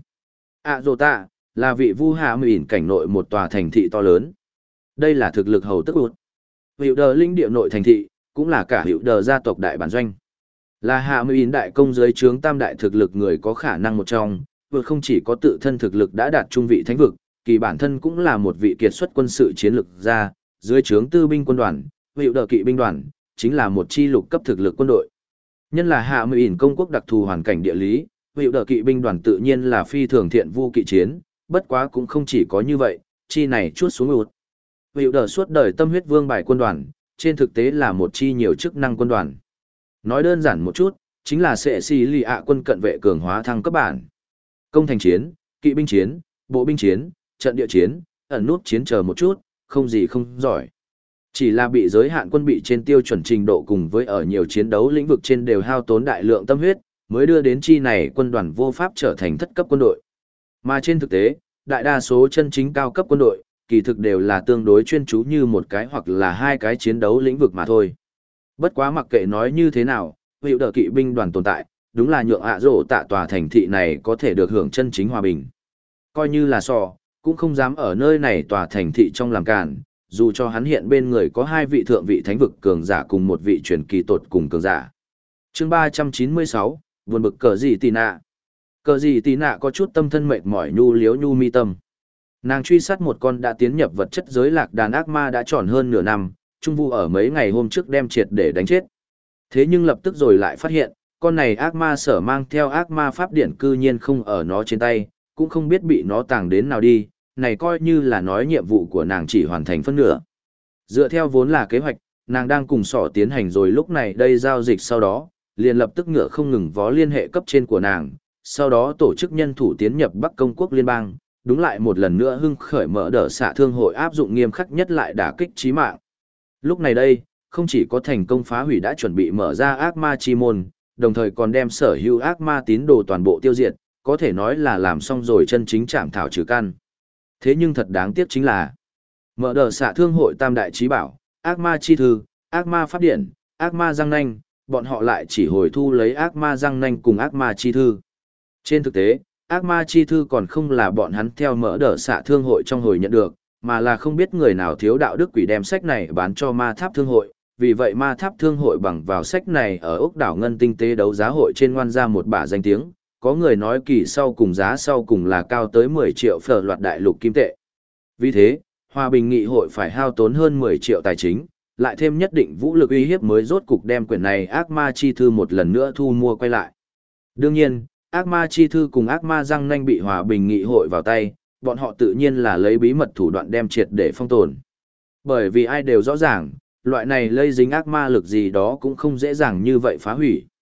Rồ tạ, là vị vu hạ mỉn cảnh nội một tòa thành thị to lớn. Đây là thực lực hầu tức ụt. Hiệu đờ linh địa nội thành thị, cũng là cả hiệu đờ gia tộc đại bản doanh. Là hạ mỉn đại công dưới trướng tam đại thực lực người có khả năng một trong, vượt không chỉ có tự thân thực lực đã đạt trung vị thánh vực, kỳ bản thân cũng là một vị kiệt xuất quân sự chiến lược gia, dưới trướng tư binh quân đoàn, hiệu đờ kỵ binh đoàn, chính là một chi lục cấp thực lực quân đội. Nhân là hạ mỉn công quốc đặc thù hoàn cảnh địa lý, hiệu đờ kỵ binh đoàn tự nhiên là phi thường thiện vu kỵ chiến, bất quá cũng không chỉ có như vậy, chi này chuốt xuống ụt. Hiệu đờ suốt đời tâm huyết vương bài quân đoàn, trên thực tế là một chi nhiều chức năng quân đoàn. Nói đơn giản một chút, chính là sẽ xì lì ạ quân cận vệ cường hóa thăng cấp bản. Công thành chiến, kỵ binh chiến, bộ binh chiến, trận địa chiến, ẩn nút chiến chờ một chút, không gì không giỏi. Chỉ là bị giới hạn quân bị trên tiêu chuẩn trình độ cùng với ở nhiều chiến đấu lĩnh vực trên đều hao tốn đại lượng tâm huyết, mới đưa đến chi này quân đoàn vô pháp trở thành thất cấp quân đội. Mà trên thực tế, đại đa số chân chính cao cấp quân đội, kỳ thực đều là tương đối chuyên chú như một cái hoặc là hai cái chiến đấu lĩnh vực mà thôi. Bất quá mặc kệ nói như thế nào, hiệu đờ kỵ binh đoàn tồn tại, đúng là nhượng rổ tạ tòa thành thị này có thể được hưởng chân chính hòa bình. Coi như là cũng không dám ở nơi này tòa thành thị trong làm cản, dù cho hắn hiện bên người có hai vị thượng vị thánh vực cường giả cùng một vị truyền kỳ tột cùng cường giả. Chương 396, buồn bực cờ gì tì nạ. Cờ gì tì nạ có chút tâm thân mệt mỏi nhu liếu nhu mi tâm. Nàng truy sát một con đã tiến nhập vật chất giới lạc đàn ác ma đã tròn hơn nửa năm, trung vu ở mấy ngày hôm trước đem triệt để đánh chết. Thế nhưng lập tức rồi lại phát hiện, con này ác ma sở mang theo ác ma pháp điển cư nhiên không ở nó trên tay, cũng không biết bị nó tàng đến nào đi, này coi như là nói nhiệm vụ của nàng chỉ hoàn thành phân nửa. Dựa theo vốn là kế hoạch, nàng đang cùng sỏ tiến hành rồi lúc này đây giao dịch sau đó, liền lập tức ngựa không ngừng vó liên hệ cấp trên của nàng, sau đó tổ chức nhân thủ tiến nhập Bắc Công quốc liên bang, đúng lại một lần nữa hưng khởi mở đỡ xạ thương hội áp dụng nghiêm khắc nhất lại đả kích chí mạng. Lúc này đây, không chỉ có thành công phá hủy đã chuẩn bị mở ra ác ma chi môn, đồng thời còn đem sở hữu ác ma tín đồ toàn bộ tiêu diệt, có thể nói là làm xong rồi chân chính trảm thảo trừ căn. Thế nhưng thật đáng tiếc chính là, mở đờ xạ thương hội tam đại trí bảo, ác ma chi thư, ác ma pháp điển, ác ma răng nanh, bọn họ lại chỉ hồi thu lấy ác ma răng nanh cùng ác ma chi thư. Trên thực tế, ác ma chi thư còn không là bọn hắn theo mở đờ xạ thương hội trong hồi nhận được, mà là không biết người nào thiếu đạo đức quỷ đem sách này bán cho ma tháp thương hội. Vì vậy ma tháp thương hội bằng vào sách này ở ốc đảo ngân tinh tế đấu giá hội trên ngoan ra một bả danh tiếng, có người nói kỳ sau cùng giá sau cùng là cao tới 10 triệu phở loạt đại lục kim tệ. Vì thế, Hòa Bình Nghị hội phải hao tốn hơn 10 triệu tài chính, lại thêm nhất định vũ lực uy hiếp mới rốt cục đem quyển này ác ma chi thư một lần nữa thu mua quay lại. Đương nhiên, ác ma chi thư cùng ác ma răng nanh bị Hòa Bình Nghị hội vào tay, bọn họ tự nhiên là lấy bí mật thủ đoạn đem triệt để phong tồn. Bởi vì ai đều rõ ràng, loại này lây dính ác ma lực gì đó cũng không dễ dàng như vậy phá hủy.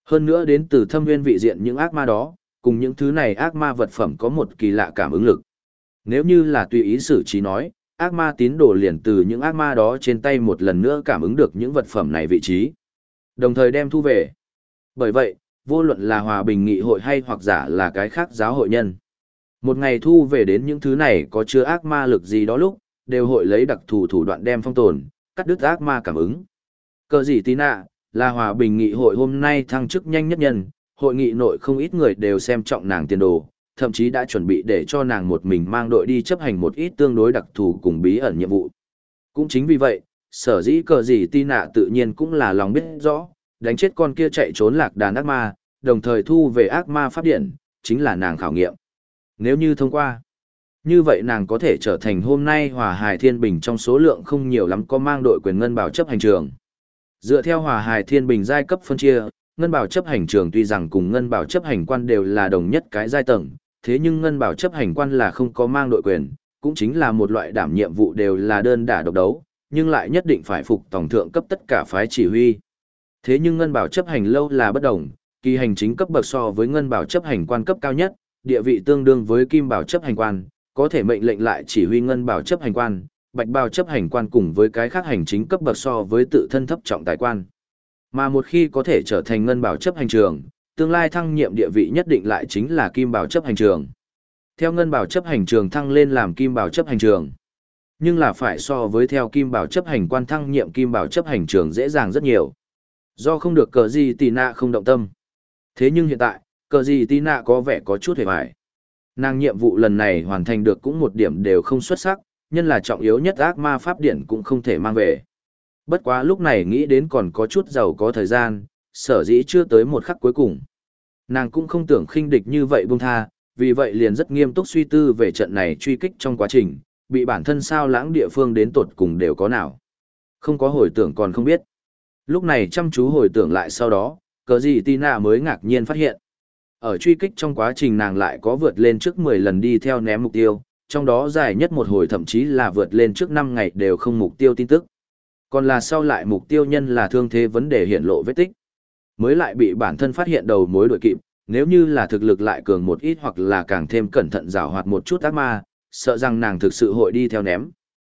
Hơn nữa đến từ thâm viên vị diện những ác ma đó, cùng những thứ này ác ma vật phẩm có một kỳ lạ cảm ứng lực. Nếu như là tùy ý xử trí nói, ác ma tín đồ liền từ những ác ma đó trên tay một lần nữa cảm ứng được những vật phẩm này vị trí, đồng thời đem thu về. Bởi vậy, vô luận là hòa bình nghị hội hay hoặc giả là cái khác giáo hội nhân, một ngày thu về đến những thứ này có chứa ác ma lực gì đó lúc, đều hội lấy đặc thù thủ đoạn đem phong tồn, cắt đứt ác ma cảm ứng. Cờ gì tí nạ, là hòa bình nghị hội hôm nay thăng chức nhanh nhất nhân, hội nghị nội không ít người đều xem trọng nàng tiền đồ, thậm chí đã chuẩn bị để cho nàng một mình mang đội đi chấp hành một ít tương đối đặc thù cùng bí ẩn nhiệm vụ. Cũng chính vì vậy, sở dĩ cờ gì tí nạ tự nhiên cũng là lòng biết rõ, đánh chết con kia chạy trốn lạc đàn ác ma, đồng thời thu về ác ma pháp điện, chính là nàng khảo nghiệm. Nếu như thông qua, như vậy nàng có thể trở thành hôm nay Hòa Hài Thiên Bình trong số lượng không nhiều lắm có mang đội quyền ngân bảo chấp hành trường. Dựa theo Hòa Hài Thiên Bình giai cấp phân chia, ngân bảo chấp hành trường tuy rằng cùng ngân bảo chấp hành quan đều là đồng nhất cái giai tầng, thế nhưng ngân bảo chấp hành quan là không có mang đội quyền, cũng chính là một loại đảm nhiệm vụ đều là đơn đả độc đấu, nhưng lại nhất định phải phục tổng thượng cấp tất cả phái chỉ huy. Thế nhưng ngân bảo chấp hành lâu là bất đồng, kỳ hành chính cấp bậc so với ngân bảo chấp hành quan cấp cao nhất, địa vị tương đương với kim bảo chấp hành quan, có thể mệnh lệnh lại chỉ huy ngân bảo chấp hành quan, bạch bảo chấp hành quan cùng với cái khác hành chính cấp bậc so với tự thân thấp trọng tài quan. Mà một khi có thể trở thành ngân bảo chấp hành trường, tương lai thăng nhiệm địa vị nhất định lại chính là kim bảo chấp hành trường. Theo ngân bảo chấp hành trường thăng lên làm kim bảo chấp hành trường, nhưng là phải so với theo kim bảo chấp hành quan thăng nhiệm kim bảo chấp hành trường dễ dàng rất nhiều. Do không được cờ gì tì nạ không động tâm. Thế nhưng hiện tại, cờ gì tì nạ có vẻ có chút hề hoài. Nàng nhiệm vụ lần này hoàn thành được cũng một điểm đều không xuất sắc, nhân là trọng yếu nhất ác ma pháp điển cũng không thể mang về. Bất quá lúc này nghĩ đến còn có chút giàu có thời gian, sở dĩ chưa tới một khắc cuối cùng. Nàng cũng không tưởng khinh địch như vậy buông tha, vì vậy liền rất nghiêm túc suy tư về trận này truy kích trong quá trình, bị bản thân sao lãng địa phương đến tột cùng đều có nào. Không có hồi tưởng còn không biết. Lúc này chăm chú hồi tưởng lại sau đó, cờ gì Tina mới ngạc nhiên phát hiện. Ở truy kích trong quá trình nàng lại có vượt lên trước 10 lần đi theo ném mục tiêu, trong đó dài nhất một hồi thậm chí là vượt lên trước 5 ngày đều không mục tiêu tin tức. Còn là sau lại mục tiêu nhân là thương thế vấn đề hiện lộ vết tích. Mới lại bị bản thân phát hiện đầu mối đuổi kịp, nếu như là thực lực lại cường một ít hoặc là càng thêm cẩn thận giảo hoạt một chút ác ma, sợ rằng nàng thực sự hội đi theo ném.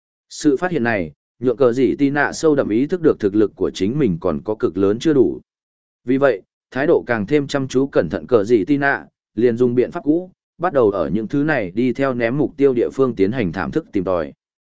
Sự phát hiện này, nhượng cờ gì Tina sâu đậm ý thức được thực lực của chính mình còn có cực lớn chưa đủ. Vì vậy, thái độ càng thêm chăm chú cẩn thận cờ gì Tina, liền dùng biện pháp cũ, bắt đầu ở những thứ này đi theo ném mục tiêu địa phương tiến hành thảm thức tìm tòi.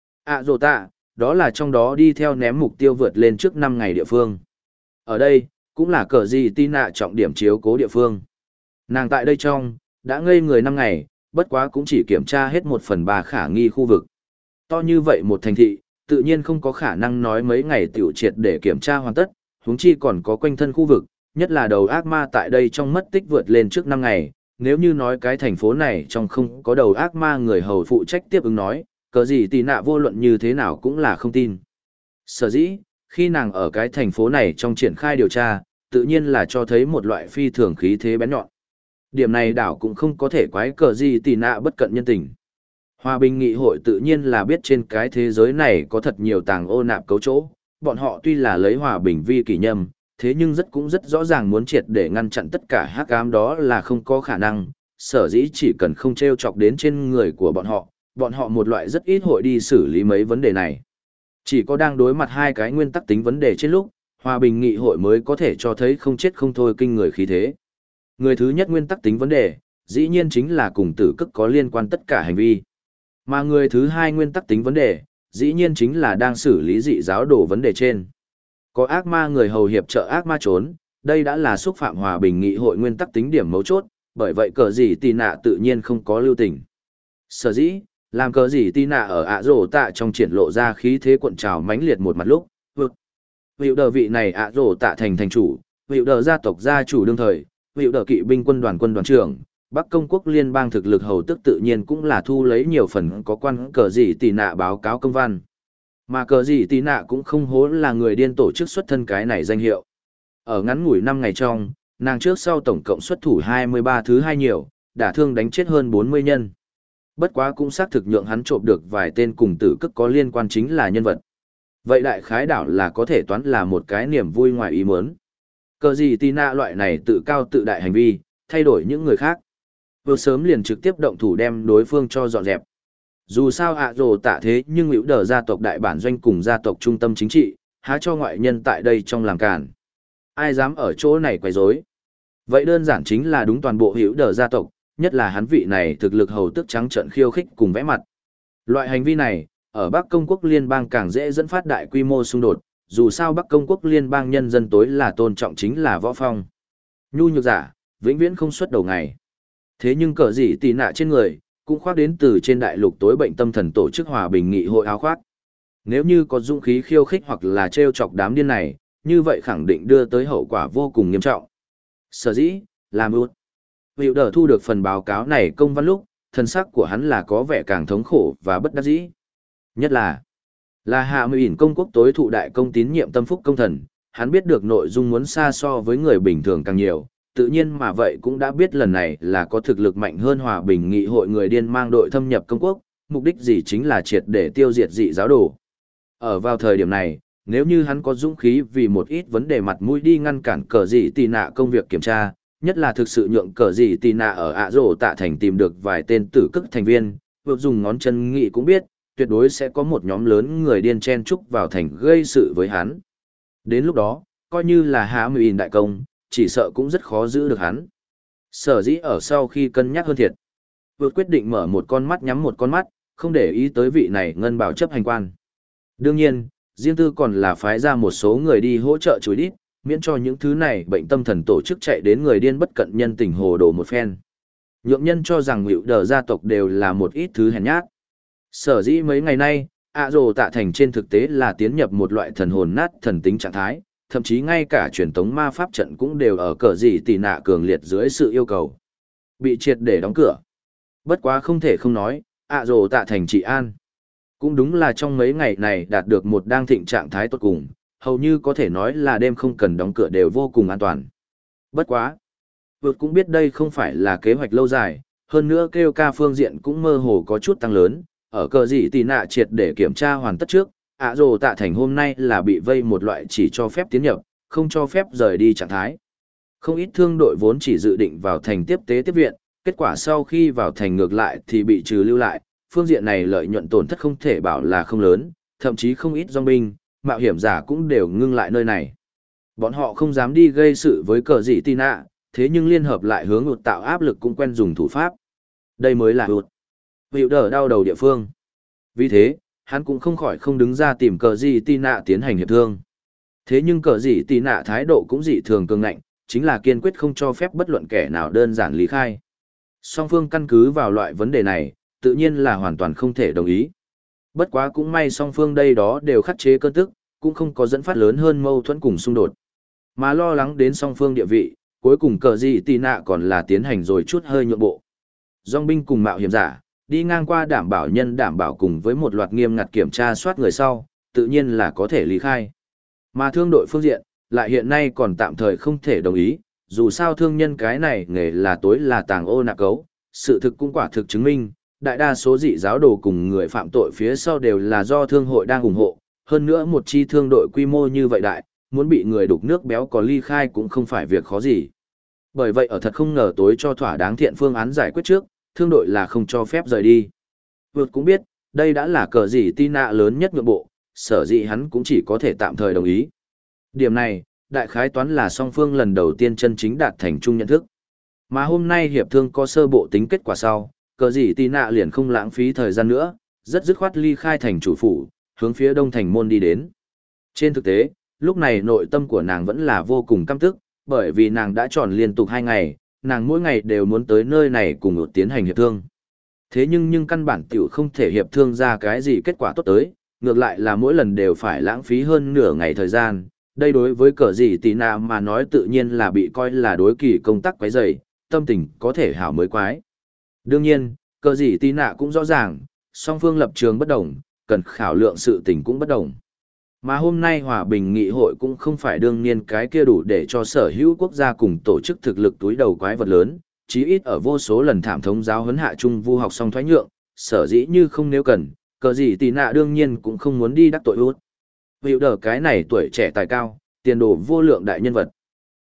Rồ tạ, đó là trong đó đi theo ném mục tiêu vượt lên trước 5 ngày địa phương. Ở đây, cũng là cờ gì Tina trọng điểm chiếu cố địa phương. Nàng tại đây trong, đã ngây người 5 ngày, bất quá cũng chỉ kiểm tra hết 1/3 khả nghi khu vực. To như vậy một thành thị, tự nhiên không có khả năng nói mấy ngày tiểu triệt để kiểm tra hoàn tất, huống chi còn có quanh thân khu vực, nhất là đầu ác ma tại đây trong mất tích vượt lên trước 5 ngày, nếu như nói cái thành phố này trong không có đầu ác ma người hầu phụ trách tiếp ứng nói, cờ gì tì nạ vô luận như thế nào cũng là không tin. Sở dĩ, khi nàng ở cái thành phố này trong triển khai điều tra, tự nhiên là cho thấy một loại phi thường khí thế bén nhọn. Điểm này đảo cũng không có thể quái cờ gì tì nạ bất cận nhân tình. Hòa bình nghị hội tự nhiên là biết trên cái thế giới này có thật nhiều tàng ô nạp cấu chỗ, bọn họ tuy là lấy hòa bình vi kỷ nhâm, thế nhưng cũng rất rõ ràng muốn triệt để ngăn chặn tất cả hắc ám đó là không có khả năng, sở dĩ chỉ cần không treo chọc đến trên người của bọn họ một loại rất ít hội đi xử lý mấy vấn đề này. Chỉ có đang đối mặt hai cái nguyên tắc tính vấn đề trên lúc, hòa bình nghị hội mới có thể cho thấy không chết không thôi kinh người khí thế. Người thứ nhất nguyên tắc tính vấn đề, dĩ nhiên chính là cùng tử cực có liên quan tất cả hành vi. Mà người thứ hai nguyên tắc tính vấn đề, dĩ nhiên chính là đang xử lý dị giáo đồ vấn đề trên. Có ác ma người hầu hiệp trợ ác ma trốn, đây đã là xúc phạm hòa bình nghị hội nguyên tắc tính điểm mấu chốt, bởi vậy cờ gì tì nạ tự nhiên không có lưu tình. Sở dĩ, làm cờ gì tì nạ ở rổ tạ trong triển lộ ra khí thế cuộn trào mãnh liệt một mặt lúc, Hiệu đờ vị này rổ tạ thành chủ, hiệu đờ gia tộc gia chủ đương thời, hiệu đờ kỵ binh quân đoàn trưởng, Bắc Công quốc liên bang thực lực hầu tức tự nhiên cũng là thu lấy nhiều phần có quan cờ gì tì nạ báo cáo công văn. Mà cờ gì tì nạ cũng không hố là người điên tổ chức xuất thân cái này danh hiệu. Ở ngắn ngủi 5 ngày trong, nàng trước sau tổng cộng xuất thủ 23 thứ hai nhiều, đả thương đánh chết hơn 40 nhân. Bất quá cũng xác thực nhượng hắn trộm được vài tên cùng tử cực có liên quan chính là nhân vật. Vậy đại khái đảo là có thể toán là một cái niềm vui ngoài ý muốn. Cờ gì tì nạ loại này tự cao tự đại hành vi, thay đổi những người khác. Vừa sớm liền trực tiếp động thủ đem đối phương cho dọn dẹp. Dù sao ạ rồ tạ thế nhưng hữu đờ gia tộc đại bản doanh cùng gia tộc trung tâm chính trị, há cho ngoại nhân tại đây trong làm cản. Ai dám ở chỗ này quấy rối? Vậy đơn giản chính là đúng toàn bộ hữu đờ gia tộc, nhất là hắn vị này thực lực hầu tức trắng trợn khiêu khích cùng vẽ mặt. Loại hành vi này, ở Bắc Công quốc liên bang càng dễ dẫn phát đại quy mô xung đột, dù sao Bắc Công quốc liên bang nhân dân tối là tôn trọng chính là võ phong. Nhu nhược giả, vĩnh viễn không xuất đầu ngày. Thế nhưng cờ gì tì nạ trên người, cũng khoác đến từ trên đại lục tối bệnh tâm thần tổ chức hòa bình nghị hội áo khoác. Nếu như có dũng khí khiêu khích hoặc là trêu chọc đám điên này, như vậy khẳng định đưa tới hậu quả vô cùng nghiêm trọng. Sở dĩ, làm út. Hiệu đờ thu được phần báo cáo này công văn lúc, thân sắc của hắn là có vẻ càng thống khổ và bất đắc dĩ. Nhất là hạ mười ỉn công quốc tối thụ đại công tín nhiệm tâm phúc công thần, hắn biết được nội dung muốn xa so với người bình thường càng nhiều, tự nhiên mà vậy cũng đã biết lần này là có thực lực mạnh hơn hòa bình nghị hội người điên mang đội thâm nhập công quốc, mục đích gì chính là triệt để tiêu diệt dị giáo đồ. Ở vào thời điểm này, nếu như hắn có dũng khí vì một ít vấn đề mặt mũi đi ngăn cản cờ dị tì nạ công việc kiểm tra, nhất là thực sự nhượng cờ dị tì nạ ở ạ rổ tạ thành tìm được vài tên tử cức thành viên, vượt dùng ngón chân nghị cũng biết, tuyệt đối sẽ có một nhóm lớn người điên chen chúc vào thành gây sự với hắn. Đến lúc đó, coi như là hạ mười đại công, chỉ sợ cũng rất khó giữ được hắn. Sở dĩ ở sau khi cân nhắc hơn thiệt, vượt quyết định mở một con mắt nhắm một con mắt, không để ý tới vị này ngân bảo chấp hành quan. Đương nhiên, riêng tư còn là phái ra một số người đi hỗ trợ chối đít, miễn cho những thứ này bệnh tâm thần tổ chức chạy đến người điên bất cận nhân tình hồ đồ một phen. Nhượng nhân cho rằng hữu đờ gia tộc đều là một ít thứ hèn nhát. Sở dĩ mấy ngày nay, ạ rồ tạ thành trên thực tế là tiến nhập một loại thần hồn nát thần tính trạng thái, thậm chí ngay cả truyền tống ma pháp trận cũng đều ở cờ gì tì nạ cường liệt dưới sự yêu cầu. Bị triệt để đóng cửa. Bất quá không thể không nói, ạ rồ tạ thành trị an. Cũng đúng là trong mấy ngày này đạt được một đang thịnh trạng thái tốt cùng, hầu như có thể nói là đêm không cần đóng cửa đều vô cùng an toàn. Bất quá. Vượt cũng biết đây không phải là kế hoạch lâu dài, hơn nữa kêu ca phương diện cũng mơ hồ có chút tăng lớn, ở cờ gì tì nạ triệt để kiểm tra hoàn tất trước, ạ rồ tạ thành hôm nay là bị vây một loại chỉ cho phép tiến nhập, không cho phép rời đi trạng thái. Không ít thương đội vốn chỉ dự định vào thành tiếp tế tiếp viện, kết quả sau khi vào thành ngược lại thì bị trừ lưu lại, phương diện này lợi nhuận tổn thất không thể bảo là không lớn, thậm chí không ít dòng binh, mạo hiểm giả cũng đều ngưng lại nơi này. Bọn họ không dám đi gây sự với cờ gì tì nạ, thế nhưng liên hợp lại hướng ụt tạo áp lực cũng quen dùng thủ pháp. Đây mới là ụt. Hiệu đỡ đau đầu địa phương. Vì thế, hắn cũng không khỏi không đứng ra tìm cờ gì tì nạ tiến hành hiệp thương. Thế nhưng cờ gì tì nạ thái độ cũng dị thường cường ngạnh, chính là kiên quyết không cho phép bất luận kẻ nào đơn giản lý khai. Song phương căn cứ vào loại vấn đề này, tự nhiên là hoàn toàn không thể đồng ý. Bất quá cũng may song phương đây đó đều khắc chế cơn tức, cũng không có dẫn phát lớn hơn mâu thuẫn cùng xung đột. Mà lo lắng đến song phương địa vị, cuối cùng cờ gì tì nạ còn là tiến hành rồi chút hơi nhượng bộ. Dòng binh cùng mạo hiểm giả, đi ngang qua đảm bảo nhân đảm bảo cùng với một loạt nghiêm ngặt kiểm tra soát người sau, tự nhiên là có thể lý khai. Mà thương đội phương diện, lại hiện nay còn tạm thời không thể đồng ý, dù sao thương nhân cái này nghề là tối là tàng ô nạc cấu, sự thực cũng quả thực chứng minh, đại đa số dị giáo đồ cùng người phạm tội phía sau đều là do thương hội đang ủng hộ, hơn nữa một chi thương đội quy mô như vậy đại, muốn bị người đục nước béo có ly khai cũng không phải việc khó gì. Bởi vậy ở thật không ngờ tối cho thỏa đáng thiện phương án giải quyết trước, thương đội là không cho phép rời đi. Vượt cũng biết, đây đã là cờ gì tì nạ lớn nhất nhượng bộ, sở dĩ hắn cũng chỉ có thể tạm thời đồng ý. Điểm này, đại khái toán là song phương lần đầu tiên chân chính đạt thành chung nhận thức. Mà hôm nay hiệp thương có sơ bộ tính kết quả sau, cờ gì tì nạ liền không lãng phí thời gian nữa, rất dứt khoát ly khai thành chủ phủ, hướng phía đông thành môn đi đến. Trên thực tế, lúc này nội tâm của nàng vẫn là vô cùng căm tức, bởi vì nàng đã tròn liên tục 2 ngày, nàng mỗi ngày đều muốn tới nơi này cùng một tiến hành hiệp thương. Thế nhưng căn bản tiểu không thể hiệp thương ra cái gì kết quả tốt tới, ngược lại là mỗi lần đều phải lãng phí hơn nửa ngày thời gian. Đây đối với cờ gì tì nạ mà nói tự nhiên là bị coi là đối kỳ công tác quấy rầy, tâm tình có thể hảo mới quái. Đương nhiên, cờ gì tì nạ cũng rõ ràng, song phương lập trường bất đồng, cần khảo lượng sự tình cũng bất đồng. Mà hôm nay hòa bình nghị hội cũng không phải đương nhiên cái kia đủ để cho sở hữu quốc gia cùng tổ chức thực lực túi đầu quái vật lớn, chí ít ở vô số lần thảm thống giáo huấn hạ trung vu học xong thoái nhượng, sở dĩ như không nếu cần, cờ gì tì nạ đương nhiên cũng không muốn đi đắc tội út. Hiệu đờ cái này tuổi trẻ tài cao, tiền đồ vô lượng đại nhân vật.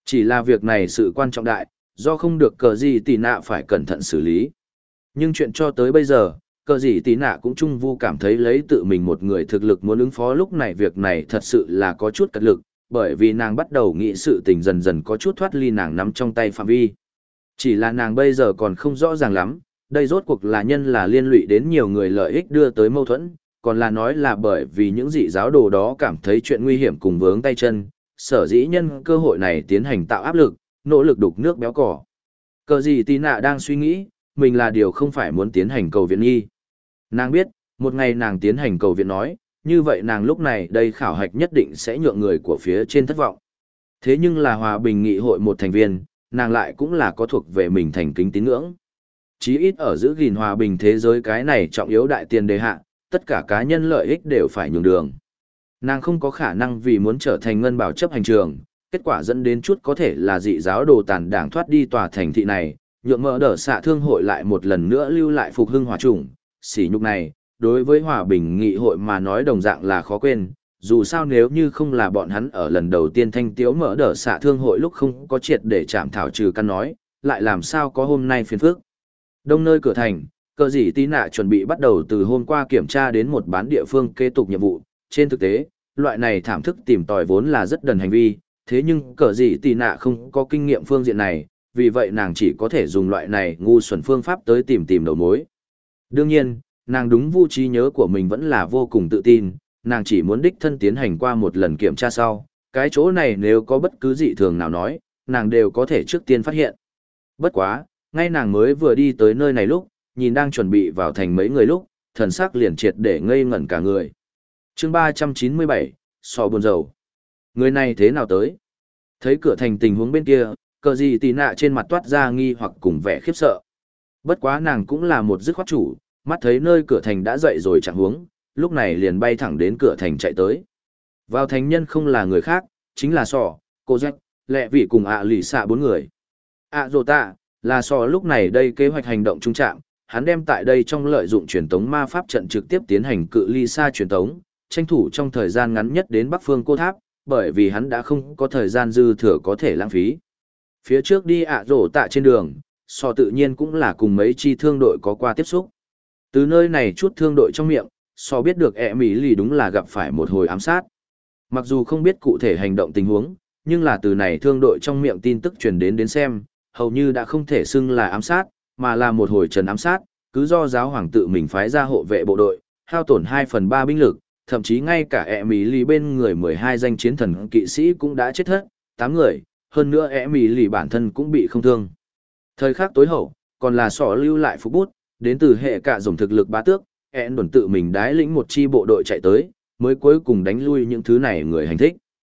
Chỉ là việc này sự quan trọng đại, do không được cờ gì tì nạ phải cẩn thận xử lý. Nhưng chuyện cho tới bây giờ, cờ gì tì nạ cũng trung vu cảm thấy lấy tự mình một người thực lực muốn ứng phó lúc này việc này thật sự là có chút cật lực, bởi vì nàng bắt đầu nghĩ sự tình dần dần có chút thoát ly nàng nắm trong tay phạm vi. Chỉ là nàng bây giờ còn không rõ ràng lắm, đây rốt cuộc là nhân là liên lụy đến nhiều người lợi ích đưa tới mâu thuẫn, còn là nói là bởi vì những dị giáo đồ đó cảm thấy chuyện nguy hiểm cùng vướng tay chân, sở dĩ nhân cơ hội này tiến hành tạo áp lực, nỗ lực đục nước béo cỏ. Cờ gì tì nạ đang suy nghĩ, mình là điều không phải muốn tiến hành cầu viện nghi. Nàng biết, một ngày nàng tiến hành cầu viện nói, như vậy nàng lúc này đây khảo hạch nhất định sẽ nhượng người của phía trên thất vọng. Thế nhưng là hòa bình nghị hội một thành viên, nàng lại cũng là có thuộc về mình thành kính tín ngưỡng. Chí ít ở giữ gìn hòa bình thế giới cái này trọng yếu đại tiền đề hạ, tất cả cá nhân lợi ích đều phải nhường đường. Nàng không có khả năng vì muốn trở thành ngân bảo chấp hành trường, kết quả dẫn đến chút có thể là dị giáo đồ tàn đảng thoát đi tòa thành thị này, nhượng mở đỡ xạ thương hội lại một lần nữa lưu lại phục hưng hòa chủng, sỉ nhục này, đối với hòa bình nghị hội mà nói đồng dạng là khó quên, dù sao nếu như không là bọn hắn ở lần đầu tiên thanh tiếu mở đỡ xạ thương hội lúc không có triệt để chạm thảo trừ căn nói, lại làm sao có hôm nay phiền phức. Đông nơi cửa thành, cờ gì tí nạ chuẩn bị bắt đầu từ hôm qua kiểm tra đến một bán địa phương kế tục nhiệm vụ, trên thực tế, loại này thảm thức tìm tòi vốn là rất đần hành vi, thế nhưng cờ gì tí nạ không có kinh nghiệm phương diện này, vì vậy nàng chỉ có thể dùng loại này ngu xuẩn phương pháp tới tìm đầu mối. Đương nhiên, nàng đúng vô trí nhớ của mình vẫn là vô cùng tự tin, nàng chỉ muốn đích thân tiến hành qua một lần kiểm tra sau, cái chỗ này nếu có bất cứ dị thường nào nói, nàng đều có thể trước tiên phát hiện. Bất quá, ngay nàng mới vừa đi tới nơi này lúc, nhìn đang chuẩn bị vào thành mấy người lúc, thần sắc liền triệt để ngây ngẩn cả người. Chương 397, sò buồn dầu. Người này thế nào tới? Thấy cửa thành tình huống bên kia, cờ gì tì nạ trên mặt toát ra nghi hoặc cùng vẻ khiếp sợ. Bất quá nàng cũng là một dứt khoát chủ, mắt thấy nơi cửa thành đã dậy rồi chẳng huống, lúc này liền bay thẳng đến cửa thành chạy tới. Vào thành nhân không là người khác, chính là sò, cô Jack, lẹ vị cùng lì xạ bốn người. Rồ tạ, là sò lúc này đây kế hoạch hành động trung trạm, hắn đem tại đây trong lợi dụng truyền tống ma pháp trận trực tiếp tiến hành cự ly xa truyền tống, tranh thủ trong thời gian ngắn nhất đến Bắc Phương Cô Tháp, bởi vì hắn đã không có thời gian dư thừa có thể lãng phí. Phía trước đi rổ tạ trên đường, sò tự nhiên cũng là cùng mấy chi thương đội có qua tiếp xúc. Từ nơi này chút thương đội trong miệng, sò biết được Mỹ lì đúng là gặp phải một hồi ám sát. Mặc dù không biết cụ thể hành động tình huống, nhưng là từ này thương đội trong miệng tin tức truyền đến xem, hầu như đã không thể xưng là ám sát, mà là một hồi trần ám sát, cứ do giáo hoàng tự mình phái ra hộ vệ bộ đội, hao tổn 2/3 binh lực, thậm chí ngay cả Mỹ lì bên người 12 danh chiến thần kỵ sĩ cũng đã chết hết, 8 người, hơn nữa Mỹ lì bản thân cũng bị không thương. Thời khắc tối hậu, còn là sỏ lưu lại phục bút, đến từ hệ cả dùng thực lực bá tước, đồn tự mình đái lĩnh một chi bộ đội chạy tới, mới cuối cùng đánh lui những thứ này người hành thích.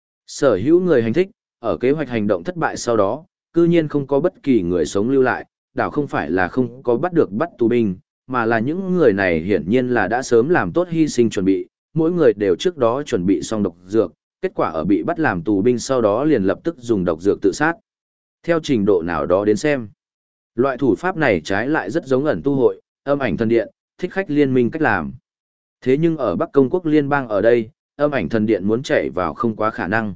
Sở hữu người hành thích, ở kế hoạch hành động thất bại sau đó, cư nhiên không có bất kỳ người sống lưu lại, đảo không phải là không có bắt tù binh, mà là những người này hiển nhiên là đã sớm làm tốt hy sinh chuẩn bị, mỗi người đều trước đó chuẩn bị xong độc dược, kết quả ở bị bắt làm tù binh sau đó liền lập tức dùng độc dược tự sát. Theo trình độ nào đó đến xem, loại thủ pháp này trái lại rất giống ẩn tu hội, âm ảnh thần điện, thích khách liên minh cách làm. Thế nhưng ở Bắc Công quốc liên bang ở đây, âm ảnh thần điện muốn chạy vào không quá khả năng.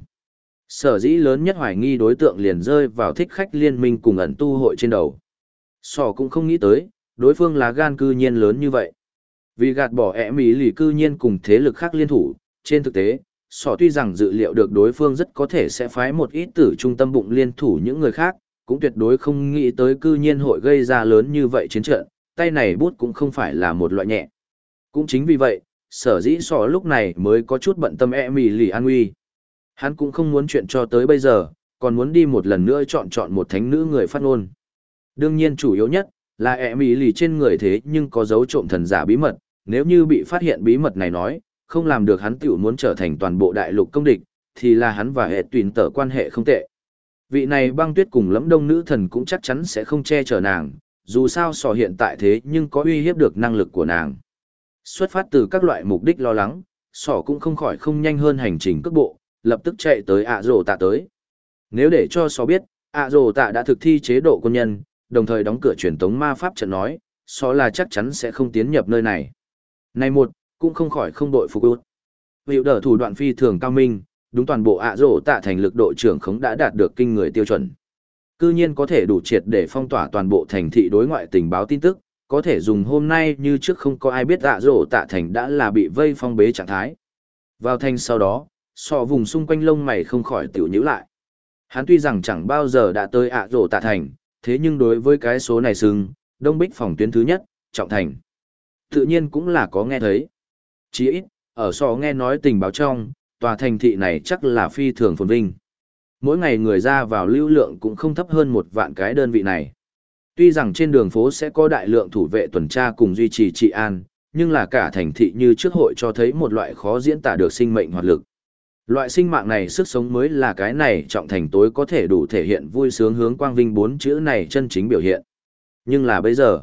Sở dĩ lớn nhất hoài nghi đối tượng liền rơi vào thích khách liên minh cùng ẩn tu hội trên đầu. Sò cũng không nghĩ tới, đối phương là gan cư nhiên lớn như vậy. Vì gạt bỏ Mỹ lì cư nhiên cùng thế lực khác liên thủ, trên thực tế, Sò tuy rằng dự liệu được đối phương rất có thể sẽ phái một ít tử trung tâm bụng liên thủ những người khác, cũng tuyệt đối không nghĩ tới cư nhiên hội gây ra lớn như vậy chiến trận, tay này bút cũng không phải là một loại nhẹ. Cũng chính vì vậy, sở dĩ Sò lúc này mới có chút bận tâm Mỹ lì an nguy. Hắn cũng không muốn chuyện cho tới bây giờ, còn muốn đi một lần nữa chọn một thánh nữ người phát ngôn. Đương nhiên chủ yếu nhất, là Mỹ lì trên người thế nhưng có dấu trộm thần giả bí mật, nếu như bị phát hiện bí mật này nói, không làm được hắn tiểu muốn trở thành toàn bộ đại lục công địch, thì là hắn và hệ tuyển tở quan hệ không tệ. Vị này băng tuyết cùng lẫm đông nữ thần cũng chắc chắn sẽ không che chở nàng, dù sao sò hiện tại thế nhưng có uy hiếp được năng lực của nàng. Xuất phát từ các loại mục đích lo lắng, sò cũng không khỏi không nhanh hơn hành trình cước bộ, lập tức chạy tới rồ tạ tới. Nếu để cho sò biết, rồ tạ đã thực thi chế độ quân nhân, đồng thời đóng cửa truyền tống ma pháp trận nói, sò là chắc chắn sẽ không tiến nhập nơi này. Này một, cũng không khỏi không đội phục út. Hiệu đỡ thủ đoạn phi thường cao minh, đúng toàn bộ ạ rổ tạ thành lực độ trưởng khống đã đạt được kinh người tiêu chuẩn. Cư nhiên có thể đủ triệt để phong tỏa toàn bộ thành thị đối ngoại tình báo tin tức, có thể dùng hôm nay như trước không có ai biết ạ rổ tạ thành đã là bị vây phong bế trạng thái. Vào thành sau đó, sọ vùng xung quanh lông mày không khỏi tiểu nhíu lại. Hắn tuy rằng chẳng bao giờ đã tới ạ rổ tạ thành, thế nhưng đối với cái số này xưng, Đông Bích phòng tuyến thứ nhất, trọng thành. Tự nhiên cũng là có nghe thấy. Chỉ ít, ở sọ nghe nói tình báo trong, tòa thành thị này chắc là phi thường phồn vinh. Mỗi ngày người ra vào lưu lượng cũng không thấp hơn 1 vạn cái đơn vị này. Tuy rằng trên đường phố sẽ có đại lượng thủ vệ tuần tra cùng duy trì trị an, nhưng là cả thành thị như trước hội cho thấy một loại khó diễn tả được sinh mệnh hoạt lực. Loại sinh mạng này sức sống mới là cái này trọng thành tối có thể đủ thể hiện vui sướng hướng quang vinh 4 chữ này chân chính biểu hiện. Nhưng là bây giờ,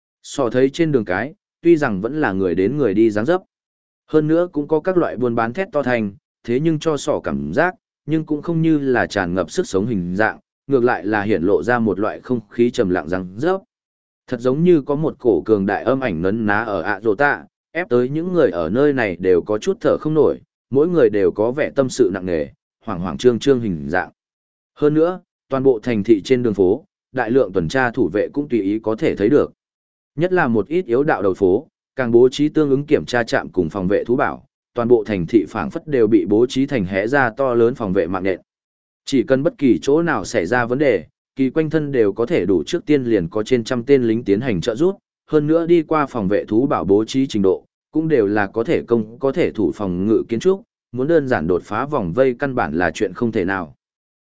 so thấy trên đường cái, tuy rằng vẫn là người đến người đi dáng dấp. Hơn nữa cũng có các loại buôn bán thét to thành, thế nhưng cho sỏ cảm giác, nhưng cũng không như là tràn ngập sức sống hình dạng, ngược lại là hiển lộ ra một loại không khí trầm lặng răng rớp. Thật giống như có một cổ cường đại âm ảnh nấn ná ở ạ rồ tạ, ép tới những người ở nơi này đều có chút thở không nổi, mỗi người đều có vẻ tâm sự nặng nề, hoảng hoảng trương trương hình dạng. Hơn nữa, toàn bộ thành thị trên đường phố, đại lượng tuần tra thủ vệ cũng tùy ý có thể thấy được. Nhất là một ít yếu đạo đầu phố, càng bố trí tương ứng kiểm tra trạm cùng phòng vệ thú bảo, toàn bộ thành thị phảng phất đều bị bố trí thành hẽ ra to lớn phòng vệ mạng nện. Chỉ cần bất kỳ chỗ nào xảy ra vấn đề, kỳ quanh thân đều có thể đủ trước tiên liền có trên 100 tên lính tiến hành trợ giúp, hơn nữa đi qua phòng vệ thú bảo bố trí trình độ, cũng đều là có thể công có thể thủ phòng ngự kiến trúc, muốn đơn giản đột phá vòng vây căn bản là chuyện không thể nào.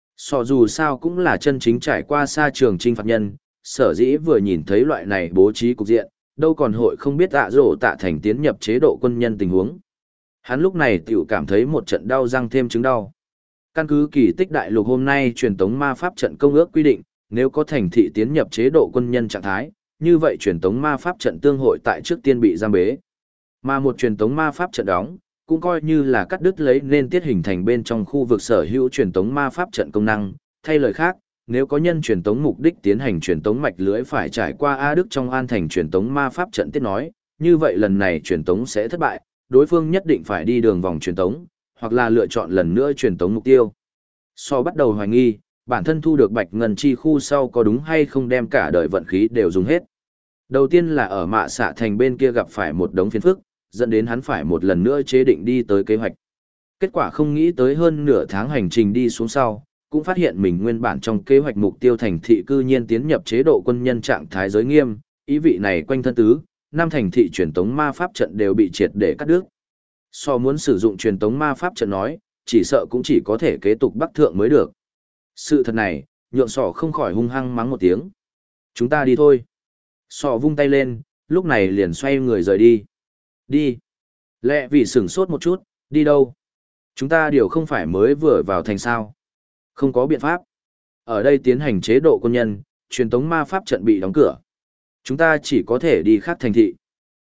Dù sao cũng là chân chính trải qua xa trường trinh phạt nhân, sở dĩ vừa nhìn thấy loại này bố trí cục diện, đâu còn hội không biết ạ rổ tạ thành tiến nhập chế độ quân nhân tình huống. Hắn lúc này tiểu cảm thấy một trận đau răng thêm chứng đau. Căn cứ kỳ tích đại lục hôm nay truyền tống ma pháp trận công ước quy định, nếu có thành thị tiến nhập chế độ quân nhân trạng thái, như vậy truyền tống ma pháp trận tương hội tại trước tiên bị giam bế. Mà một truyền tống ma pháp trận đóng, cũng coi như là cắt đứt lấy nên tiết hình thành bên trong khu vực sở hữu truyền tống ma pháp trận công năng. Thay lời khác, nếu có nhân truyền tống mục đích tiến hành truyền tống mạch lưới phải trải qua A Đức trong an thành truyền tống ma pháp trận tiết nói, như vậy lần này truyền tống sẽ thất bại, đối phương nhất định phải đi đường vòng truyền tống, hoặc là lựa chọn lần nữa truyền tống mục tiêu. Bắt đầu hoài nghi, bản thân thu được bạch ngân chi khu sau có đúng hay không đem cả đời vận khí đều dùng hết. Đầu tiên là ở mạ xạ thành bên kia gặp phải một đống phiền phức, dẫn đến hắn phải một lần nữa chế định đi tới kế hoạch. Kết quả không nghĩ tới hơn nửa tháng hành trình đi xuống sau, cũng phát hiện mình nguyên bản trong kế hoạch mục tiêu thành thị cư nhiên tiến nhập chế độ quân nhân trạng thái giới nghiêm, ý vị này quanh thân tứ, 5 thành thị truyền tống ma pháp trận đều bị triệt để cắt đứt. Muốn sử dụng truyền tống ma pháp trận nói, chỉ sợ cũng chỉ có thể kế tục bắc thượng mới được. Sự thật này, nhượng không khỏi hung hăng mắng một tiếng. Chúng ta đi thôi. Vung tay lên, lúc này liền xoay người rời đi. Đi. Lẹ vì sửng sốt một chút, đi đâu? Chúng ta điều không phải mới vừa vào thành sao. Không có biện pháp. Ở đây tiến hành chế độ quân nhân, truyền tống ma pháp trận bị đóng cửa. Chúng ta chỉ có thể đi khác thành thị.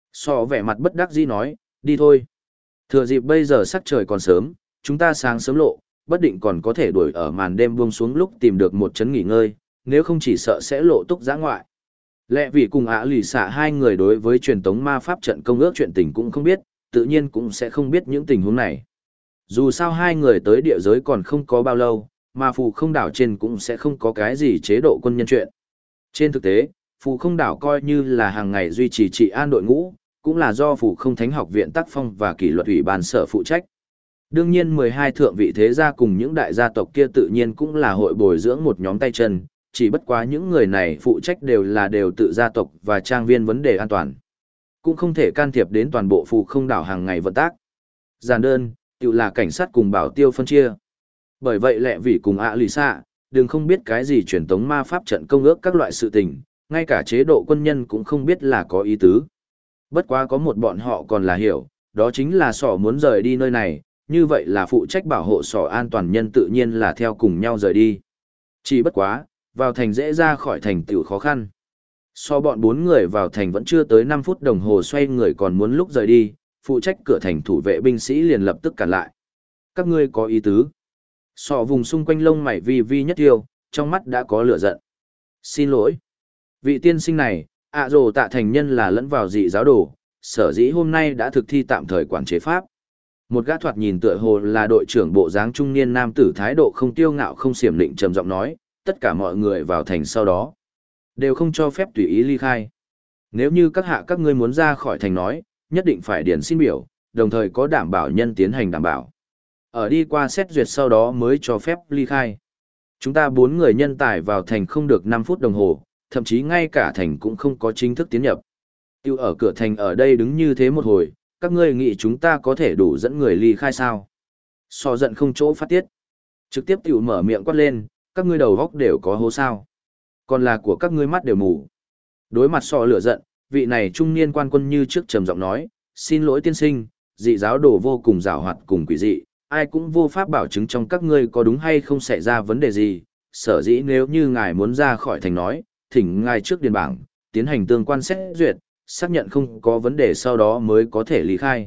Vẻ mặt bất đắc dĩ nói, đi thôi. Thừa dịp bây giờ sắc trời còn sớm, chúng ta sáng sớm lộ, bất định còn có thể đuổi ở màn đêm buông xuống lúc tìm được một chấn nghỉ ngơi, nếu không chỉ sợ sẽ lộ túc dã ngoại. Lẽ vì cùng lì xạ hai người đối với truyền tống ma pháp trận công ước chuyện tình cũng không biết, tự nhiên cũng sẽ không biết những tình huống này. Dù sao hai người tới địa giới còn không có bao lâu, mà phù không đảo trên cũng sẽ không có cái gì chế độ quân nhân chuyện. Trên thực tế, phù không đảo coi như là hàng ngày duy trì trị an đội ngũ, cũng là do phù không thánh học viện tác phong và kỷ luật ủy ban sở phụ trách. Đương nhiên 12 thượng vị thế gia cùng những đại gia tộc kia tự nhiên cũng là hội bồi dưỡng một nhóm tay chân, chỉ bất quá những người này phụ trách đều tự gia tộc và trang viên vấn đề an toàn. Cũng không thể can thiệp đến toàn bộ phù không đảo hàng ngày vận tác. Giản đơn, tự là cảnh sát cùng bảo tiêu phân chia. Bởi vậy lẹ vì cùng lì xạ, đừng không biết cái gì truyền tống ma pháp trận công ước các loại sự tình, ngay cả chế độ quân nhân cũng không biết là có ý tứ. Bất quá có một bọn họ còn là hiểu, đó chính là muốn rời đi nơi này, như vậy là phụ trách bảo hộ an toàn nhân tự nhiên là theo cùng nhau rời đi. Chỉ bất quá, vào thành dễ ra khỏi thành tựu khó khăn. Bọn 4 người vào thành vẫn chưa tới 5 phút đồng hồ xoay người còn muốn lúc rời đi, phụ trách cửa thành thủ vệ binh sĩ liền lập tức cản lại. Các ngươi có ý tứ. Vùng xung quanh lông mày vi vi nhất tiêu, trong mắt đã có lửa giận. Xin lỗi. Vị tiên sinh này, rồ tạ thành nhân là lẫn vào dị giáo đồ, sở dĩ hôm nay đã thực thi tạm thời quản chế pháp. Một gã thoạt nhìn tựa hồ là đội trưởng bộ dáng trung niên nam tử thái độ không tiêu ngạo không xiểm định trầm giọng nói, tất cả mọi người vào thành sau đó đều không cho phép tùy ý ly khai. Nếu như các hạ các ngươi muốn ra khỏi thành nói, nhất định phải điền xin biểu, đồng thời có đảm bảo nhân tiến hành đảm bảo. Ở đi qua xét duyệt sau đó mới cho phép ly khai. Chúng ta 4 người nhân tài vào thành không được 5 phút đồng hồ, thậm chí ngay cả thành cũng không có chính thức tiến nhập. Tiêu ở cửa thành ở đây đứng như thế một hồi, các ngươi nghĩ chúng ta có thể đủ dẫn người ly khai sao? So giận không chỗ phát tiết. Trực tiếp tiểu mở miệng quát lên, các ngươi đầu góc đều có hố sao. Còn là của các ngươi mắt đều mù. Đối mặt so lửa giận, vị này trung niên quan quân như trước trầm giọng nói, xin lỗi tiên sinh, dị giáo đồ vô cùng giảo hoạt cùng quỷ dị, ai cũng vô pháp bảo chứng trong các ngươi có đúng hay không xảy ra vấn đề gì. Sở dĩ nếu như ngài muốn ra khỏi thành nói, thỉnh ngài trước điền bảng, tiến hành tương quan xét duyệt, xác nhận không có vấn đề sau đó mới có thể lý khai.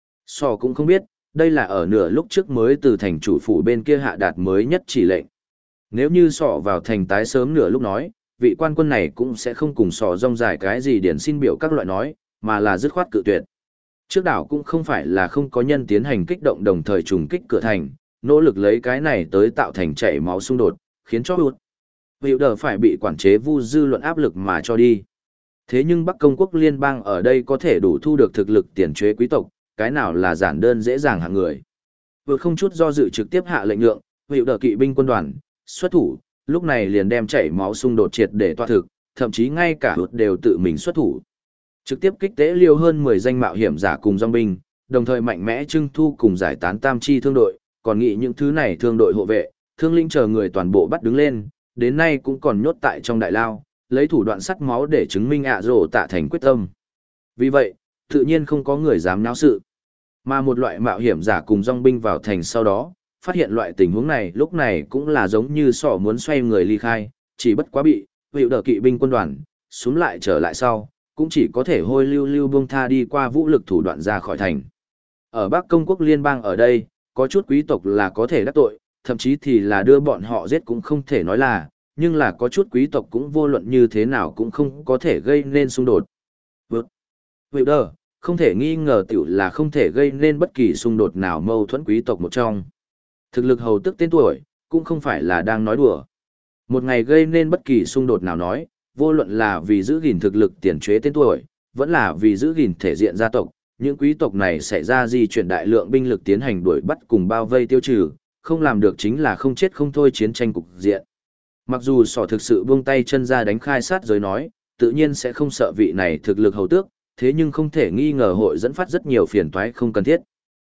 So cũng không biết, đây là ở nửa lúc trước mới từ thành chủ phủ bên kia hạ đạt mới nhất chỉ lệnh. Nếu như sọ vào thành tái sớm nửa lúc nói, vị quan quân này cũng sẽ không cùng sọ rong dài cái gì điển xin biểu các loại nói, mà là dứt khoát cự tuyệt. Trước đảo cũng không phải là không có nhân tiến hành kích động đồng thời trùng kích cửa thành, nỗ lực lấy cái này tới tạo thành chảy máu xung đột, khiến cho Hữu Đờ phải bị quản chế vu dư luận áp lực mà cho đi. Thế nhưng Bắc Công quốc liên bang ở đây có thể đủ thu được thực lực tiền chế quý tộc, cái nào là giản đơn dễ dàng hạng người. Vừa không chút do dự trực tiếp hạ lệnh lượng, Hữu Đờ kỵ binh quân đoàn, xuất thủ, lúc này liền đem chảy máu xung đột triệt để toa thực, thậm chí ngay cả hụt đều tự mình xuất thủ. Trực tiếp kích tế liêu hơn 10 danh mạo hiểm giả cùng dòng binh, đồng thời mạnh mẽ trưng thu cùng giải tán tam chi thương đội, còn nghĩ những thứ này thương đội hộ vệ, thương linh chờ người toàn bộ bắt đứng lên, đến nay cũng còn nhốt tại trong đại lao, lấy thủ đoạn sắt máu để chứng minh rồ tạ thành quyết tâm. Vì vậy, tự nhiên không có người dám náo sự. Mà một loại mạo hiểm giả cùng dòng binh vào thành sau đó, phát hiện loại tình huống này lúc này cũng là giống như sỏ muốn xoay người ly khai, chỉ bất quá bị, Hữu Đờ kỵ binh quân đoàn, xuống lại trở lại sau, cũng chỉ có thể hôi lưu lưu buông tha đi qua vũ lực thủ đoạn ra khỏi thành. Ở Bắc Công quốc liên bang ở đây, có chút quý tộc là có thể đắc tội, thậm chí thì là đưa bọn họ giết cũng không thể nói là, nhưng là có chút quý tộc cũng vô luận như thế nào cũng không có thể gây nên xung đột. Hữu Đờ, không thể nghi ngờ tiểu là không thể gây nên bất kỳ xung đột nào mâu thuẫn quý tộc một trong. Thực lực hầu tức tên tuổi, cũng không phải là đang nói đùa. Một ngày gây nên bất kỳ xung đột nào nói, vô luận là vì giữ gìn thực lực tiền chế tên tuổi, vẫn là vì giữ gìn thể diện gia tộc, những quý tộc này sẽ ra di chuyển đại lượng binh lực tiến hành đuổi bắt cùng bao vây tiêu trừ, không làm được chính là không chết không thôi chiến tranh cục diện. Mặc dù sỏ thực sự buông tay chân ra đánh khai sát giới nói, tự nhiên sẽ không sợ vị này thực lực hầu tước, thế nhưng không thể nghi ngờ hội dẫn phát rất nhiều phiền toái không cần thiết.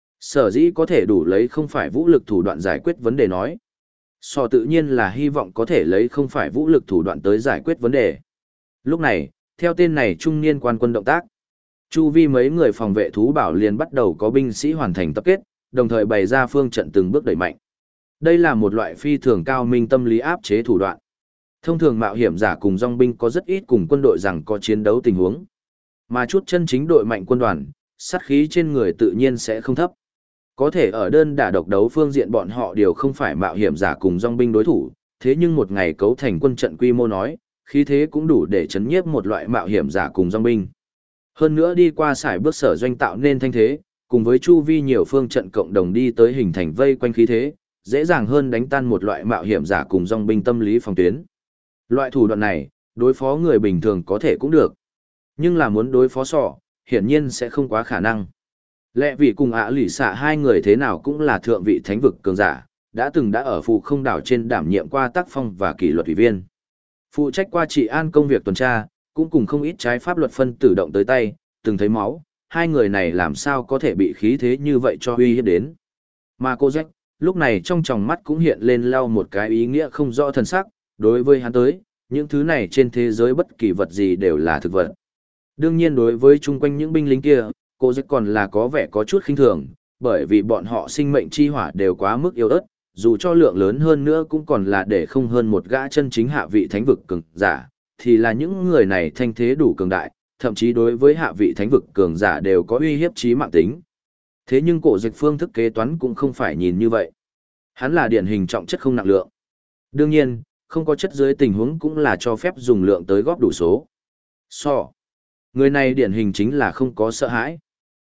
Sở dĩ có thể đủ lấy không phải vũ lực thủ đoạn giải quyết vấn đề nói. Sò tự nhiên là hy vọng có thể lấy không phải vũ lực thủ đoạn tới giải quyết vấn đề. Lúc này, theo tên này trung niên quan quân động tác, chu vi mấy người phòng vệ thú bảo liền bắt đầu có binh sĩ hoàn thành tập kết, đồng thời bày ra phương trận từng bước đẩy mạnh. Đây là một loại phi thường cao minh tâm lý áp chế thủ đoạn. Thông thường mạo hiểm giả cùng dòng binh có rất ít cùng quân đội rằng có chiến đấu tình huống. Mà chút chân chính đội mạnh quân đoàn, sát khí trên người tự nhiên sẽ không thấp. Có thể ở đơn đả độc đấu phương diện bọn họ đều không phải mạo hiểm giả cùng dòng binh đối thủ, thế nhưng một ngày cấu thành quân trận quy mô nói, khí thế cũng đủ để chấn nhiếp một loại mạo hiểm giả cùng dòng binh. Hơn nữa đi qua sải bước sở doanh tạo nên thanh thế, cùng với chu vi nhiều phương trận cộng đồng đi tới hình thành vây quanh khí thế, dễ dàng hơn đánh tan một loại mạo hiểm giả cùng dòng binh tâm lý phòng tuyến. Loại thủ đoạn này, đối phó người bình thường có thể cũng được. Nhưng là muốn đối phó sọ, hiển nhiên sẽ không quá khả năng. Lẽ vì cùng lỷ xạ hai người thế nào cũng là thượng vị thánh vực cường giả, đã ở phụ không đảo trên đảm nhiệm qua tác phong và kỷ luật ủy viên. Phụ trách qua trị an công việc tuần tra, cũng cùng không ít trái pháp luật phân tử động tới tay, từng thấy máu, hai người này làm sao có thể bị khí thế như vậy cho uy hiếp đến. Mà cô Jack, lúc này trong tròng mắt cũng hiện lên lau một cái ý nghĩa không rõ thần sắc, đối với hắn tới, những thứ này trên thế giới bất kỳ vật gì đều là thực vật. Đương nhiên đối với chung quanh những binh lính kia, cô Jack còn là có vẻ có chút khinh thường, bởi vì bọn họ sinh mệnh chi hỏa đều quá mức yếu ớt, dù cho lượng lớn hơn nữa cũng còn là để không hơn một gã chân chính hạ vị thánh vực cường giả, thì là những người này thanh thế đủ cường đại, thậm chí đối với hạ vị thánh vực cường giả đều có uy hiếp chí mạng tính. Thế nhưng cổ dịch phương thức kế toán cũng không phải nhìn như vậy. Hắn là điển hình trọng chất không nặng lượng. Đương nhiên, không có chất dưới tình huống cũng là cho phép dùng lượng tới góp đủ số. Người này điển hình chính là không có sợ hãi.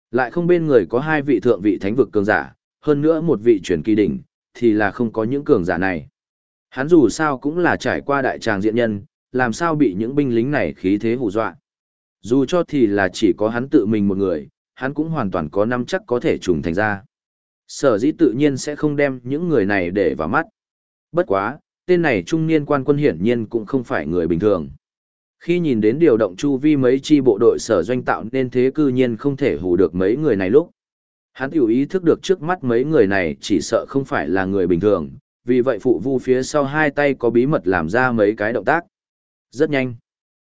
Lại không bên người có hai vị thượng vị thánh vực cường giả, hơn nữa một vị truyền kỳ đỉnh, thì là không có những cường giả này. Hắn dù sao cũng là trải qua đại tràng diện nhân, làm sao bị những binh lính này khí thế hù dọa. Dù cho thì là chỉ có hắn tự mình một người, hắn cũng hoàn toàn có nắm chắc có thể trùng thành ra. Sở dĩ tự nhiên sẽ không đem những người này để vào mắt. Bất quá, tên này trung niên quan quân hiển nhiên cũng không phải người bình thường. Khi nhìn đến điều động chu vi mấy chi bộ đội sở doanh tạo nên thế cư nhiên không thể hù được mấy người này lúc. Hắn tiểu ý thức được trước mắt mấy người này chỉ sợ không phải là người bình thường, vì vậy phụ vu phía sau hai tay có bí mật làm ra mấy cái động tác. Rất nhanh.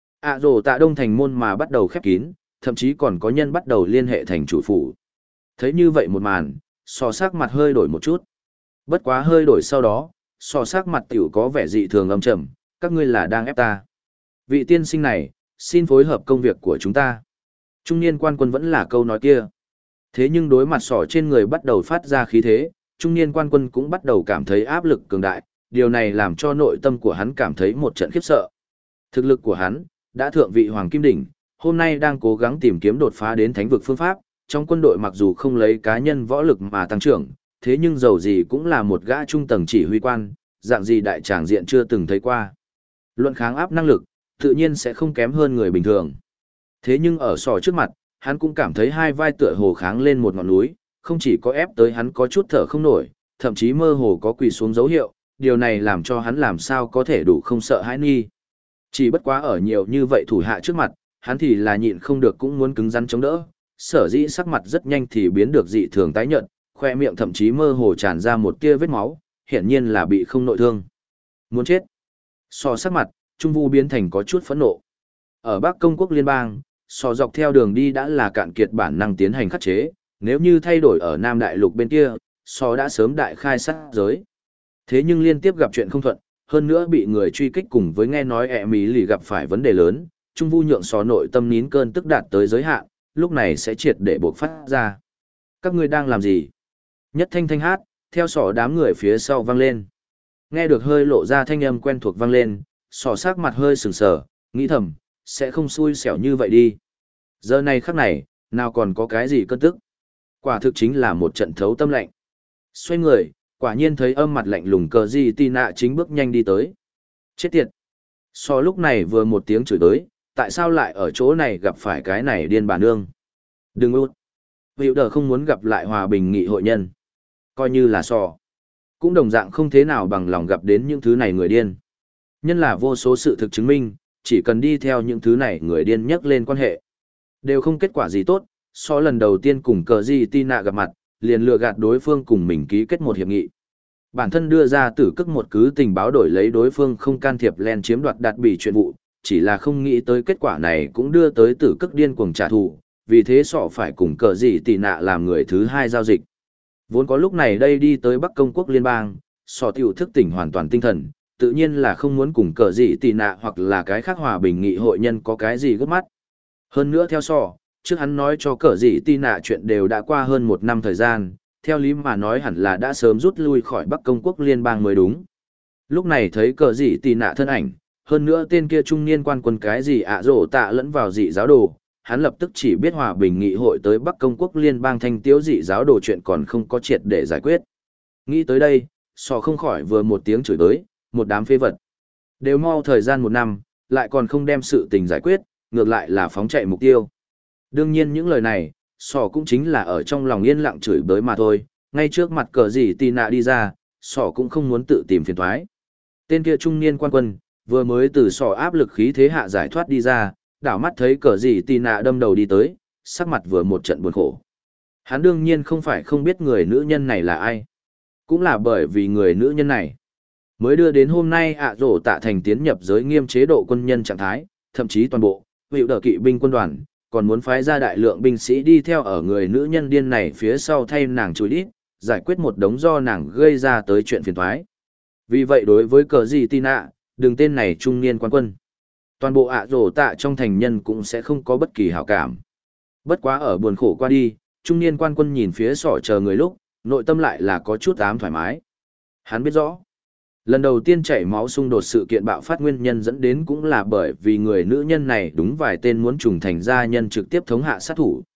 Rồ tạ đông thành môn mà bắt đầu khép kín, thậm chí còn có nhân bắt đầu liên hệ thành chủ phủ. Thấy như vậy một màn, sò sắc mặt hơi đổi một chút. Bất quá hơi đổi sau đó, sò sắc mặt tiểu có vẻ dị thường âm trầm, các ngươi là đang ép ta. Vị tiên sinh này, xin phối hợp công việc của chúng ta. Trung niên quan quân vẫn là câu nói kia. Thế nhưng đối mặt sỏ trên người bắt đầu phát ra khí thế, trung niên quan quân cũng bắt đầu cảm thấy áp lực cường đại, điều này làm cho nội tâm của hắn cảm thấy một trận khiếp sợ. Thực lực của hắn, đã thượng vị Hoàng Kim Đỉnh, hôm nay đang cố gắng tìm kiếm đột phá đến thánh vực phương pháp, trong quân đội mặc dù không lấy cá nhân võ lực mà tăng trưởng, thế nhưng dầu gì cũng là một gã trung tầng chỉ huy quan, dạng gì đại tràng diện chưa từng thấy qua. Luận kháng áp năng lực, tự nhiên sẽ không kém hơn người bình thường. Thế nhưng ở sò trước mặt, hắn cũng cảm thấy hai vai tựa hồ kháng lên một ngọn núi, không chỉ có ép tới hắn có chút thở không nổi, thậm chí mơ hồ có quỳ xuống dấu hiệu, điều này làm cho hắn làm sao có thể đủ không sợ hãi nghi. Chỉ bất quá ở nhiều như vậy thủ hạ trước mặt, hắn thì là nhịn không được cũng muốn cứng rắn chống đỡ, sở dĩ sắc mặt rất nhanh thì biến được dị thường tái nhợt, khoe miệng thậm chí mơ hồ tràn ra một tia vết máu, hiển nhiên là bị không nội thương. Muốn chết. So sắc mặt, Trung Vu biến thành có chút phẫn nộ. Ở Bắc Công quốc liên bang, so dọc theo đường đi đã là cạn kiệt bản năng tiến hành khắc chế, nếu như thay đổi ở Nam Đại Lục bên kia, so đã sớm đại khai sát giới. Thế nhưng liên tiếp gặp chuyện không thuận, hơn nữa bị người truy kích cùng với nghe nói ẹ mỹ lì gặp phải vấn đề lớn, Trung Vu nhượng so nội tâm nín cơn tức đạt tới giới hạn, lúc này sẽ triệt để buộc phát ra. Các ngươi đang làm gì? Nhất thanh thanh hát, theo sỏ đám người phía sau vang lên. Nghe được hơi lộ ra thanh âm quen thuộc vang lên, sỏ sắc mặt hơi sừng sờ, nghĩ thầm, sẽ không xui xẻo như vậy đi. Giờ này khắc này, nào còn có cái gì cơn tức. Quả thực chính là một trận thấu tâm lạnh. Xoay người, quả nhiên thấy âm mặt lạnh lùng cờ gì tì nạ chính bước nhanh đi tới. Chết tiệt. So lúc này vừa một tiếng chửi tới, tại sao lại ở chỗ này gặp phải cái này điên bà nương? Đừng út. Hiệu đờ không muốn gặp lại hòa bình nghị hội nhân. Coi như là so. Cũng đồng dạng không thế nào bằng lòng gặp đến những thứ này người điên. Nhân là vô số sự thực chứng minh, chỉ cần đi theo những thứ này người điên nhắc lên quan hệ. Đều không kết quả gì tốt, so lần đầu tiên cùng cờ gì Tina gặp mặt, liền lừa gạt đối phương cùng mình ký kết một hiệp nghị. Bản thân đưa ra tử cức một cứ tình báo đổi lấy đối phương không can thiệp len chiếm đoạt đạt bị chuyện vụ, chỉ là không nghĩ tới kết quả này cũng đưa tới tử cức điên cuồng trả thù, vì thế sọ phải cùng cờ gì Tina làm người thứ hai giao dịch. Vốn có lúc này đây đi tới Bắc Công quốc liên bang, sọ tiểu thức tỉnh hoàn toàn tinh thần, tự nhiên là không muốn cùng cờ gì Tina hoặc là cái khác hòa bình nghị hội nhân có cái gì gấp mắt. Hơn nữa theo sọ, trước hắn nói cho cờ gì Tina chuyện đều đã qua hơn một năm thời gian, theo lý mà nói hẳn là đã sớm rút lui khỏi Bắc Công quốc liên bang mới đúng. Lúc này thấy cờ gì Tina thân ảnh, hơn nữa tên kia trung niên quan quân cái gì rổ tạ lẫn vào dị giáo đồ, hắn lập tức chỉ biết hòa bình nghị hội tới Bắc Công quốc liên bang thanh tiếu dị giáo đồ chuyện còn không có triệt để giải quyết. Nghĩ tới đây, sò không khỏi vừa một tiếng chửi tới, một đám phế vật. Đều mau thời gian một năm, lại còn không đem sự tình giải quyết, ngược lại là phóng chạy mục tiêu. Đương nhiên những lời này, sò cũng chính là ở trong lòng yên lặng chửi bới mà thôi, ngay trước mặt cờ gì Tina đi ra, sò cũng không muốn tự tìm phiền toái. Tên kia trung niên quan quân, vừa mới từ sò áp lực khí thế hạ giải thoát đi ra, đảo mắt thấy cờ gì Tina đâm đầu đi tới, sắc mặt vừa một trận buồn khổ. Hắn đương nhiên không phải không biết người nữ nhân này là ai. Cũng là bởi vì người nữ nhân này mới đưa đến hôm nay rổ tạ thành tiến nhập giới nghiêm chế độ quân nhân trạng thái, thậm chí toàn bộ hiệu đờ kỵ binh quân đoàn còn muốn phái ra đại lượng binh sĩ đi theo ở người nữ nhân điên này phía sau thay nàng chùi đít, giải quyết một đống do nàng gây ra tới chuyện phiền toái. Vì vậy đối với cờ gì Tina, đường tên này trung niên quan quân, toàn bộ rổ tạ trong thành nhân cũng sẽ không có bất kỳ hảo cảm. Bất quá ở buồn khổ qua đi, trung niên quan quân nhìn phía sỏ chờ người lúc, nội tâm lại là có chút ám thoải mái. Hắn biết rõ, lần đầu tiên chảy máu xung đột sự kiện bạo phát nguyên nhân dẫn đến cũng là bởi vì người nữ nhân này đúng vài tên muốn trùng thành gia nhân trực tiếp thống hạ sát thủ.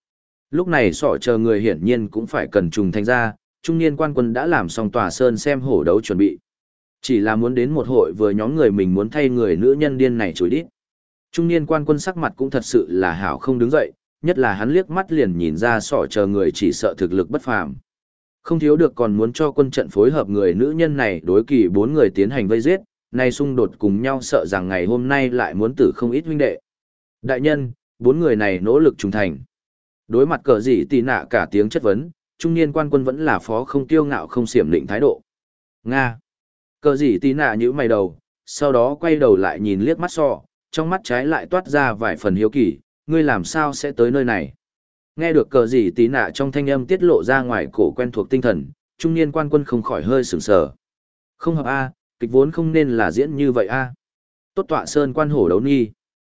Lúc này sọ chờ người hiển nhiên cũng phải cần trùng thành ra, trung niên quan quân đã làm xong tòa sơn xem hổ đấu chuẩn bị. Chỉ là muốn đến một hội vừa nhóm người mình muốn thay người nữ nhân điên này chối đít. Trung niên quan quân sắc mặt cũng thật sự là hảo không đứng dậy, nhất là hắn liếc mắt liền nhìn ra sọ chờ người chỉ sợ thực lực bất phàm. Không thiếu được còn muốn cho quân trận phối hợp người nữ nhân này đối kỳ 4 người tiến hành vây giết, nay xung đột cùng nhau sợ rằng ngày hôm nay lại muốn tử không ít huynh đệ. Đại nhân, 4 người này nỗ lực trung thành. Đối mặt cờ gì tì nạ cả tiếng chất vấn, trung niên quan quân vẫn là phó không tiêu ngạo không xiểm định thái độ. Nga. Cờ gì tì nạ nhíu mày đầu, sau đó quay đầu lại nhìn liếc mắt sọ, trong mắt trái lại toát ra vài phần hiếu kỳ, ngươi làm sao sẽ tới nơi này. Nghe được cờ gì tí nạ trong thanh âm tiết lộ ra ngoài cổ quen thuộc tinh thần, trung niên quan quân không khỏi hơi sửng sờ. Không hợp A, kịch vốn không nên là diễn như vậy A. Tốt tọa sơn quan hổ đấu nhi.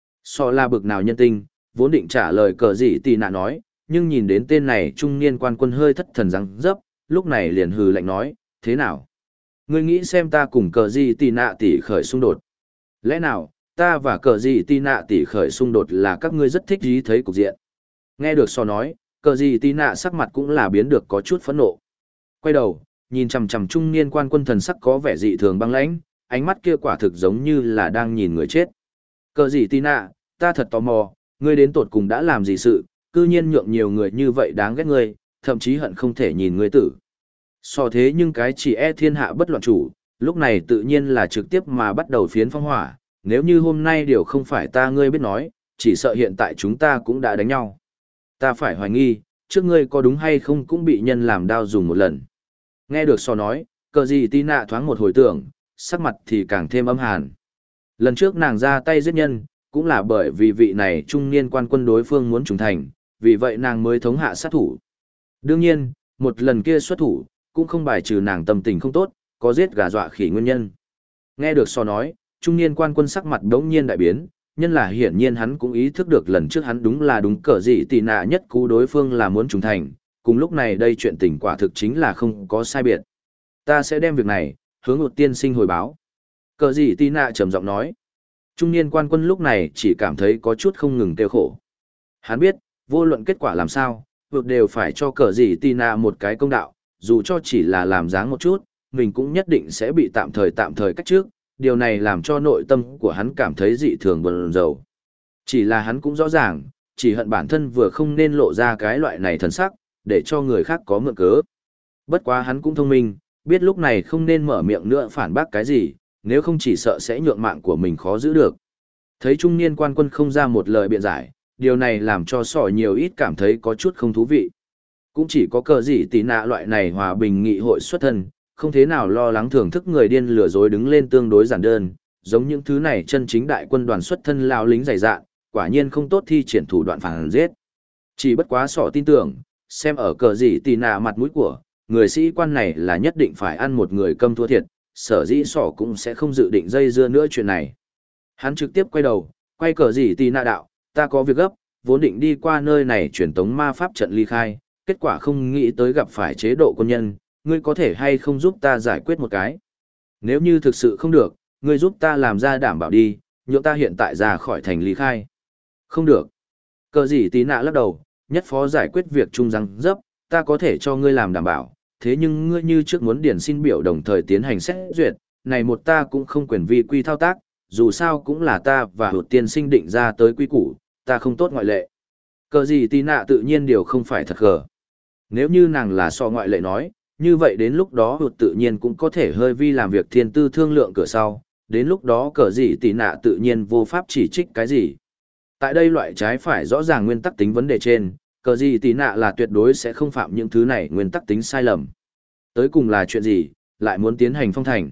So là bực nào nhân tinh, vốn định trả lời cờ gì tí nạ nói, nhưng nhìn đến tên này trung niên quan quân hơi thất thần răng dấp, lúc này liền hừ lạnh nói, thế nào? Ngươi nghĩ xem ta cùng cờ gì tí nạ tỷ khởi xung đột. Lẽ nào, ta và cờ gì tí nạ tỷ khởi xung đột là các ngươi rất thích ý thấy cục diện. Nghe được so nói, cờ gì tí nạ sắc mặt cũng là biến được có chút phẫn nộ. Quay đầu, nhìn chằm chằm trung niên quan quân thần sắc có vẻ dị thường băng lãnh, ánh mắt kia quả thực giống như là đang nhìn người chết. Cờ gì tí nạ, ta thật tò mò, ngươi đến tột cùng đã làm gì sự, cư nhiên nhượng nhiều người như vậy đáng ghét ngươi, thậm chí hận không thể nhìn ngươi tử. So thế nhưng cái chỉ e thiên hạ bất loạn chủ, lúc này tự nhiên là trực tiếp mà bắt đầu phiến phong hỏa, nếu như hôm nay điều không phải ta ngươi biết nói, chỉ sợ hiện tại chúng ta cũng đã đánh nhau. Ta phải hoài nghi, trước ngươi có đúng hay không cũng bị nhân làm đao dùng một lần. Nghe được so nói, cờ gì tí nạ thoáng một hồi tưởng, sắc mặt thì càng thêm âm hàn. Lần trước nàng ra tay giết nhân, cũng là bởi vì vị này trung niên quan quân đối phương muốn trùng thành, vì vậy nàng mới thống hạ sát thủ. Đương nhiên, một lần kia xuất thủ, cũng không bài trừ nàng tâm tình không tốt, có giết gà dọa khỉ nguyên nhân. Nghe được so nói, trung niên quan quân sắc mặt đống nhiên đại biến, nhân là hiển nhiên hắn cũng ý thức được lần trước hắn đúng cờ gì tì nạ nhất cú đối phương là muốn trùng thành, cùng lúc này đây chuyện tình quả thực chính là không có sai biệt. Ta sẽ đem việc này, hướng một tiên sinh hồi báo. Cờ gì tì nạ trầm giọng nói. Trung niên quan quân lúc này chỉ cảm thấy có chút không ngừng tiêu khổ. Hắn biết, vô luận kết quả làm sao, vượt đều phải cho cờ gì tì nạ một cái công đạo, dù cho chỉ là làm dáng một chút, mình cũng nhất định sẽ bị tạm thời cách trước. Điều này làm cho nội tâm của hắn cảm thấy dị thường buồn rầu. Chỉ là hắn cũng rõ ràng, chỉ hận bản thân vừa không nên lộ ra cái loại này thần sắc, để cho người khác có mượn cớ. Bất quá hắn cũng thông minh, biết lúc này không nên mở miệng nữa phản bác cái gì, nếu không chỉ sợ sẽ nhượng mạng của mình khó giữ được. Thấy trung niên quan quân không ra một lời biện giải, điều này làm cho sỏ nhiều ít cảm thấy có chút không thú vị. Cũng chỉ có cờ gì tí nạ loại này hòa bình nghị hội xuất thân, không thế nào lo lắng thưởng thức người điên lừa dối đứng lên tương đối giản đơn, giống những thứ này chân chính đại quân đoàn xuất thân lao lính dày dạn, quả nhiên không tốt thi triển thủ đoạn phản giết. Chỉ bất quá sọ tin tưởng, xem ở cờ gì tì nạ mặt mũi của, người sĩ quan này là nhất định phải ăn một người câm thua thiệt, sở dĩ sọ cũng sẽ không dự định dây dưa nữa chuyện này. Hắn trực tiếp quay đầu, quay cờ gì tì nạ đạo, ta có việc gấp, vốn định đi qua nơi này truyền tống ma pháp trận ly khai, kết quả không nghĩ tới gặp phải chế độ quân nhân. Ngươi có thể hay không giúp ta giải quyết một cái? Nếu như thực sự không được, ngươi giúp ta làm ra đảm bảo đi, nhượng ta hiện tại ra khỏi thành ly khai. Không được. Cờ gì tí nạ lắc đầu, nhất phó giải quyết việc chung răng dấp, ta có thể cho ngươi làm đảm bảo, thế nhưng ngươi như trước muốn điển xin biểu đồng thời tiến hành xét duyệt, này một ta cũng không quyền vi quy thao tác, dù sao cũng là ta và hụt tiên sinh định ra tới quy củ, ta không tốt ngoại lệ. Cờ gì tí nạ tự nhiên điều không phải thật gờ. Nếu như nàng là so ngoại lệ nói, như vậy đến lúc đó hụt tự nhiên cũng có thể hơi vi làm việc thiên tư thương lượng cửa sau, đến lúc đó cờ gì tì nạ tự nhiên vô pháp chỉ trích cái gì. Tại đây loại trái phải rõ ràng nguyên tắc tính vấn đề trên, cờ gì tì nạ là tuyệt đối sẽ không phạm những thứ này nguyên tắc tính sai lầm. Tới cùng là chuyện gì, lại muốn tiến hành phong thành.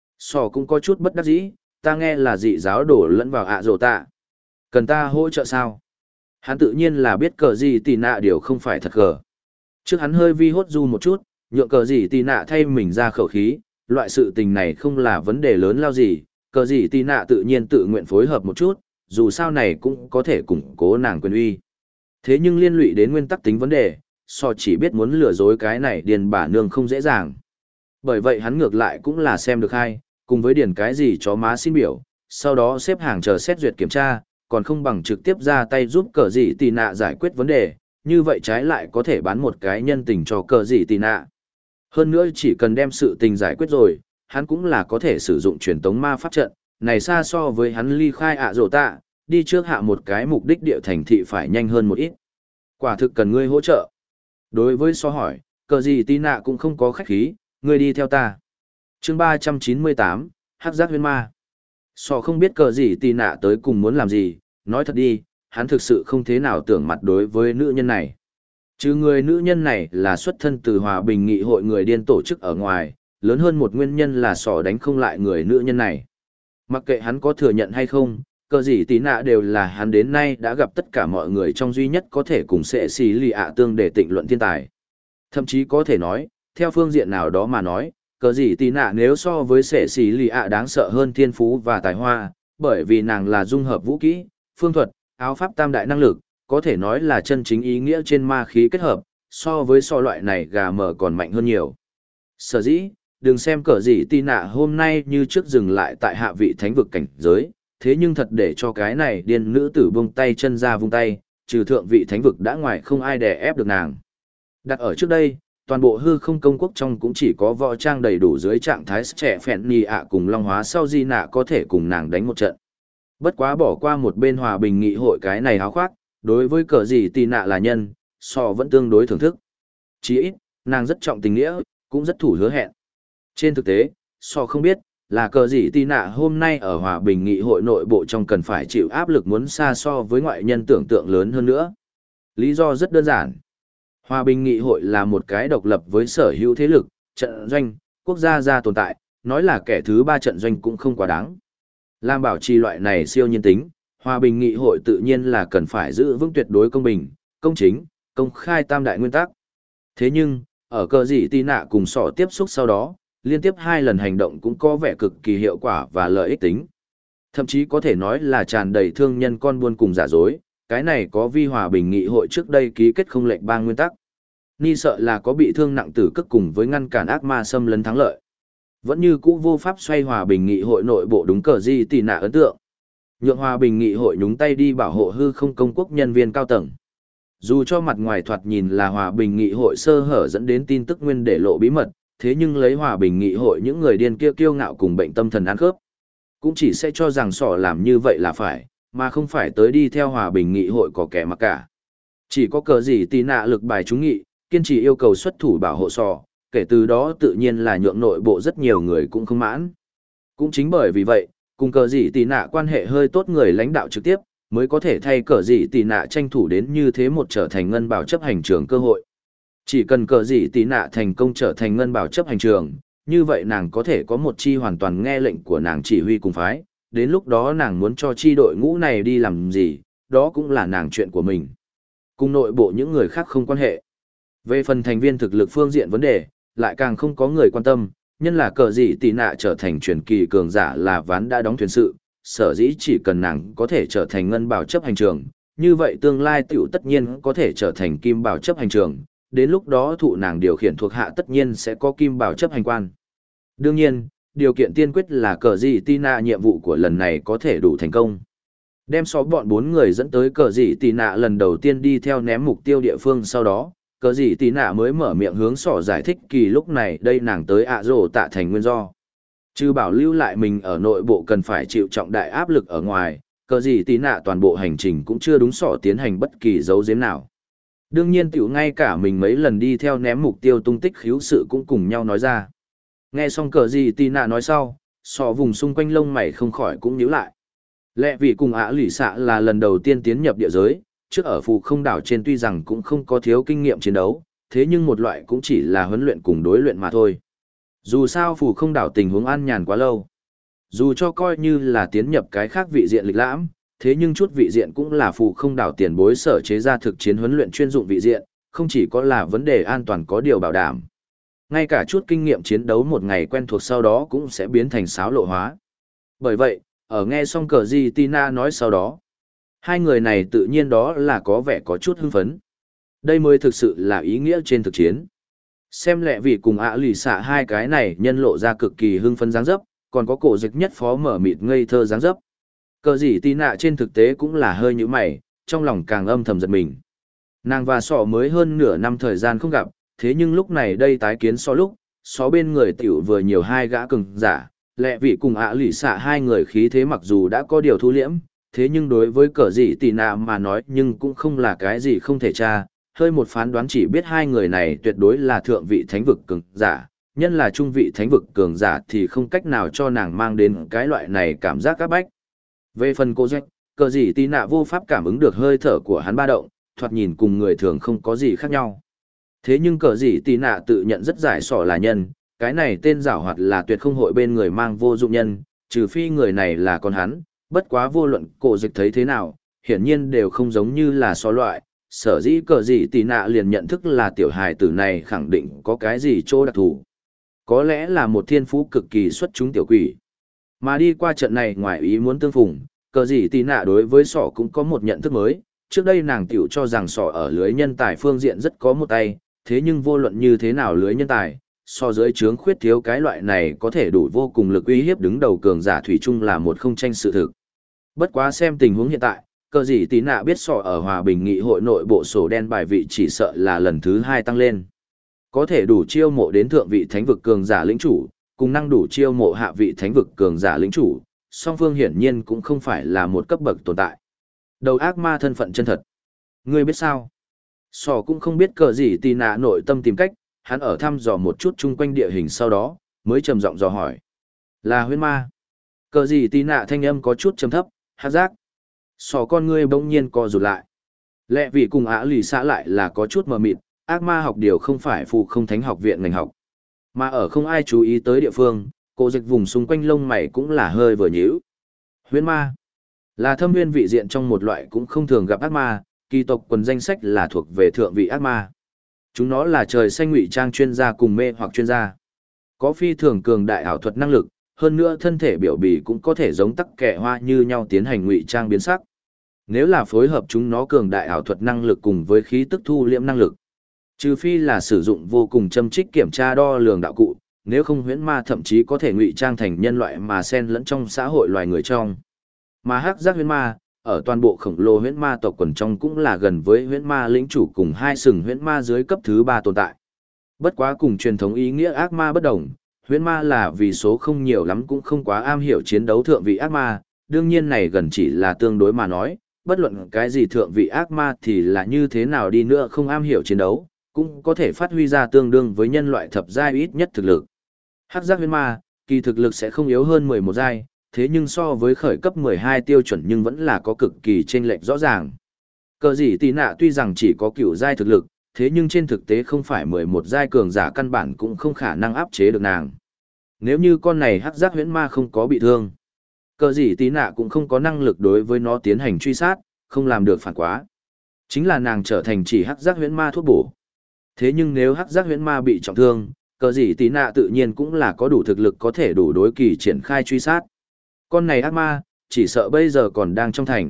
Sò cũng có chút bất đắc dĩ, ta nghe là dị giáo đổ lẫn vào ạ rồ tạ. Cần ta hỗ trợ sao? Hắn tự nhiên là biết cờ gì tì nạ điều không phải thật gờ. Trước hắn hơi vi hốt du một chút, nhượng cờ gì tì nạ thay mình ra khẩu khí, loại sự tình này không là vấn đề lớn lao gì, cờ gì tì nạ tự nhiên tự nguyện phối hợp một chút, dù sao này cũng có thể củng cố nàng quyền uy. Thế nhưng liên lụy đến nguyên tắc tính vấn đề, so chỉ biết muốn lừa dối cái này điền bà nương không dễ dàng. Bởi vậy hắn ngược lại cũng là xem được hay, cùng với điền cái gì chó má xin biểu, sau đó xếp hàng chờ xét duyệt kiểm tra, còn không bằng trực tiếp ra tay giúp cờ gì tì nạ giải quyết vấn đề, như vậy trái lại có thể bán một cái nhân tình cho cờ gì tì nạ. Hơn nữa chỉ cần đem sự tình giải quyết rồi, hắn cũng là có thể sử dụng truyền tống ma pháp trận, này xa so với hắn ly khai ạ rổ tạ, đi trước hạ một cái mục đích địa thành thị phải nhanh hơn một ít. Quả thực cần ngươi hỗ trợ. Đối với so hỏi, cờ gì tì nạ cũng không có khách khí, ngươi đi theo ta. Chương 398, Hắc giác huyên ma. So không biết cờ gì tì nạ tới cùng muốn làm gì, nói thật đi, hắn thực sự không thế nào tưởng mặt đối với nữ nhân này. Chứ người nữ nhân này là xuất thân từ Hòa Bình Nghị hội người điên tổ chức ở ngoài, lớn hơn một nguyên nhân là sò đánh không lại người nữ nhân này. Mặc kệ hắn có thừa nhận hay không, cờ gì tí nạ đều là hắn đến nay đã gặp tất cả mọi người trong duy nhất có thể cùng sẽ xì lì ạ tương để tịnh luận thiên tài. Thậm chí có thể nói, theo phương diện nào đó mà nói, cờ gì tí nạ nếu so với sẽ xì lì ạ đáng sợ hơn thiên phú và tài hoa, bởi vì nàng là dung hợp vũ kỹ, phương thuật, áo pháp tam đại năng lực, có thể nói là chân chính ý nghĩa trên ma khí kết hợp, so với so loại này gà mờ còn mạnh hơn nhiều. Sở dĩ, đừng xem cờ gì tì nạ hôm nay như trước dừng lại tại hạ vị thánh vực cảnh giới, thế nhưng thật để cho cái này điên nữ tử buông tay chân ra vung tay, trừ thượng vị thánh vực đã ngoài không ai đè ép được nàng. Đặt ở trước đây, toàn bộ hư không công quốc trong cũng chỉ có võ trang đầy đủ dưới trạng thái trẻ phèn nì ạ cùng long hóa sau di nạ có thể cùng nàng đánh một trận. Bất quá bỏ qua một bên Hòa Bình Nghị hội cái này áo khoác, đối với cờ gì tì nạ là nhân, so vẫn tương đối thưởng thức. Chỉ ít, nàng rất trọng tình nghĩa, cũng rất thủ hứa hẹn. Trên thực tế, so không biết, là cờ gì tì nạ hôm nay ở Hòa Bình Nghị hội nội bộ trong cần phải chịu áp lực muốn xa so với ngoại nhân tưởng tượng lớn hơn nữa. Lý do rất đơn giản. Hòa Bình Nghị hội là một cái độc lập với sở hữu thế lực, trận doanh, quốc gia ra tồn tại, nói là kẻ thứ ba trận doanh cũng không quá đáng. Làm bảo trì loại này siêu nhiên tính, Hòa Bình Nghị hội tự nhiên là cần phải giữ vững tuyệt đối công bình, công chính, công khai tam đại nguyên tắc. Thế nhưng, ở cờ gì tì nạ cùng sỏ tiếp xúc sau đó, liên tiếp 2 lần hành động cũng có vẻ cực kỳ hiệu quả và lợi ích tính. Thậm chí có thể nói là tràn đầy thương nhân con buôn cùng giả dối, cái này có vi Hòa Bình Nghị hội trước đây ký kết không lệnh ba nguyên tắc. Ni sợ là có bị thương nặng tử cức cùng với ngăn cản ác ma xâm lấn thắng lợi. Vẫn như cũ vô pháp xoay Hòa Bình Nghị hội nội bộ đúng cờ gì tì nạ ấn tượng. Nhượng Hòa Bình Nghị hội nhúng tay đi bảo hộ hư không công quốc nhân viên cao tầng. Dù cho mặt ngoài thoạt nhìn là Hòa Bình Nghị hội sơ hở dẫn đến tin tức nguyên để lộ bí mật, thế nhưng lấy Hòa Bình Nghị hội những người điên kia kiêu ngạo cùng bệnh tâm thần ăn khớp, cũng chỉ sẽ cho rằng sỏ làm như vậy là phải, mà không phải tới đi theo Hòa Bình Nghị hội có kẻ mặc cả. Chỉ có cờ gì tì nạ lực bài trúng nghị, kiên trì yêu cầu xuất thủ bảo hộ sỏ, kể từ đó tự nhiên là nhượng nội bộ rất nhiều người cũng không mãn. Cũng chính bởi vì vậy, cùng cờ gì tì nạ quan hệ hơi tốt người lãnh đạo trực tiếp, mới có thể thay cờ gì tì nạ tranh thủ đến như thế một trở thành ngân bảo chấp hành trường cơ hội. Chỉ cần cờ gì tì nạ thành công trở thành ngân bảo chấp hành trường, như vậy nàng có thể có một chi hoàn toàn nghe lệnh của nàng chỉ huy cùng phái, đến lúc đó nàng muốn cho chi đội ngũ này đi làm gì, đó cũng là nàng chuyện của mình. Cùng nội bộ những người khác không quan hệ. Về phần thành viên thực lực phương diện vấn đề, lại càng không có người quan tâm, nhân là cờ gì tì nạ trở thành truyền kỳ cường giả là ván đã đóng thuyền sự, sở dĩ chỉ cần nàng có thể trở thành ngân bảo chấp hành trường, như vậy tương lai tiểu tất nhiên có thể trở thành kim bảo chấp hành trường, đến lúc đó thụ nàng điều khiển thuộc hạ tất nhiên sẽ có kim bảo chấp hành quan. Đương nhiên, điều kiện tiên quyết là cờ gì tì nạ nhiệm vụ của lần này có thể đủ thành công. Đem xó bọn 4 người dẫn tới cờ gì tì nạ lần đầu tiên đi theo ném mục tiêu địa phương sau đó, cờ gì tì nạ mới mở miệng hướng sỏ giải thích kỳ lúc này đây nàng tới ạ rổ tạ thành nguyên do. Trừ bảo lưu lại mình ở nội bộ cần phải chịu trọng đại áp lực ở ngoài, cờ gì tì nạ toàn bộ hành trình cũng chưa đúng sỏ tiến hành bất kỳ dấu giếm nào. Đương nhiên tiểu ngay cả mình mấy lần đi theo ném mục tiêu tung tích khiếu sự cũng cùng nhau nói ra. Nghe xong cờ gì tì nạ nói sau, sọ vùng xung quanh lông mày không khỏi cũng nhíu lại. Lẽ vì cùng ả lỷ xạ là lần đầu tiên tiến nhập địa giới, trước ở phù không đảo trên tuy rằng cũng không có thiếu kinh nghiệm chiến đấu, thế nhưng một loại cũng chỉ là huấn luyện cùng đối luyện mà thôi. Dù sao phù không đảo tình huống an nhàn quá lâu. Dù cho coi như là tiến nhập cái khác vị diện lịch lãm, thế nhưng chút vị diện cũng là phù không đảo tiền bối sở chế ra thực chiến huấn luyện chuyên dụng vị diện, không chỉ có là vấn đề an toàn có điều bảo đảm. Ngay cả chút kinh nghiệm chiến đấu một ngày quen thuộc sau đó cũng sẽ biến thành xáo lộ hóa. Bởi vậy, ở nghe xong cờ gì Tina nói sau đó, hai người này tự nhiên đó là có vẻ có chút hưng phấn. Đây mới thực sự là ý nghĩa trên thực chiến. Xem lẹ vì cùng ạ lì xạ hai cái này nhân lộ ra cực kỳ hưng phấn dáng dấp, còn có cổ dịch nhất phó mở mịt ngây thơ dáng dấp. Cờ gì Tina trên thực tế cũng là hơi như mày, trong lòng càng âm thầm giật mình. Nàng và sọ mới hơn nửa năm thời gian không gặp, thế nhưng lúc này đây tái kiến so lúc, so bên người tiểu vừa nhiều hai gã cường giả, lẹ vị cùng ạ lì xạ hai người khí thế mặc dù đã có điều thu liễm, thế nhưng đối với cờ dị tì nạ mà nói nhưng cũng không là cái gì không thể tra, hơi một phán đoán chỉ biết hai người này tuyệt đối là thượng vị thánh vực cường giả, nhân là trung vị thánh vực cường giả thì không cách nào cho nàng mang đến cái loại này cảm giác áp bách. Về phần cô Jack, cờ dị tì nạ vô pháp cảm ứng được hơi thở của hắn ba động, thoạt nhìn cùng người thường không có gì khác nhau. Thế nhưng cờ dị tì nạ tự nhận rất giải sỏ là nhân, cái này tên giảo hoạt là tuyệt không hội bên người mang vô dụng nhân, trừ phi người này là con hắn, bất quá vô luận cổ dịch thấy thế nào, hiển nhiên đều không giống như là so loại, sở dĩ cờ dị tì nạ liền nhận thức là tiểu hài tử này khẳng định có cái gì chỗ đặc thù. Có lẽ là một thiên phú cực kỳ xuất chúng tiểu quỷ. Mà đi qua trận này ngoài ý muốn tương phùng, cờ dị tì nạ đối với sỏ cũng có một nhận thức mới, trước đây nàng tiểu cho rằng sỏ ở lưới nhân tài phương diện rất có một tay, thế nhưng vô luận như thế nào lưới nhân tài, so dưới trướng khuyết thiếu cái loại này có thể đủ vô cùng lực uy hiếp đứng đầu cường giả thủy chung là một không tranh sự thực. Bất quá xem tình huống hiện tại, cờ gì tí nạ biết sọ ở Hòa Bình Nghị hội nội bộ sổ đen bài vị chỉ sợ là lần thứ 2 tăng lên. Có thể đủ chiêu mộ đến thượng vị thánh vực cường giả lĩnh chủ, cùng năng đủ chiêu mộ hạ vị thánh vực cường giả lĩnh chủ, song phương hiển nhiên cũng không phải là một cấp bậc tồn tại. Đầu ác ma thân phận chân thật. Ngươi biết sao? Sọ cũng không biết cờ gì tí nạ nội tâm tìm cách, hắn ở thăm dò một chút chung quanh địa hình sau đó, mới trầm giọng dò hỏi. Là huyễn ma. Cờ gì tí nạ thanh âm có chút trầm thấp, hát giác. Sọ con ngươi bỗng nhiên co rụt lại. Lẽ vì cùng ả lì xã lại là có chút mờ mịt, ác ma học điều không phải phù không thánh học viện ngành học. Mà ở không ai chú ý tới địa phương, cô dịch vùng xung quanh lông mày cũng là hơi vừa nhíu. Huyễn ma. Là thâm nguyên vị diện trong một loại cũng không thường gặp ác ma, kỳ tộc quần danh sách là thuộc về thượng vị ác ma. Chúng nó là trời xanh ngụy trang chuyên gia cùng mê hoặc chuyên gia. Có phi thường cường đại ảo thuật năng lực, hơn nữa thân thể biểu bì cũng có thể giống tắc kẻ hoa như nhau tiến hành ngụy trang biến sắc. Nếu là phối hợp chúng nó cường đại ảo thuật năng lực cùng với khí tức thu liễm năng lực, trừ phi là sử dụng vô cùng châm trích kiểm tra đo lường đạo cụ, nếu không huyễn ma thậm chí có thể ngụy trang thành nhân loại mà xen lẫn trong xã hội loài người trong. Mà hắc giác huyễn ma, ở toàn bộ khổng lồ huyễn ma tộc quần trong cũng là gần với huyễn ma lĩnh chủ cùng hai sừng huyễn ma dưới cấp thứ 3 tồn tại. Bất quá cùng truyền thống ý nghĩa ác ma bất đồng, huyễn ma là vì số không nhiều lắm cũng không quá am hiểu chiến đấu thượng vị ác ma, đương nhiên này gần chỉ là tương đối mà nói, bất luận cái gì thượng vị ác ma thì là như thế nào đi nữa không am hiểu chiến đấu, cũng có thể phát huy ra tương đương với nhân loại thập giai ít nhất thực lực. Hắc giác huyễn ma, kỳ thực lực sẽ không yếu hơn 11 giai, thế nhưng so với khởi cấp 12 tiêu chuẩn nhưng vẫn là có cực kỳ chênh lệch rõ ràng. Cờ gì tí nạ tuy rằng chỉ có cửu giai thực lực, thế nhưng trên thực tế không phải 11 giai cường giả căn bản cũng không khả năng áp chế được nàng. Nếu như con này hắc giác huyễn ma không có bị thương, cờ gì tí nạ cũng không có năng lực đối với nó tiến hành truy sát, không làm được phản quá. Chính là nàng trở thành chỉ hắc giác huyễn ma thuốc bổ. Thế nhưng nếu hắc giác huyễn ma bị trọng thương, cờ gì tí nạ tự nhiên cũng là có đủ thực lực có thể đủ đối kỳ triển khai truy sát. Con này ác ma, chỉ sợ bây giờ còn đang trong thành.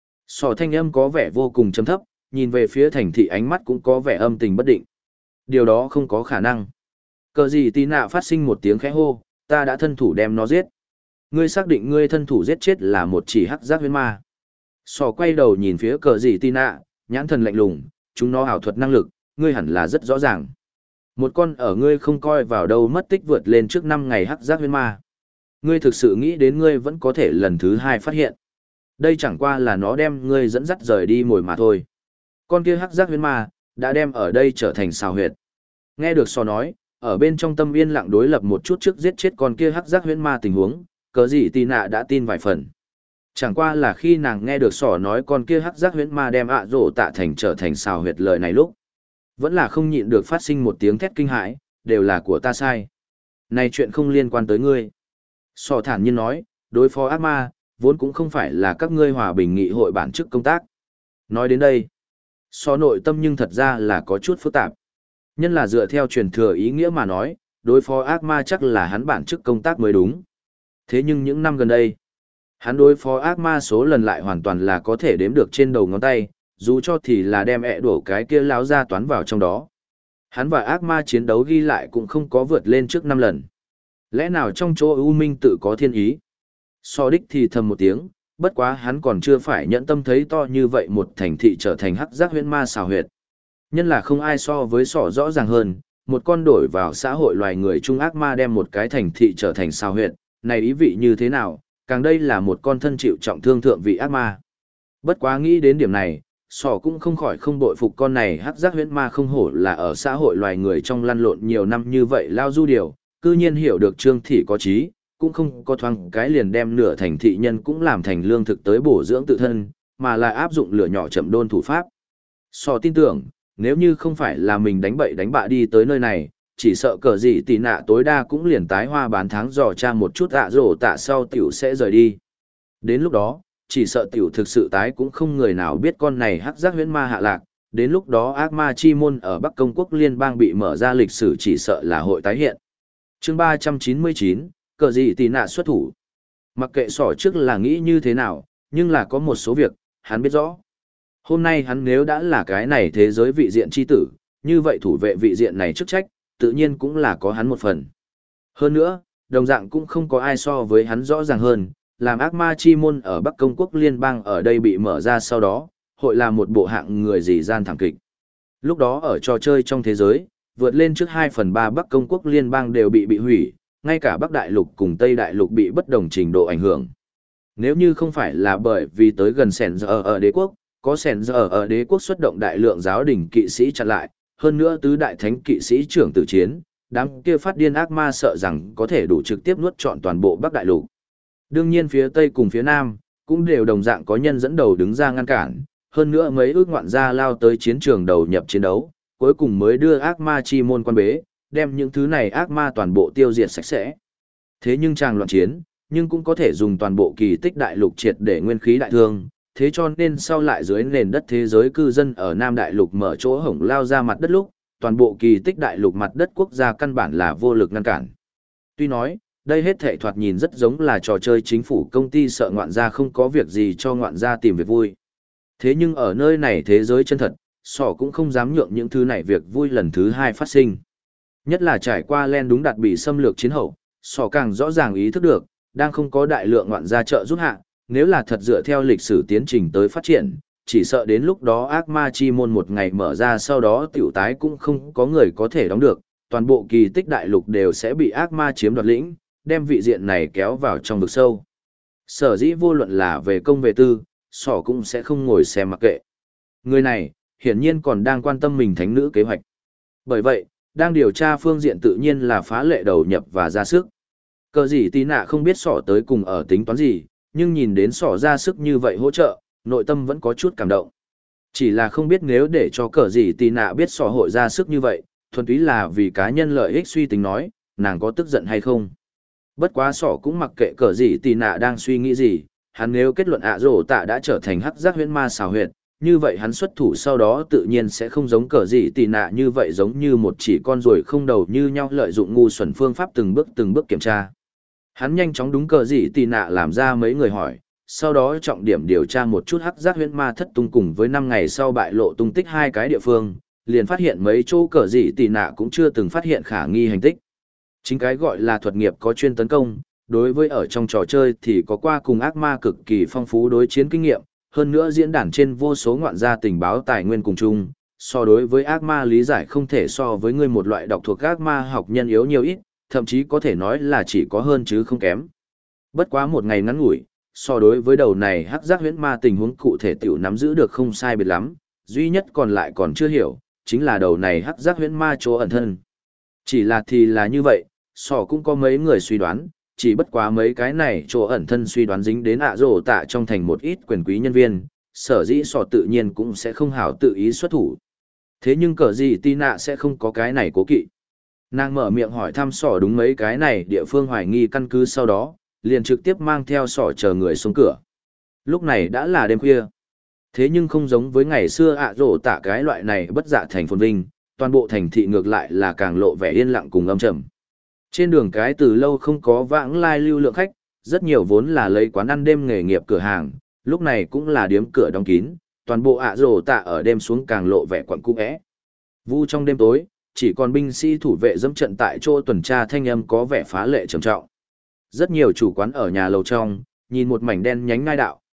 Sỏ thanh âm có vẻ vô cùng trầm thấp, nhìn về phía thành thị ánh mắt cũng có vẻ âm tình bất định. Điều đó không có khả năng. Cờ gì tí nạ phát sinh một tiếng khẽ hô, ta đã thân thủ đem nó giết. Ngươi xác định ngươi thân thủ giết chết là một chỉ hắc giác huyễn ma. Sỏ quay đầu nhìn phía cờ gì tí nạ, nhãn thần lạnh lùng, chúng nó ảo thuật năng lực, ngươi hẳn là rất rõ ràng. Một con ở ngươi không coi vào đâu mất tích vượt lên trước 5 ngày hắc giác huyễn ma. Ngươi thực sự nghĩ đến ngươi vẫn có thể lần thứ 2 phát hiện. Đây chẳng qua là nó đem ngươi dẫn dắt rời đi mồi mà thôi. Con kia hắc giác huyễn ma, đã đem ở đây trở thành xào huyệt. Nghe được sò nói, ở bên trong tâm yên lặng đối lập một chút trước giết chết con kia hắc giác huyễn ma tình huống, cớ gì tì nạ đã tin vài phần. Chẳng qua là khi nàng nghe được sò nói con kia hắc giác huyễn ma đem ạ rổ tạ thành trở thành xào huyệt lời này lúc. Vẫn là không nhịn được phát sinh một tiếng thét kinh hãi, đều là của ta sai. Này chuyện không liên quan tới ngươi. Sò thản nhiên nói, đối phó ác ma, vốn cũng không phải là các ngươi hòa bình nghị hội bản chức công tác. Nói đến đây, sò nội tâm nhưng thật ra là có chút phức tạp. Nhân là dựa theo truyền thừa ý nghĩa mà nói, đối phó ác ma chắc là hắn bản chức công tác mới đúng. Thế nhưng những năm gần đây, hắn đối phó ác ma số lần lại hoàn toàn là có thể đếm được trên đầu ngón tay, dù cho thì là đem đổ cái kia láo ra toán vào trong đó. Hắn và ác ma chiến đấu ghi lại cũng không có vượt lên trước 5 lần. Lẽ nào trong chỗ U Minh tự có thiên ý? So đích thì thầm một tiếng, Bất quá hắn còn chưa phải nhẫn tâm thấy to như vậy một thành thị trở thành hắc giác huyễn ma xào huyệt. Nhân là không ai so với sỏ rõ ràng hơn, một con đổi vào xã hội loài người trung ác ma đem một cái thành thị trở thành xào huyệt, này ý vị như thế nào, càng đây là một con thân chịu trọng thương thượng vị ác ma. Bất quá nghĩ đến điểm này, sỏ cũng không khỏi không bội phục con này hắc giác huyễn ma không hổ là ở xã hội loài người trong lăn lộn nhiều năm như vậy lao du điều, cư nhiên hiểu được trương thị có trí, cũng không có thoáng cái liền đem nửa thành thị nhân cũng làm thành lương thực tới bổ dưỡng tự thân, mà lại áp dụng lửa nhỏ chậm đôn thủ pháp. Sỏ tin tưởng, nếu như không phải là mình đánh bậy đánh bạ đi tới nơi này, chỉ sợ cờ gì tì nạ tối đa cũng liền tái hoa bán tháng dò cha một chút rổ tạ sau tiểu sẽ rời đi. Đến lúc đó, chỉ sợ tiểu thực sự tái cũng không người nào biết con này hắc giác huyễn ma hạ lạc, đến lúc đó ác ma chi môn ở Bắc Công quốc liên bang bị mở ra lịch sử chỉ sợ là hội tái hiện. Chương 399, cờ gì tì nạ xuất thủ. Mặc kệ sỏ trước là nghĩ như thế nào, nhưng là có một số việc, hắn biết rõ. Hôm nay hắn nếu đã là cái này thế giới vị diện chi tử, như vậy thủ vệ vị diện này chức trách, tự nhiên cũng là có hắn một phần. Hơn nữa, đồng dạng cũng không có ai so với hắn rõ ràng hơn, làm ác ma chi môn ở Bắc Công quốc liên bang ở đây bị mở ra sau đó, hội là một bộ hạng người dì gian thảm kịch. Lúc đó ở trò chơi trong thế giới, vượt lên trước 2/3 Bắc Công quốc liên bang đều bị hủy, ngay cả Bắc Đại Lục cùng Tây Đại Lục bị bất đồng trình độ ảnh hưởng. Nếu như không phải là bởi vì tới gần sẻn giờ ở đế quốc, có sẻn giờ ở đế quốc xuất động đại lượng giáo đình kỵ sĩ chặn lại, hơn nữa tứ đại thánh kỵ sĩ trưởng tử chiến, đám kia phát điên ác ma sợ rằng có thể đủ trực tiếp nuốt trọn toàn bộ Bắc Đại Lục. Đương nhiên phía Tây cùng phía Nam, cũng đều đồng dạng có nhân dẫn đầu đứng ra ngăn cản, hơn nữa mấy ước ngoạn gia lao tới chiến trường đầu nhập chiến đấu, cuối cùng mới đưa ác ma chi môn quan bế, đem những thứ này ác ma toàn bộ tiêu diệt sạch sẽ. Thế nhưng tràng loạn chiến, nhưng cũng có thể dùng toàn bộ kỳ tích đại lục triệt để nguyên khí đại thương, thế cho nên sau lại dưới nền đất thế giới cư dân ở Nam Đại Lục mở chỗ hổng lao ra mặt đất lúc, toàn bộ kỳ tích đại lục mặt đất quốc gia căn bản là vô lực ngăn cản. Tuy nói, đây hết thảy thoạt nhìn rất giống là trò chơi chính phủ công ty sợ ngoạn gia không có việc gì cho ngoạn gia tìm việc vui. Thế nhưng ở nơi này thế giới chân thật, sỏ cũng không dám nhượng những thứ này việc vui lần thứ hai phát sinh. Nhất là trải qua len đúng đạt bị xâm lược chiến hậu, sỏ càng rõ ràng ý thức được, đang không có đại lượng ngoạn gia trợ giúp hạ, nếu là thật dựa theo lịch sử tiến trình tới phát triển, chỉ sợ đến lúc đó ác ma chi môn một ngày mở ra sau đó tiểu tái cũng không có người có thể đóng được, toàn bộ kỳ tích đại lục đều sẽ bị ác ma chiếm đoạt lĩnh, đem vị diện này kéo vào trong vực sâu. Sở dĩ vô luận là về công về tư, sỏ cũng sẽ không ngồi xem mặc kệ. Người này, hiển nhiên còn đang quan tâm mình thánh nữ kế hoạch. Bởi vậy, đang điều tra phương diện tự nhiên là phá lệ đầu nhập và ra sức. Cờ gì tí nạ không biết sỏ tới cùng ở tính toán gì, nhưng nhìn đến sỏ ra sức như vậy hỗ trợ, nội tâm vẫn có chút cảm động. Chỉ là không biết nếu để cho cờ gì tí nạ biết sỏ hội ra sức như vậy, thuần túy là vì cá nhân lợi ích suy tính nói, nàng có tức giận hay không. Bất quá sỏ cũng mặc kệ cờ gì tí nạ đang suy nghĩ gì, hắn nếu kết luận rổ tạ đã trở thành hắc giác huyễn ma xào huyệt, như vậy hắn xuất thủ sau đó tự nhiên sẽ không giống cờ gì tì nạ như vậy giống như một chỉ con ruồi không đầu như nhau lợi dụng ngu xuẩn phương pháp từng bước kiểm tra. Hắn nhanh chóng đúng cờ gì tì nạ làm ra mấy người hỏi, sau đó trọng điểm điều tra một chút hắc giác huyễn ma thất tung cùng với 5 ngày sau bại lộ tung tích 2 cái địa phương, liền phát hiện mấy chỗ cờ gì tì nạ cũng chưa từng phát hiện khả nghi hành tích. Chính cái gọi là thuật nghiệp có chuyên tấn công, đối với ở trong trò chơi thì có qua cùng ác ma cực kỳ phong phú đối chiến kinh nghiệm, hơn nữa diễn đàn trên vô số ngoạn gia tình báo tài nguyên cùng chung, so đối với ác ma lý giải không thể so với người một loại đọc thuộc ác ma học nhân yếu nhiều ít, thậm chí có thể nói là chỉ có hơn chứ không kém. Bất quá một ngày ngắn ngủi, so đối với đầu này hắc giác huyễn ma tình huống cụ thể tiểu nắm giữ được không sai biệt lắm, duy nhất còn lại còn chưa hiểu, chính là đầu này hắc giác huyễn ma chỗ ẩn thân. Chỉ là thì là như vậy, so cũng có mấy người suy đoán, chỉ bất quá mấy cái này chỗ ẩn thân suy đoán dính đến rổ tạ trong thành một ít quyền quý nhân viên, sở dĩ sò tự nhiên cũng sẽ không hảo tự ý xuất thủ. Thế nhưng cờ gì tì nạ sẽ không có cái này cố kỵ. Nàng mở miệng hỏi thăm sò đúng mấy cái này địa phương hoài nghi căn cứ sau đó, liền trực tiếp mang theo sò chờ người xuống cửa. Lúc này đã là đêm khuya. Thế nhưng không giống với ngày xưa rổ tạ cái loại này bất dạ thành phồn vinh, toàn bộ thành thị ngược lại là càng lộ vẻ yên lặng cùng âm trầm. Trên đường cái từ lâu không có vãng lai lưu lượng khách, rất nhiều vốn là lấy quán ăn đêm nghề nghiệp cửa hàng, lúc này cũng là điếm cửa đóng kín, toàn bộ rổ tạ ở đêm xuống càng lộ vẻ quặn cũ é. Vu trong đêm tối, chỉ còn binh sĩ thủ vệ dẫm trận tại chỗ tuần tra thanh âm có vẻ phá lệ trầm trọng. Rất nhiều chủ quán ở nhà lầu trong, nhìn một mảnh đen nhánh ngai đạo,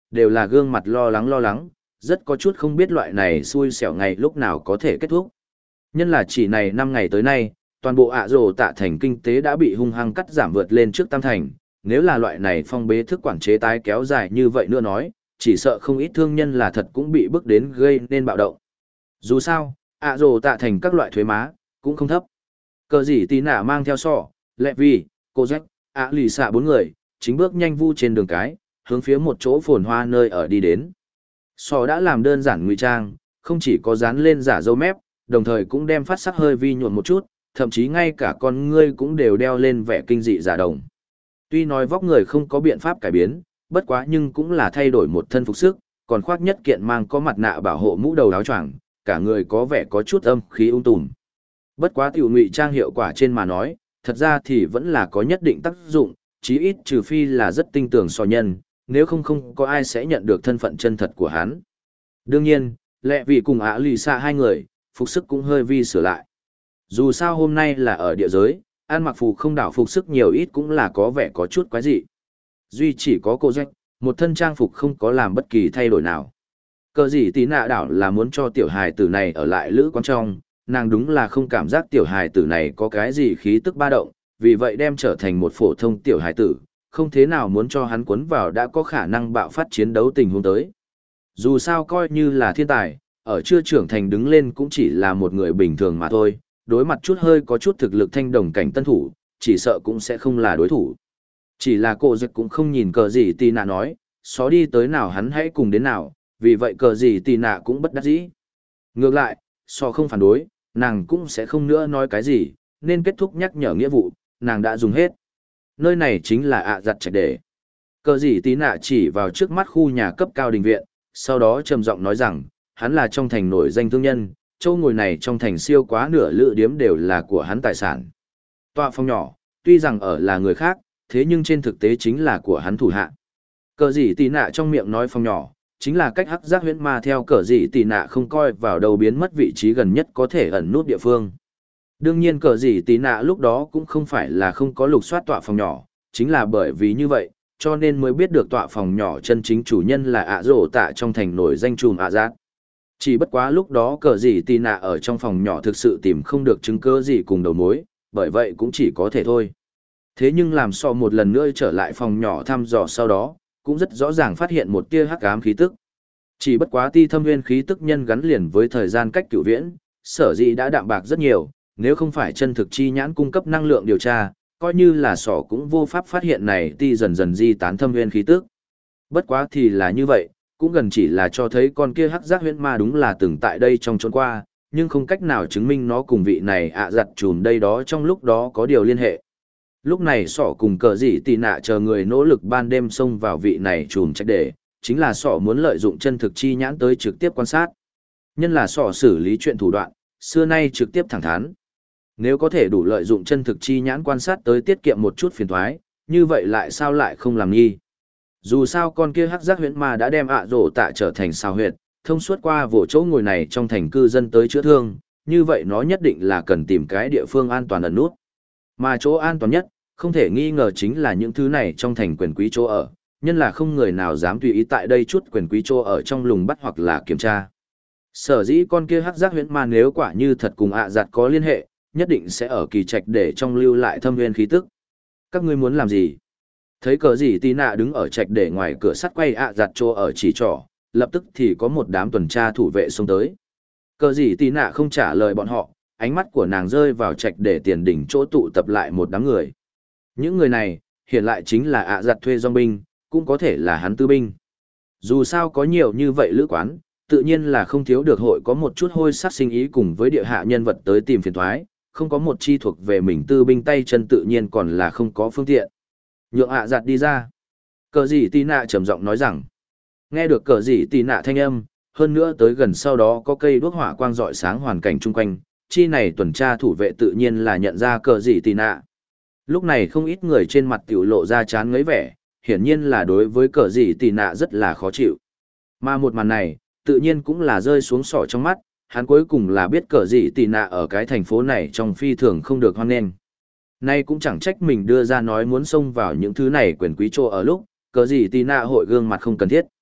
đều là gương mặt lo lắng, rất có chút không biết loại này xui xẻo ngày lúc nào có thể kết thúc. Nhân là chỉ này 5 ngày tới nay, toàn bộ ạ rồ tạ thành kinh tế đã bị hung hăng cắt giảm vượt lên trước tam thành, nếu là loại này phong bế thức quản chế tái kéo dài như vậy nữa nói, chỉ sợ không ít thương nhân là thật cũng bị bức đến gây nên bạo động. Dù sao, ạ rồ tạ thành các loại thuế má, cũng không thấp. Cờ gì tí nạ mang theo sọ, lẹ vì, cô rách, ạ lì xạ 4 người, chính bước nhanh vu trên đường cái, hướng phía một chỗ phồn hoa nơi ở đi đến. Sọ đã làm đơn giản ngụy trang, không chỉ có dán lên giả râu mép, đồng thời cũng đem phát sắc hơi vi nhuộm một chút, thậm chí ngay cả con ngươi cũng đều đeo lên vẻ kinh dị giả đồng. Tuy nói vóc người không có biện pháp cải biến, bất quá nhưng cũng là thay đổi một thân phục sức, còn khoác nhất kiện mang có mặt nạ bảo hộ mũ đầu áo choàng, cả người có vẻ có chút âm khí ung tùm. Bất quá tiểu ngụy trang hiệu quả trên mà nói, thật ra thì vẫn là có nhất định tác dụng, chí ít trừ phi là rất tinh tường so nhân, nếu không không có ai sẽ nhận được thân phận chân thật của hắn. Đương nhiên, lẹ vì cùng ạ lì xạ 2 người, phục sức cũng hơi vi sửa lại. Dù sao hôm nay là ở địa giới, ăn mặc phù không đảo phục sức nhiều ít cũng là có vẻ có chút quái dị. Duy chỉ có cô Jack, một thân trang phục không có làm bất kỳ thay đổi nào. Cờ gì tí nạ đảo là muốn cho tiểu hài tử này ở lại lữ quán trong, nàng đúng là không cảm giác tiểu hài tử này có cái gì khí tức ba động, vì vậy đem trở thành một phổ thông tiểu hài tử, không thế nào muốn cho hắn cuốn vào đã có khả năng bạo phát chiến đấu tình huống tới. Dù sao coi như là thiên tài, ở chưa trưởng thành đứng lên cũng chỉ là một người bình thường mà thôi, đối mặt chút hơi có chút thực lực thanh đồng cảnh tân thủ, chỉ sợ cũng sẽ không là đối thủ. Chỉ là cô Giật cũng không nhìn cờ gì tì nạ nói, xó đi tới nào hắn hãy cùng đến nào, vì vậy cờ gì tì nạ cũng bất đắc dĩ. Ngược lại, so không phản đối, nàng cũng sẽ không nữa nói cái gì, nên kết thúc nhắc nhở nghĩa vụ, nàng đã dùng hết. Nơi này chính là ạ giặt trạch để. Cờ gì tí nạ chỉ vào trước mắt khu nhà cấp cao đình viện, sau đó trầm giọng nói rằng, hắn là trong thành nổi danh thương nhân, châu ngồi này trong thành siêu quá nửa lựa điếm đều là của hắn tài sản. Tọa phòng nhỏ, tuy rằng ở là người khác, thế nhưng trên thực tế chính là của hắn thủ hạ. Cờ gì tì nạ trong miệng nói phòng nhỏ, chính là cách hắc giác huyễn ma theo cờ gì tì nạ không coi vào đầu biến mất vị trí gần nhất có thể ẩn nút địa phương. Đương nhiên cờ gì tì nạ lúc đó cũng không phải là không có lục soát tọa phòng nhỏ, chính là bởi vì như vậy, cho nên mới biết được tọa phòng nhỏ chân chính chủ nhân là ạ rổ tạ trong thành nổi danh trùm ạ giác. Chỉ bất quá lúc đó cờ gì tì nạ ở trong phòng nhỏ thực sự tìm không được chứng cứ gì cùng đầu mối, bởi vậy cũng chỉ có thể thôi. Thế nhưng làm so một lần nữa trở lại phòng nhỏ thăm dò sau đó, cũng rất rõ ràng phát hiện một tia hắc ám khí tức. Chỉ bất quá ti thâm nguyên khí tức nhân gắn liền với thời gian cách cửu viễn, sở dĩ đã đạm bạc rất nhiều, nếu không phải chân thực chi nhãn cung cấp năng lượng điều tra, coi như là sỏ cũng vô pháp phát hiện này ti dần dần di tán thâm nguyên khí tức. Bất quá thì là như vậy, cũng gần chỉ là cho thấy con kia hắc giác huyễn ma đúng là từng tại đây trong trốn qua, nhưng không cách nào chứng minh nó cùng vị này giặt trùm đây đó trong lúc đó có điều liên hệ. Lúc này sỏ cùng cờ dị tì nạ chờ người nỗ lực ban đêm xông vào vị này trùm trách để, chính là sỏ muốn lợi dụng chân thực chi nhãn tới trực tiếp quan sát. Nhân là sỏ xử lý chuyện thủ đoạn, xưa nay trực tiếp thẳng thắn. Nếu có thể đủ lợi dụng chân thực chi nhãn quan sát tới tiết kiệm một chút phiền thoái, như vậy lại sao lại không làm nghi. Dù sao con kia hắc giác huyễn ma đã đem ạ rổ tạ trở thành sao huyệt, thông suốt qua vỗ chỗ ngồi này trong thành cư dân tới chữa thương, như vậy nó nhất định là cần tìm cái địa phương an toàn ẩn nút. Mà chỗ an toàn nhất, không thể nghi ngờ chính là những thứ này trong thành quyền quý chỗ ở, nhân là không người nào dám tùy ý tại đây chút quyền quý chỗ ở trong lùng bắt hoặc là kiểm tra. Sở dĩ con kia hắc giác huyễn ma nếu quả như thật cùng giặt có liên hệ, nhất định sẽ ở kỳ trạch để trong lưu lại thâm nguyên khí tức. Các ngươi muốn làm gì? Thấy cờ gì tí nạ đứng ở trạch để ngoài cửa sắt quay giặt chỗ ở chỉ trỏ, lập tức thì có một đám tuần tra thủ vệ xông tới. Cờ gì tí nạ không trả lời bọn họ, ánh mắt của nàng rơi vào trạch để tiền đỉnh chỗ tụ tập lại một đám người. Những người này, hiện lại chính là giặt thuê dòng binh, cũng có thể là hắn tư binh. Dù sao có nhiều như vậy lữ quán, tự nhiên là không thiếu được hội có một chút hôi sắc sinh ý cùng với địa hạ nhân vật tới tìm phiền thoái, không có một chi thuộc về mình tư binh tay chân tự nhiên còn là không có phương tiện. Nhượng giặt đi ra. Cờ gì tì nạ trầm giọng nói rằng, nghe được cờ gì tì nạ thanh âm, hơn nữa tới gần sau đó có cây đuốc hỏa quang rọi sáng hoàn cảnh chung quanh, chi này tuần tra thủ vệ tự nhiên là nhận ra cờ gì tì nạ. Lúc này không ít người trên mặt tiểu lộ ra chán ngấy vẻ, hiển nhiên là đối với cờ gì tì nạ rất là khó chịu. Mà một màn này, tự nhiên cũng là rơi xuống sỏ trong mắt, hắn cuối cùng là biết cờ gì tì nạ ở cái thành phố này trong phi thường không được hoan nghênh. Nay cũng chẳng trách mình đưa ra nói muốn xông vào những thứ này quyền quý chỗ ở lúc, cờ gì tì nạ hội gương mặt không cần thiết.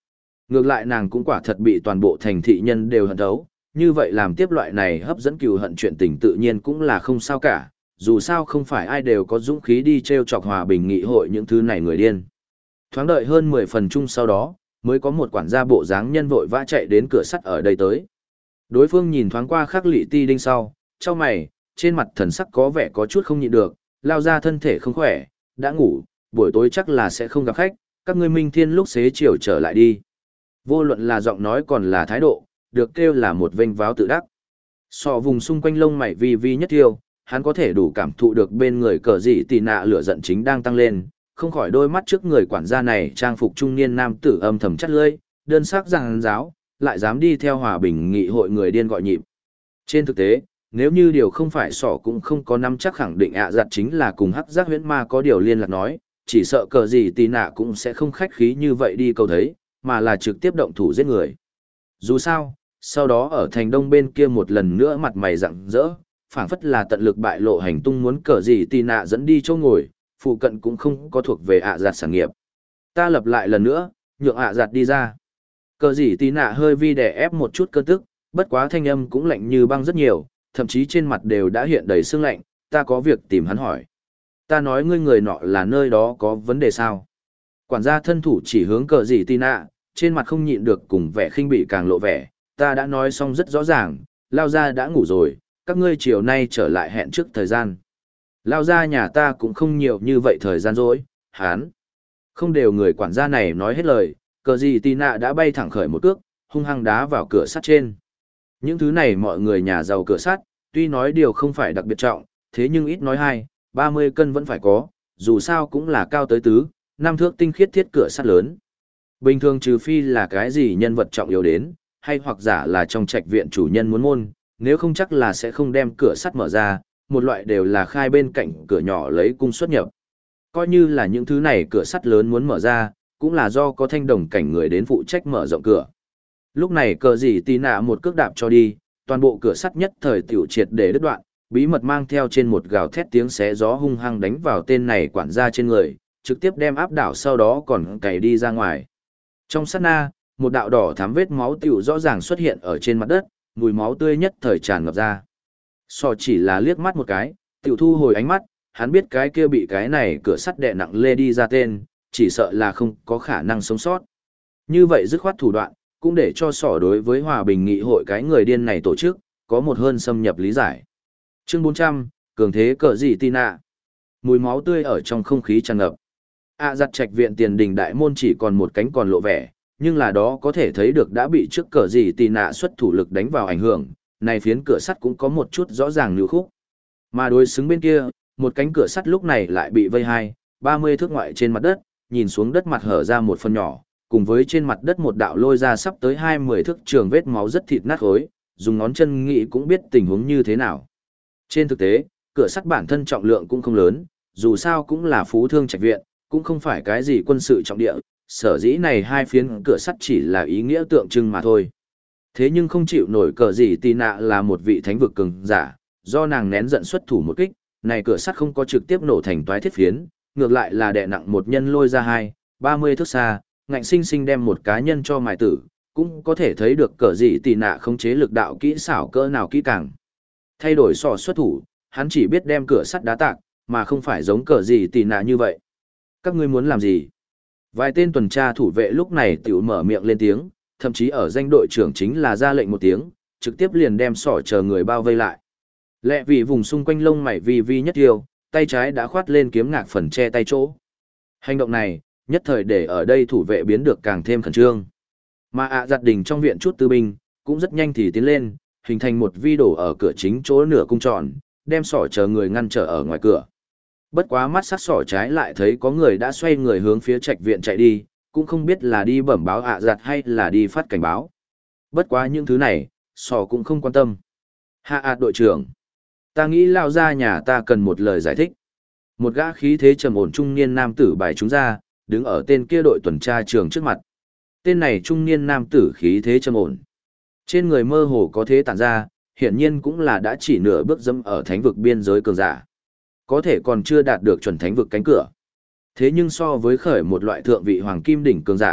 Ngược lại nàng cũng quả thật bị toàn bộ thành thị nhân đều hận thấu, như vậy làm tiếp loại này hấp dẫn cừu hận chuyện tình tự nhiên cũng là không sao cả, dù sao không phải ai đều có dũng khí đi treo chọc hòa bình nghị hội những thứ này người điên. Thoáng đợi hơn 10 phần chung sau đó, mới có một quản gia bộ dáng nhân vội vã chạy đến cửa sắt ở đây tới. Đối phương nhìn thoáng qua Khắc Lị Ti Đinh sau, chau mày, trên mặt thần sắc có vẻ có chút không nhịn được, lao ra thân thể không khỏe, đã ngủ, buổi tối chắc là sẽ không gặp khách, các ngươi minh thiên lúc xế chiều trở lại đi. Vô luận là giọng nói còn là thái độ, được kêu là một vênh váo tự đắc. Sọ vùng xung quanh lông mày vi vi nhất tiêu, hắn có thể đủ cảm thụ được bên người cờ dị tì nạ lửa giận chính đang tăng lên, không khỏi đôi mắt trước người quản gia này trang phục trung niên nam tử âm thầm chắt lưỡi, đơn sắc rằng giáo, lại dám đi theo hòa bình nghị hội người điên gọi nhịp. Trên thực tế, nếu như điều không phải sỏ cũng không có nắm chắc khẳng định giặt chính là cùng hắc giác huyễn ma có điều liên lạc nói, chỉ sợ cờ gì tì nạ cũng sẽ không khách khí như vậy đi câu thấy, mà là trực tiếp động thủ giết người. Dù sao, sau đó ở thành đông bên kia một lần nữa mặt mày rạng rỡ, phảng phất là tận lực bại lộ hành tung muốn cờ gì tì nạ dẫn đi chỗ ngồi, phụ cận cũng không có thuộc về giặt sản nghiệp. Ta lập lại lần nữa, nhượng giặt đi ra. Cờ gì tì nạ hơi vi đè ép một chút cơn tức, bất quá thanh âm cũng lạnh như băng rất nhiều, thậm chí trên mặt đều đã hiện đầy sương lạnh, ta có việc tìm hắn hỏi. Ta nói ngươi người nọ là nơi đó có vấn đề sao? Quản gia thân thủ chỉ hướng cờ gì tì nạ, trên mặt không nhịn được cùng vẻ khinh bị càng lộ vẻ, ta đã nói xong rất rõ ràng, lao ra đã ngủ rồi, các ngươi chiều nay trở lại hẹn trước thời gian. Lao ra nhà ta cũng không nhiều như vậy thời gian rồi, hán. Không đều người quản gia này nói hết lời, cờ gì tì nạ đã bay thẳng khởi một cước, hung hăng đá vào cửa sắt trên. Những thứ này mọi người nhà giàu cửa sắt, tuy nói điều không phải đặc biệt trọng, thế nhưng ít nói 30 cân vẫn phải có, dù sao cũng là cao tới tứ, 5 thước tinh khiết thiết cửa sắt lớn. Bình thường trừ phi là cái gì nhân vật trọng yếu đến, hay hoặc giả là trong trạch viện chủ nhân muốn môn, nếu không chắc là sẽ không đem cửa sắt mở ra, một loại đều là khai bên cạnh cửa nhỏ lấy cung xuất nhập. Coi như là những thứ này cửa sắt lớn muốn mở ra, cũng là do có thanh đồng cảnh người đến phụ trách mở rộng cửa. Lúc này cờ gì tì nạ một cước đạp cho đi, toàn bộ cửa sắt nhất thời tiểu triệt để đứt đoạn, bí mật mang theo trên một gào thét tiếng xé gió hung hăng đánh vào tên này quản gia trên người, trực tiếp đem áp đảo sau đó còn cày đi ra ngoài. Trong sát na, một đạo đỏ thắm vết máu tiểu rõ ràng xuất hiện ở trên mặt đất, mùi máu tươi nhất thời tràn ngập ra. Sò chỉ là liếc mắt một cái, tiểu thu hồi ánh mắt, hắn biết cái kia bị cái này cửa sắt đè nặng lê đi ra tên, chỉ sợ là không có khả năng sống sót. Như vậy dứt khoát thủ đoạn, cũng để cho sỏ đối với hòa bình nghị hội cái người điên này tổ chức, có một hơn xâm nhập lý giải. Chương 400, cường thế cờ gì tì nạ. Mùi máu tươi ở trong không khí tràn ngập. Giặt trạch viện tiền đình đại môn chỉ còn một cánh còn lộ vẻ, nhưng là đó có thể thấy được đã bị trước cờ gì tì nạ xuất thủ lực đánh vào ảnh hưởng, này phiến cửa sắt cũng có một chút rõ ràng lưu khúc. Mà đối xứng bên kia, một cánh cửa sắt lúc này lại bị vây 30 thước ngoại trên mặt đất, nhìn xuống đất mặt hở ra một phần nhỏ, cùng với trên mặt đất một đạo lôi ra sắp tới 20 thước trường vết máu rất thịt nát khối, dùng ngón chân nghĩ cũng biết tình huống như thế nào. Trên thực tế, cửa sắt bản thân trọng lượng cũng không lớn, dù sao cũng là phú thương trạch viện, cũng không phải cái gì quân sự trọng địa, sở dĩ này hai phiến cửa sắt chỉ là ý nghĩa tượng trưng mà thôi. Thế nhưng không chịu nổi cờ gì tì nạ là một vị thánh vực cường giả, do nàng nén giận xuất thủ một kích, này cửa sắt không có trực tiếp nổ thành toái thiết phiến, ngược lại là đè nặng một nhân lôi ra 30 thước xa, ngạnh sinh sinh đem một cá nhân cho mài tử, cũng có thể thấy được cờ gì tì nạ khống chế lực đạo kỹ xảo cỡ nào kỹ càng. Thay đổi sò xuất thủ, hắn chỉ biết đem cửa sắt đá tạc, mà không phải giống cờ gì tì nạ như vậy. Các ngươi muốn làm gì? Vài tên tuần tra thủ vệ lúc này tiểu mở miệng lên tiếng, thậm chí ở danh đội trưởng chính là ra lệnh một tiếng, trực tiếp liền đem sỏ chờ người bao vây lại. Lẹ vì vùng xung quanh lông mày vi vi nhất tiêu, tay trái đã khoát lên kiếm ngạc phần che tay chỗ. Hành động này, nhất thời để ở đây thủ vệ biến được càng thêm khẩn trương. Mà giặt đình trong viện chút tư binh, cũng rất nhanh thì tiến lên, hình thành một vi đổ ở cửa chính chỗ nửa cung tròn, đem sỏ chờ người ngăn trở ở ngoài cửa. Bất quá mắt sắc sỏ trái lại thấy có người đã xoay người hướng phía trạch viện chạy đi, cũng không biết là đi bẩm báo giặt hay là đi phát cảnh báo. Bất quá những thứ này, sỏ cũng không quan tâm. Đội trưởng, ta nghĩ lao ra nhà ta cần một lời giải thích. Một gã khí thế trầm ổn trung niên nam tử bài chúng ra, đứng ở tên kia đội tuần tra trường trước mặt. Tên này trung niên nam tử khí thế trầm ổn. Trên người mơ hồ có thế tản ra, hiển nhiên cũng là đã chỉ nửa bước dẫm ở thánh vực biên giới cường giả. Có thể còn chưa đạt được chuẩn thánh vực cánh cửa. Thế nhưng so với khởi một loại thượng vị hoàng kim đỉnh cường giả,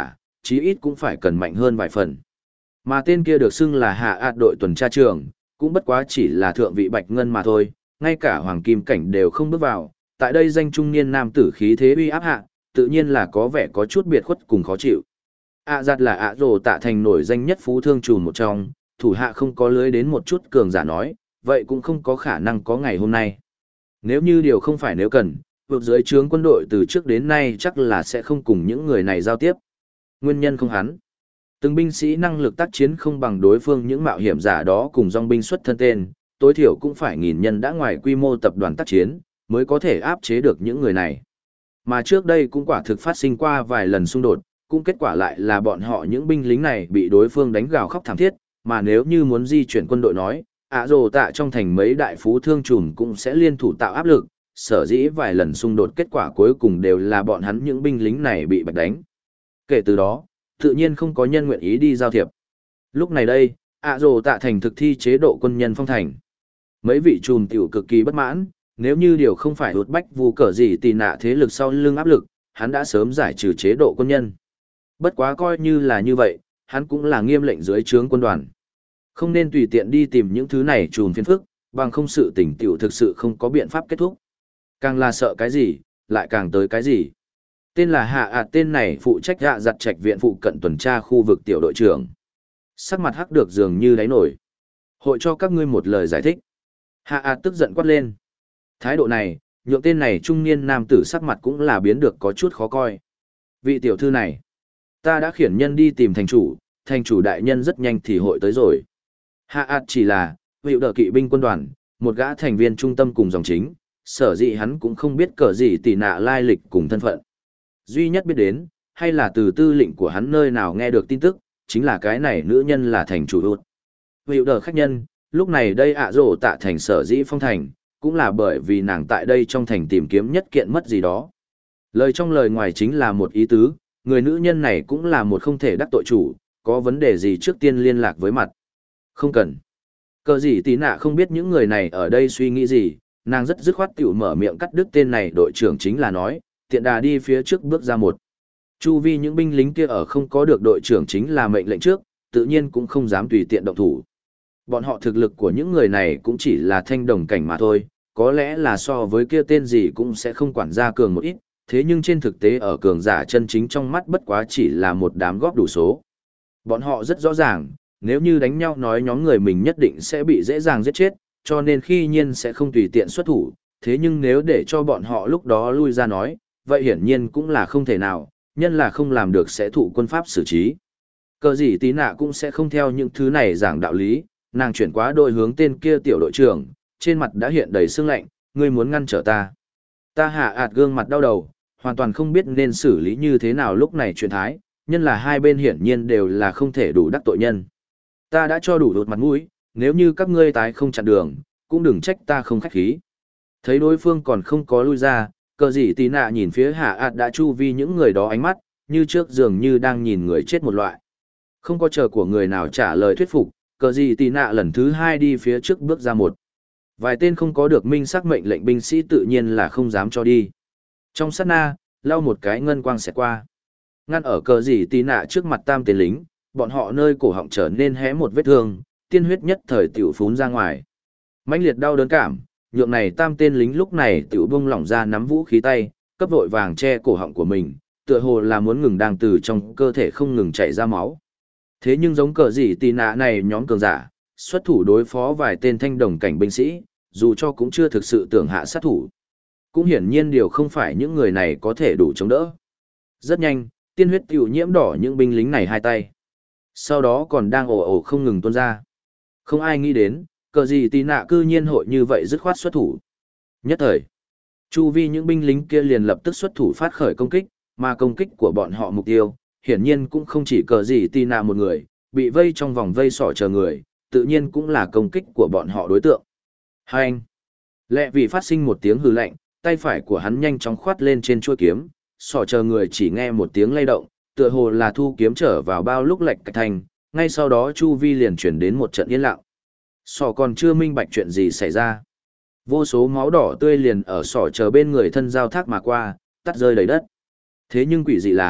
chí ít cũng phải cần mạnh hơn vài phần. Mà tên kia được xưng là hạ ạt đội tuần tra trưởng, cũng bất quá chỉ là thượng vị bạch ngân mà thôi, ngay cả hoàng kim cảnh đều không bước vào, tại đây danh trung niên nam tử khí thế uy áp hạ, tự nhiên là có vẻ có chút biệt khuất cùng khó chịu. Giặt là rồ tạ thành nổi danh nhất phú thương trùn một trong, thủ hạ không có lưới đến một chút cường giả nói, vậy cũng không có khả năng có ngày hôm nay. Nếu như điều không phải nếu cần, vượt dưới trướng quân đội từ trước đến nay chắc là sẽ không cùng những người này giao tiếp. Nguyên nhân không hắn. Từng binh sĩ năng lực tác chiến không bằng đối phương những mạo hiểm giả đó cùng dòng binh xuất thân tên, tối thiểu cũng phải nghìn nhân đã ngoài quy mô tập đoàn tác chiến, mới có thể áp chế được những người này. Mà trước đây cũng quả thực phát sinh qua vài lần xung đột, cũng kết quả lại là bọn họ những binh lính này bị đối phương đánh gào khóc thảm thiết, mà nếu như muốn di chuyển quân đội nói, rồ tạ trong thành mấy đại phú thương trùm cũng sẽ liên thủ tạo áp lực, sở dĩ vài lần xung đột kết quả cuối cùng đều là bọn hắn những binh lính này bị bạch đánh. Kể từ đó, tự nhiên không có nhân nguyện ý đi giao thiệp. Lúc này đây, rồ tạ thành thực thi chế độ quân nhân phong thành. Mấy vị trùm tiểu cực kỳ bất mãn, nếu như điều không phải hụt bách vù cờ gì tì nạ thế lực sau lưng áp lực, hắn đã sớm giải trừ chế độ quân nhân. Bất quá coi như là như vậy, hắn cũng là nghiêm lệnh dưới trướng quân đoàn. Không nên tùy tiện đi tìm những thứ này trùn phiền phức, bằng không sự tỉnh tiểu thực sự không có biện pháp kết thúc. Càng là sợ cái gì, lại càng tới cái gì. Tên là Hạ ạt tên này phụ trách Dạ giặt trạch viện phụ cận tuần tra khu vực tiểu đội trưởng. Sắc mặt hắc được dường như đáy nổi. Hội cho các ngươi một lời giải thích. Hạ ạt tức giận quát lên. Thái độ này, nhượng tên này trung niên nam tử sắc mặt cũng là biến được có chút khó coi. Vị tiểu thư này, ta đã khiển nhân đi tìm thành chủ đại nhân rất nhanh thì hội tới rồi. Hạ ạt chỉ là, hiệu đỡ kỵ binh quân đoàn, một gã thành viên trung tâm cùng dòng chính, sở dĩ hắn cũng không biết cờ gì tỉ nạ lai lịch cùng thân phận. Duy nhất biết đến, hay là từ tư lệnh của hắn nơi nào nghe được tin tức, chính là cái này nữ nhân là thành chủ hụt. Hiệu đỡ khách nhân, lúc này đây rồ tạ thành sở dĩ phong thành, cũng là bởi vì nàng tại đây trong thành tìm kiếm nhất kiện mất gì đó. Lời trong lời ngoài chính là một ý tứ, người nữ nhân này cũng là một không thể đắc tội chủ, có vấn đề gì trước tiên liên lạc với mặt. Không cần. Cờ gì tí nạ không biết những người này ở đây suy nghĩ gì, nàng rất dứt khoát tiểu mở miệng cắt đứt tên này đội trưởng chính là nói, tiện đà đi phía trước bước ra một. Chu vi những binh lính kia ở không có được đội trưởng chính là mệnh lệnh trước, tự nhiên cũng không dám tùy tiện động thủ. Bọn họ thực lực của những người này cũng chỉ là thanh đồng cảnh mà thôi, có lẽ là so với kia tên gì cũng sẽ không quản gia cường một ít, thế nhưng trên thực tế ở cường giả chân chính trong mắt bất quá chỉ là một đám góp đủ số. Bọn họ rất rõ ràng, nếu như đánh nhau nói nhóm người mình nhất định sẽ bị dễ dàng giết chết, cho nên khi nhiên sẽ không tùy tiện xuất thủ, thế nhưng nếu để cho bọn họ lúc đó lui ra nói, vậy hiển nhiên cũng là không thể nào, nhân là không làm được sẽ thụ quân pháp xử trí. Cờ gì tí nạ cũng sẽ không theo những thứ này giảng đạo lý, nàng chuyển quá đội hướng tên kia tiểu đội trưởng, trên mặt đã hiện đầy sương lạnh, ngươi muốn ngăn trở ta. Ta hạ ạt gương mặt đau đầu, hoàn toàn không biết nên xử lý như thế nào lúc này chuyện thái, nhân là hai bên hiển nhiên đều là không thể đủ đắc tội nhân. Ta đã cho đủ đột mặt mũi, nếu như các ngươi tái không chặn đường, cũng đừng trách ta không khách khí. Thấy đối phương còn không có lui ra, cờ gì tí nạ nhìn phía hạ ạt đã chu vi những người đó ánh mắt, như trước dường như đang nhìn người chết một loại. Không có chờ của người nào trả lời thuyết phục, cờ gì tí nạ lần thứ hai đi phía trước bước ra một. Vài tên không có được minh xác mệnh lệnh binh sĩ tự nhiên là không dám cho đi. Trong sát na, lau một cái ngân quang xẹt qua. Ngăn ở cờ gì tí nạ trước mặt tam tên lính, bọn họ nơi cổ họng trở nên hé một vết thương, tiên huyết nhất thời tiểu phún ra ngoài. Mãnh liệt đau đớn cảm, nhượng này tam tên lính lúc này tiểu bung lỏng ra nắm vũ khí tay, cấp vội vàng che cổ họng của mình, tựa hồ là muốn ngừng đang từ trong cơ thể không ngừng chảy ra máu. Thế nhưng giống cờ gì tì nạ này nhóm cường giả, xuất thủ đối phó vài tên thanh đồng cảnh binh sĩ, dù cho cũng chưa thực sự tưởng hạ sát thủ. Cũng hiển nhiên điều không phải những người này có thể đủ chống đỡ. Rất nhanh, tiên huyết tiểu nhiễm đỏ những binh lính này hai tay. Sau đó còn đang ồ ồ không ngừng tuôn ra. Không ai nghĩ đến, cờ gì tì nạ cư nhiên hội như vậy dứt khoát xuất thủ. Nhất thời, chu vi những binh lính kia liền lập tức xuất thủ phát khởi công kích, mà công kích của bọn họ mục tiêu, hiển nhiên cũng không chỉ cờ gì tì nạ một người, bị vây trong vòng vây sỏ chờ người, tự nhiên cũng là công kích của bọn họ đối tượng. Hai anh, lẹ vì phát sinh một tiếng hừ lạnh, tay phải của hắn nhanh chóng khoát lên trên chuôi kiếm, sỏ chờ người chỉ nghe một tiếng lay động, tựa hồ là thu kiếm trở vào bao lúc lệch cạch thành, ngay sau đó chu vi liền chuyển đến một trận yên lặng. Sỏ còn chưa minh bạch chuyện gì xảy ra. Vô số máu đỏ tươi liền ở sỏ chờ bên người thân giao thác mà qua, tắt rơi đầy đất. Thế nhưng quỷ dị là,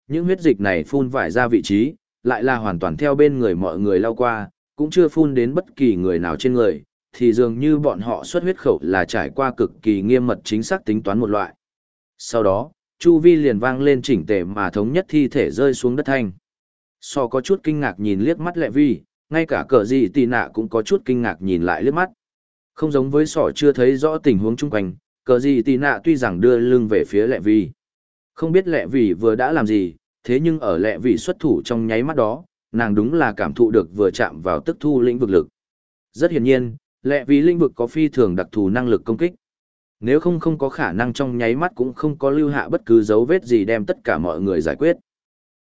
Những huyết dịch này phun vải ra vị trí, lại là hoàn toàn theo bên người mọi người lao qua, cũng chưa phun đến bất kỳ người nào trên người, thì dường như bọn họ xuất huyết khẩu là trải qua cực kỳ nghiêm mật chính xác tính toán một loại. Sau đó, chu vi liền vang lên chỉnh tề mà thống nhất thi thể rơi xuống đất thanh. So có chút kinh ngạc nhìn liếc mắt Lệ Vi, ngay cả cờ gì tì nạ cũng có chút kinh ngạc nhìn lại liếc mắt. Không giống với sỏ chưa thấy rõ tình huống chung quanh, cờ gì tì nạ tuy rằng đưa lưng về phía Lệ Vi. Không biết Lệ Vi vừa đã làm gì, thế nhưng ở Lệ Vi xuất thủ trong nháy mắt đó, nàng đúng là cảm thụ được vừa chạm vào tức thu lĩnh vực lực. Rất hiển nhiên, Lệ Vi lĩnh vực có phi thường đặc thù năng lực công kích. Nếu không có khả năng trong nháy mắt cũng không có lưu hạ bất cứ dấu vết gì đem tất cả mọi người giải quyết.